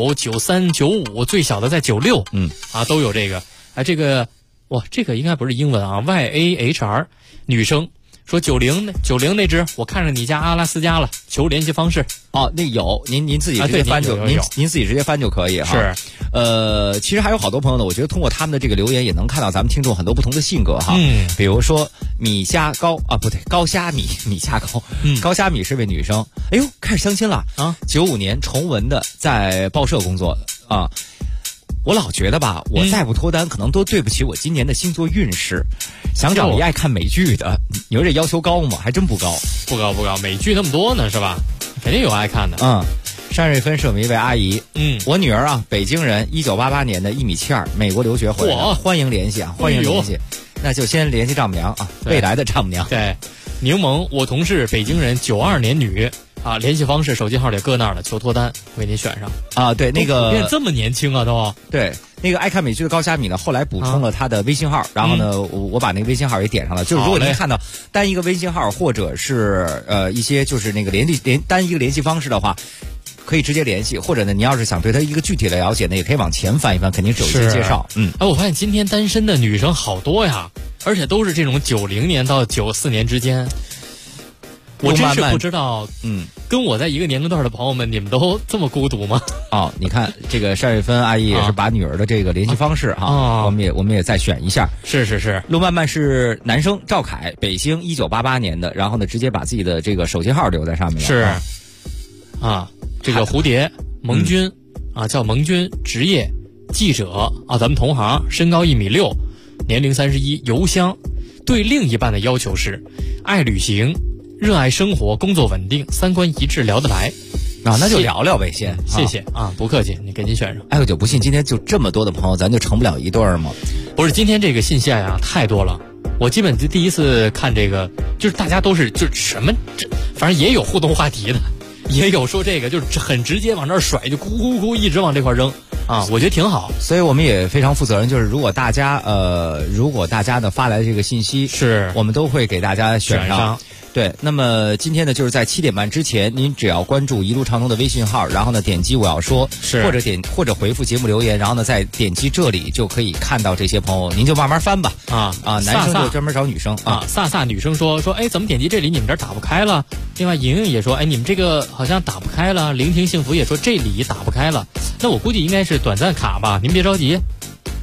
89、93、95，最小的在96，都有这个。这个应该不是英文YAHR 女生说90那只，我看着你家阿拉斯加了，求联系方式。 那有，您自己直接翻您自己直接翻就可以是。 其实还有好多朋友呢，我觉得通过他们的这个留言，也能看到咱们听众很多不同的性格比如说高虾米虾高，高虾米是位女生，哎呦，开始相亲了95年崇文的，在报社工作我老觉得吧，我再不脱单，可能都对不起我今年的星座运势。想找一爱看美剧的，你说这要求高吗？还真不高， 不高，美剧那么多呢，是吧？肯定有爱看的。 单瑞芬是我们一位阿姨，我女儿北京人，1988年的1.72米，美国留学回来，欢迎联系欢迎联系。那就先联系丈母娘未来的丈母娘。 对，柠檬，我同事，北京人，92年女。联系方式、手机号也搁那儿了，求脱单，我给您选上。 对，那个变这么年轻都。 对，那个爱看美剧的高虾米呢，后来补充了他的微信号，然后呢，我把那个微信号也点上了。就是如果您看到单一个微信号，或者是一些就是那个单一个联系方式的话，可以直接联系，或者呢，你要是想对他一个具体的了解呢，也可以往前翻一翻，肯定是有一些介绍。 我发现今天单身的女生好多呀，而且都是这种90年到94年之间。我真是不知道，跟我在一个年龄段的朋友们，你们都这么孤独吗？ 你看这个单瑞芬阿姨也是把女儿的这个联系方式我们也再选一下。 是。 陆漫漫是男生，赵凯，北京，1988年的，然后呢，直接把自己的这个手机号留在上面了。 是，这个蝴蝶蒙军叫蒙军，职业记者咱们同行，身高1.6米，年龄31，邮箱，对另一半的要求是爱旅行。热爱生活，工作稳定，三观一致，聊得来那就聊聊呗先。 谢谢不客气，你给您选上。 我就不信今天就这么多的朋友，咱就成不了一对吗？ 不是，今天这个信息太多了，我基本就第一次看这个，就是大家都是就是什么反正也有互动话题的，也有说这个就是很直接往这儿甩，就咕一直往这块扔我觉得挺好。 所以我们也非常负责任，就是如果大家的发来的这个信息，是我们都会给大家选上。对，那么今天呢，就是在7点半之前，您只要关注一路畅通的微信号，然后呢点击我要说，或者回复节目留言，然后呢再点击这里就可以看到这些朋友，您就慢慢翻吧。男生就专门找女生飒女生说怎么点击这里你们这儿打不开了？另外莹莹也说你们这个好像打不开了。聆听幸福也说这里打不开了，那我估计应该是短暂卡吧，您别着急。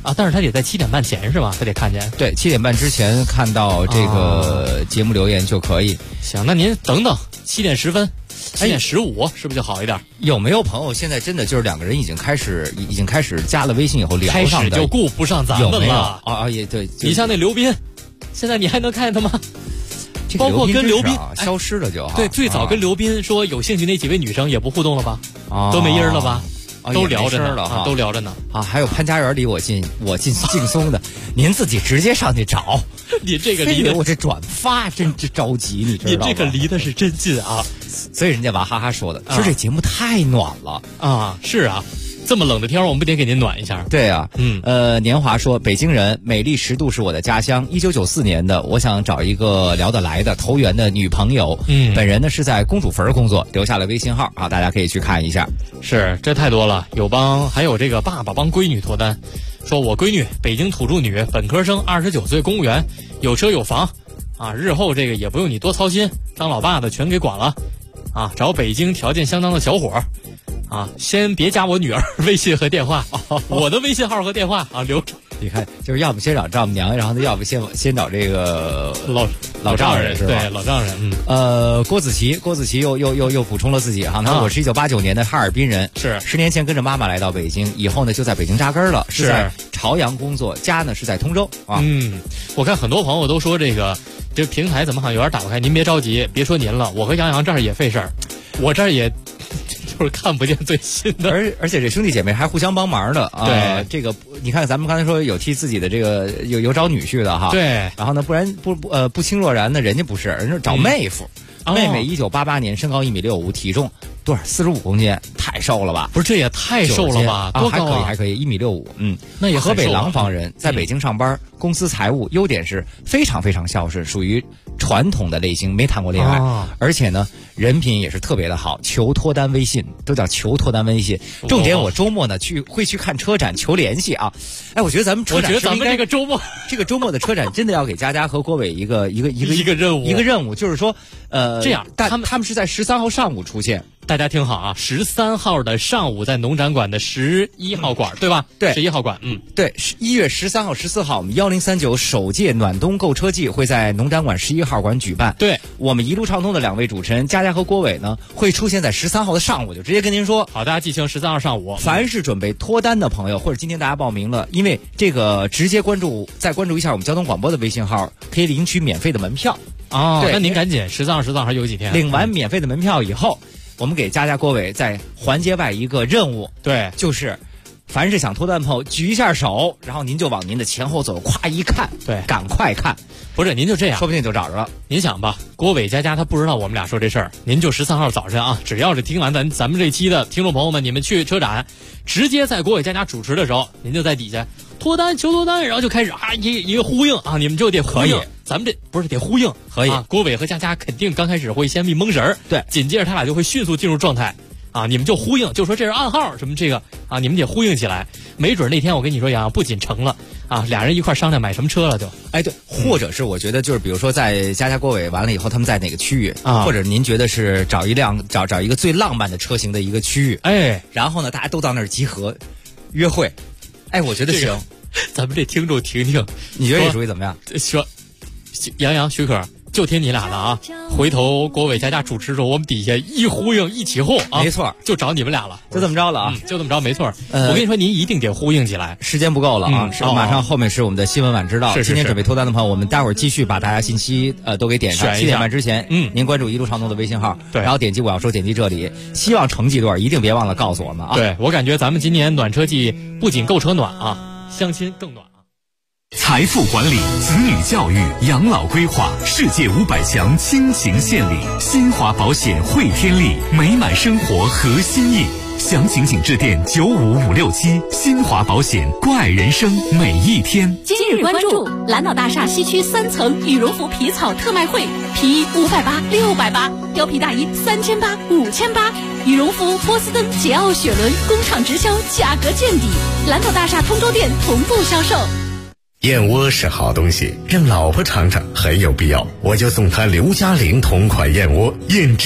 啊，但是他得在7点半前是吧？他得看见。 对，7点半之前看到这个节目留言就可以。 行，那您等等，7点10分。7点15是不是就好一点？ 有没有朋友现在真的就是2个人已经开始加了微信以后聊上的， 开始就顾不上咱们了？ 有没有啊？也对， 你像那刘斌，现在你还能看见他吗？包括跟刘斌消失了就对，最早跟刘斌说有兴趣那几位女生也不互动了吧？都没音了吧？都聊着呢啊，都聊着呢啊！还有潘家园离我近劲松的，您自己直接上去找。 你这个离的， 我这转发真着急，你知道吗？ 你这个离的是真近啊！ 所以人家娃哈哈说的，其实这节目太暖了啊！是啊。这么冷的天我们不得给您暖一下？ 对啊，年华说，北京人，美丽10度是我的家乡。1994年的，我想找一个聊得来的、投缘的女朋友。本人呢是在公主坟工作，留下了微信号啊，大家可以去看一下。 是，这太多了，还有这个爸爸帮闺女脱单，说我闺女北京土著女，本科生，29岁，公务员，有车有房，啊，日后这个也不用你多操心，当老爸的全给管了，啊，找北京条件相当的小伙。啊，先别加我女儿微信和电话，我的微信号和电话啊留着。 你看，就是要不先找丈母娘，然后呢，要不先找这个老丈人是吧？ 对，老丈人。 郭子琪又补充了自己哈，那我是1989年的哈尔滨人， 是 10年前跟着妈妈来到北京，以后呢就在北京扎根了，是在朝阳工作，家呢是在通州啊。 我看很多朋友都说这平台怎么好像有点打不开，您别着急，别说您了，我和杨洋这儿也费事儿，我这儿也。就是看不见最新的， 而且这兄弟姐妹还互相帮忙的啊。 对， 这个你看咱们刚才说有替自己的这个有找女婿的哈。 对， 然后呢，不轻若然呢，人家不是，人家找妹夫。妹妹1988年，身高1.65米，体重多少？45公斤，太瘦了吧？ 不是，这也太瘦了吧？多高啊？还可以，1.65米。 那也河北廊坊人，在北京上班，公司财务，优点是非常非常孝顺，属于传统的类型，没谈过恋爱，而且呢，人品也是特别的好。求脱单微信都叫求脱单微信。重点，我周末呢会去看车展，求联系啊！哎，我觉得咱们车展， 我觉得咱们这个周末的车展真的要给佳佳和郭伟一个任务，就是说， 这样， 他们是在13号上午出现。 大家听好啊，13号的上午在农展馆的11号馆，对吧？ 对 ，11号馆， 对，1月13号、14号，我们1039首届暖冬购车季会在农展馆11号馆举办。 对， 我们一路畅通的2位主持人佳佳和郭伟呢，会出现在13号的上午，就直接跟您说。 好，大家记清13号上午。 凡是准备脱单的朋友，或者今天大家报名了，因为这个直接关注一下我们交通广播的微信号，可以领取免费的门票。 哦，那您赶紧13号还有几天？ 领完免费的门票以后。我们给佳佳郭伟在环节外一个任务， 对， 就是凡是想脱单的朋友举一下手，然后您就往您的前后走，咵一看， 对， 赶快看， 不是您就这样， 说不定就找着了。 您想吧，郭伟佳佳他不知道我们俩说这事儿，您就13号早晨啊，只要是听完咱们这期的听众朋友们，你们去车展，直接在郭伟佳佳主持的时候，您就在底下求脱单，然后就开始啊一个呼应啊，你们就得呼应。咱们这不是得呼应， 可以。 郭伟和佳佳肯定刚开始会先蒙神， 对， 紧接着他俩就会迅速进入状态，啊，你们就呼应，就说这是暗号什么这个啊，你们得呼应起来。没准那天我跟你说杨，不仅成了啊，俩人一块商量买什么车了就。 哎，对，或者是我觉得就是比如说在佳佳郭伟完了以后，他们在哪个区域啊？或者您觉得是找一个最浪漫的车型的一个区域， 哎， 然后呢大家都到那儿集合约会，哎，我觉得行。 咱们这听众听听， 你觉得这属于怎么样？ 说。杨许可就听你俩的啊！回头郭伟佳佳主持的时候，我们底下一呼应一起哄啊！ 没错， 就找你们俩了， 就这么着了啊！ 就这么着，没错。我跟你说，您一定得呼应起来， 时间不够了啊！马上后面是我们的新闻晚知道。 是今天准备脱单的朋友，我们待会儿继续把大家信息都给点上。7点半之前，您关注一路畅通的微信号， 对， 然后点击我要说，点击这里，希望成绩段一定别忘了告诉我们啊！ 对，我感觉咱们今年暖车季不仅购车暖啊，相亲更暖。 财富管理、子女教育、养老规划，世界500强倾情献礼，新华保险汇天利，美满生活核心意。详情请致电95567，新华保险，怪人生每一天。 今日关注蓝岛大厦西区3层羽绒服皮草特卖会，皮衣580、680，貂皮大衣3800、5800，羽绒服波司登、捷奥、雪伦工厂直销，价格见底。蓝岛大厦通州店同步销售。 燕窝是好东西，让老婆尝尝很有必要，我就送她刘嘉玲同款燕窝燕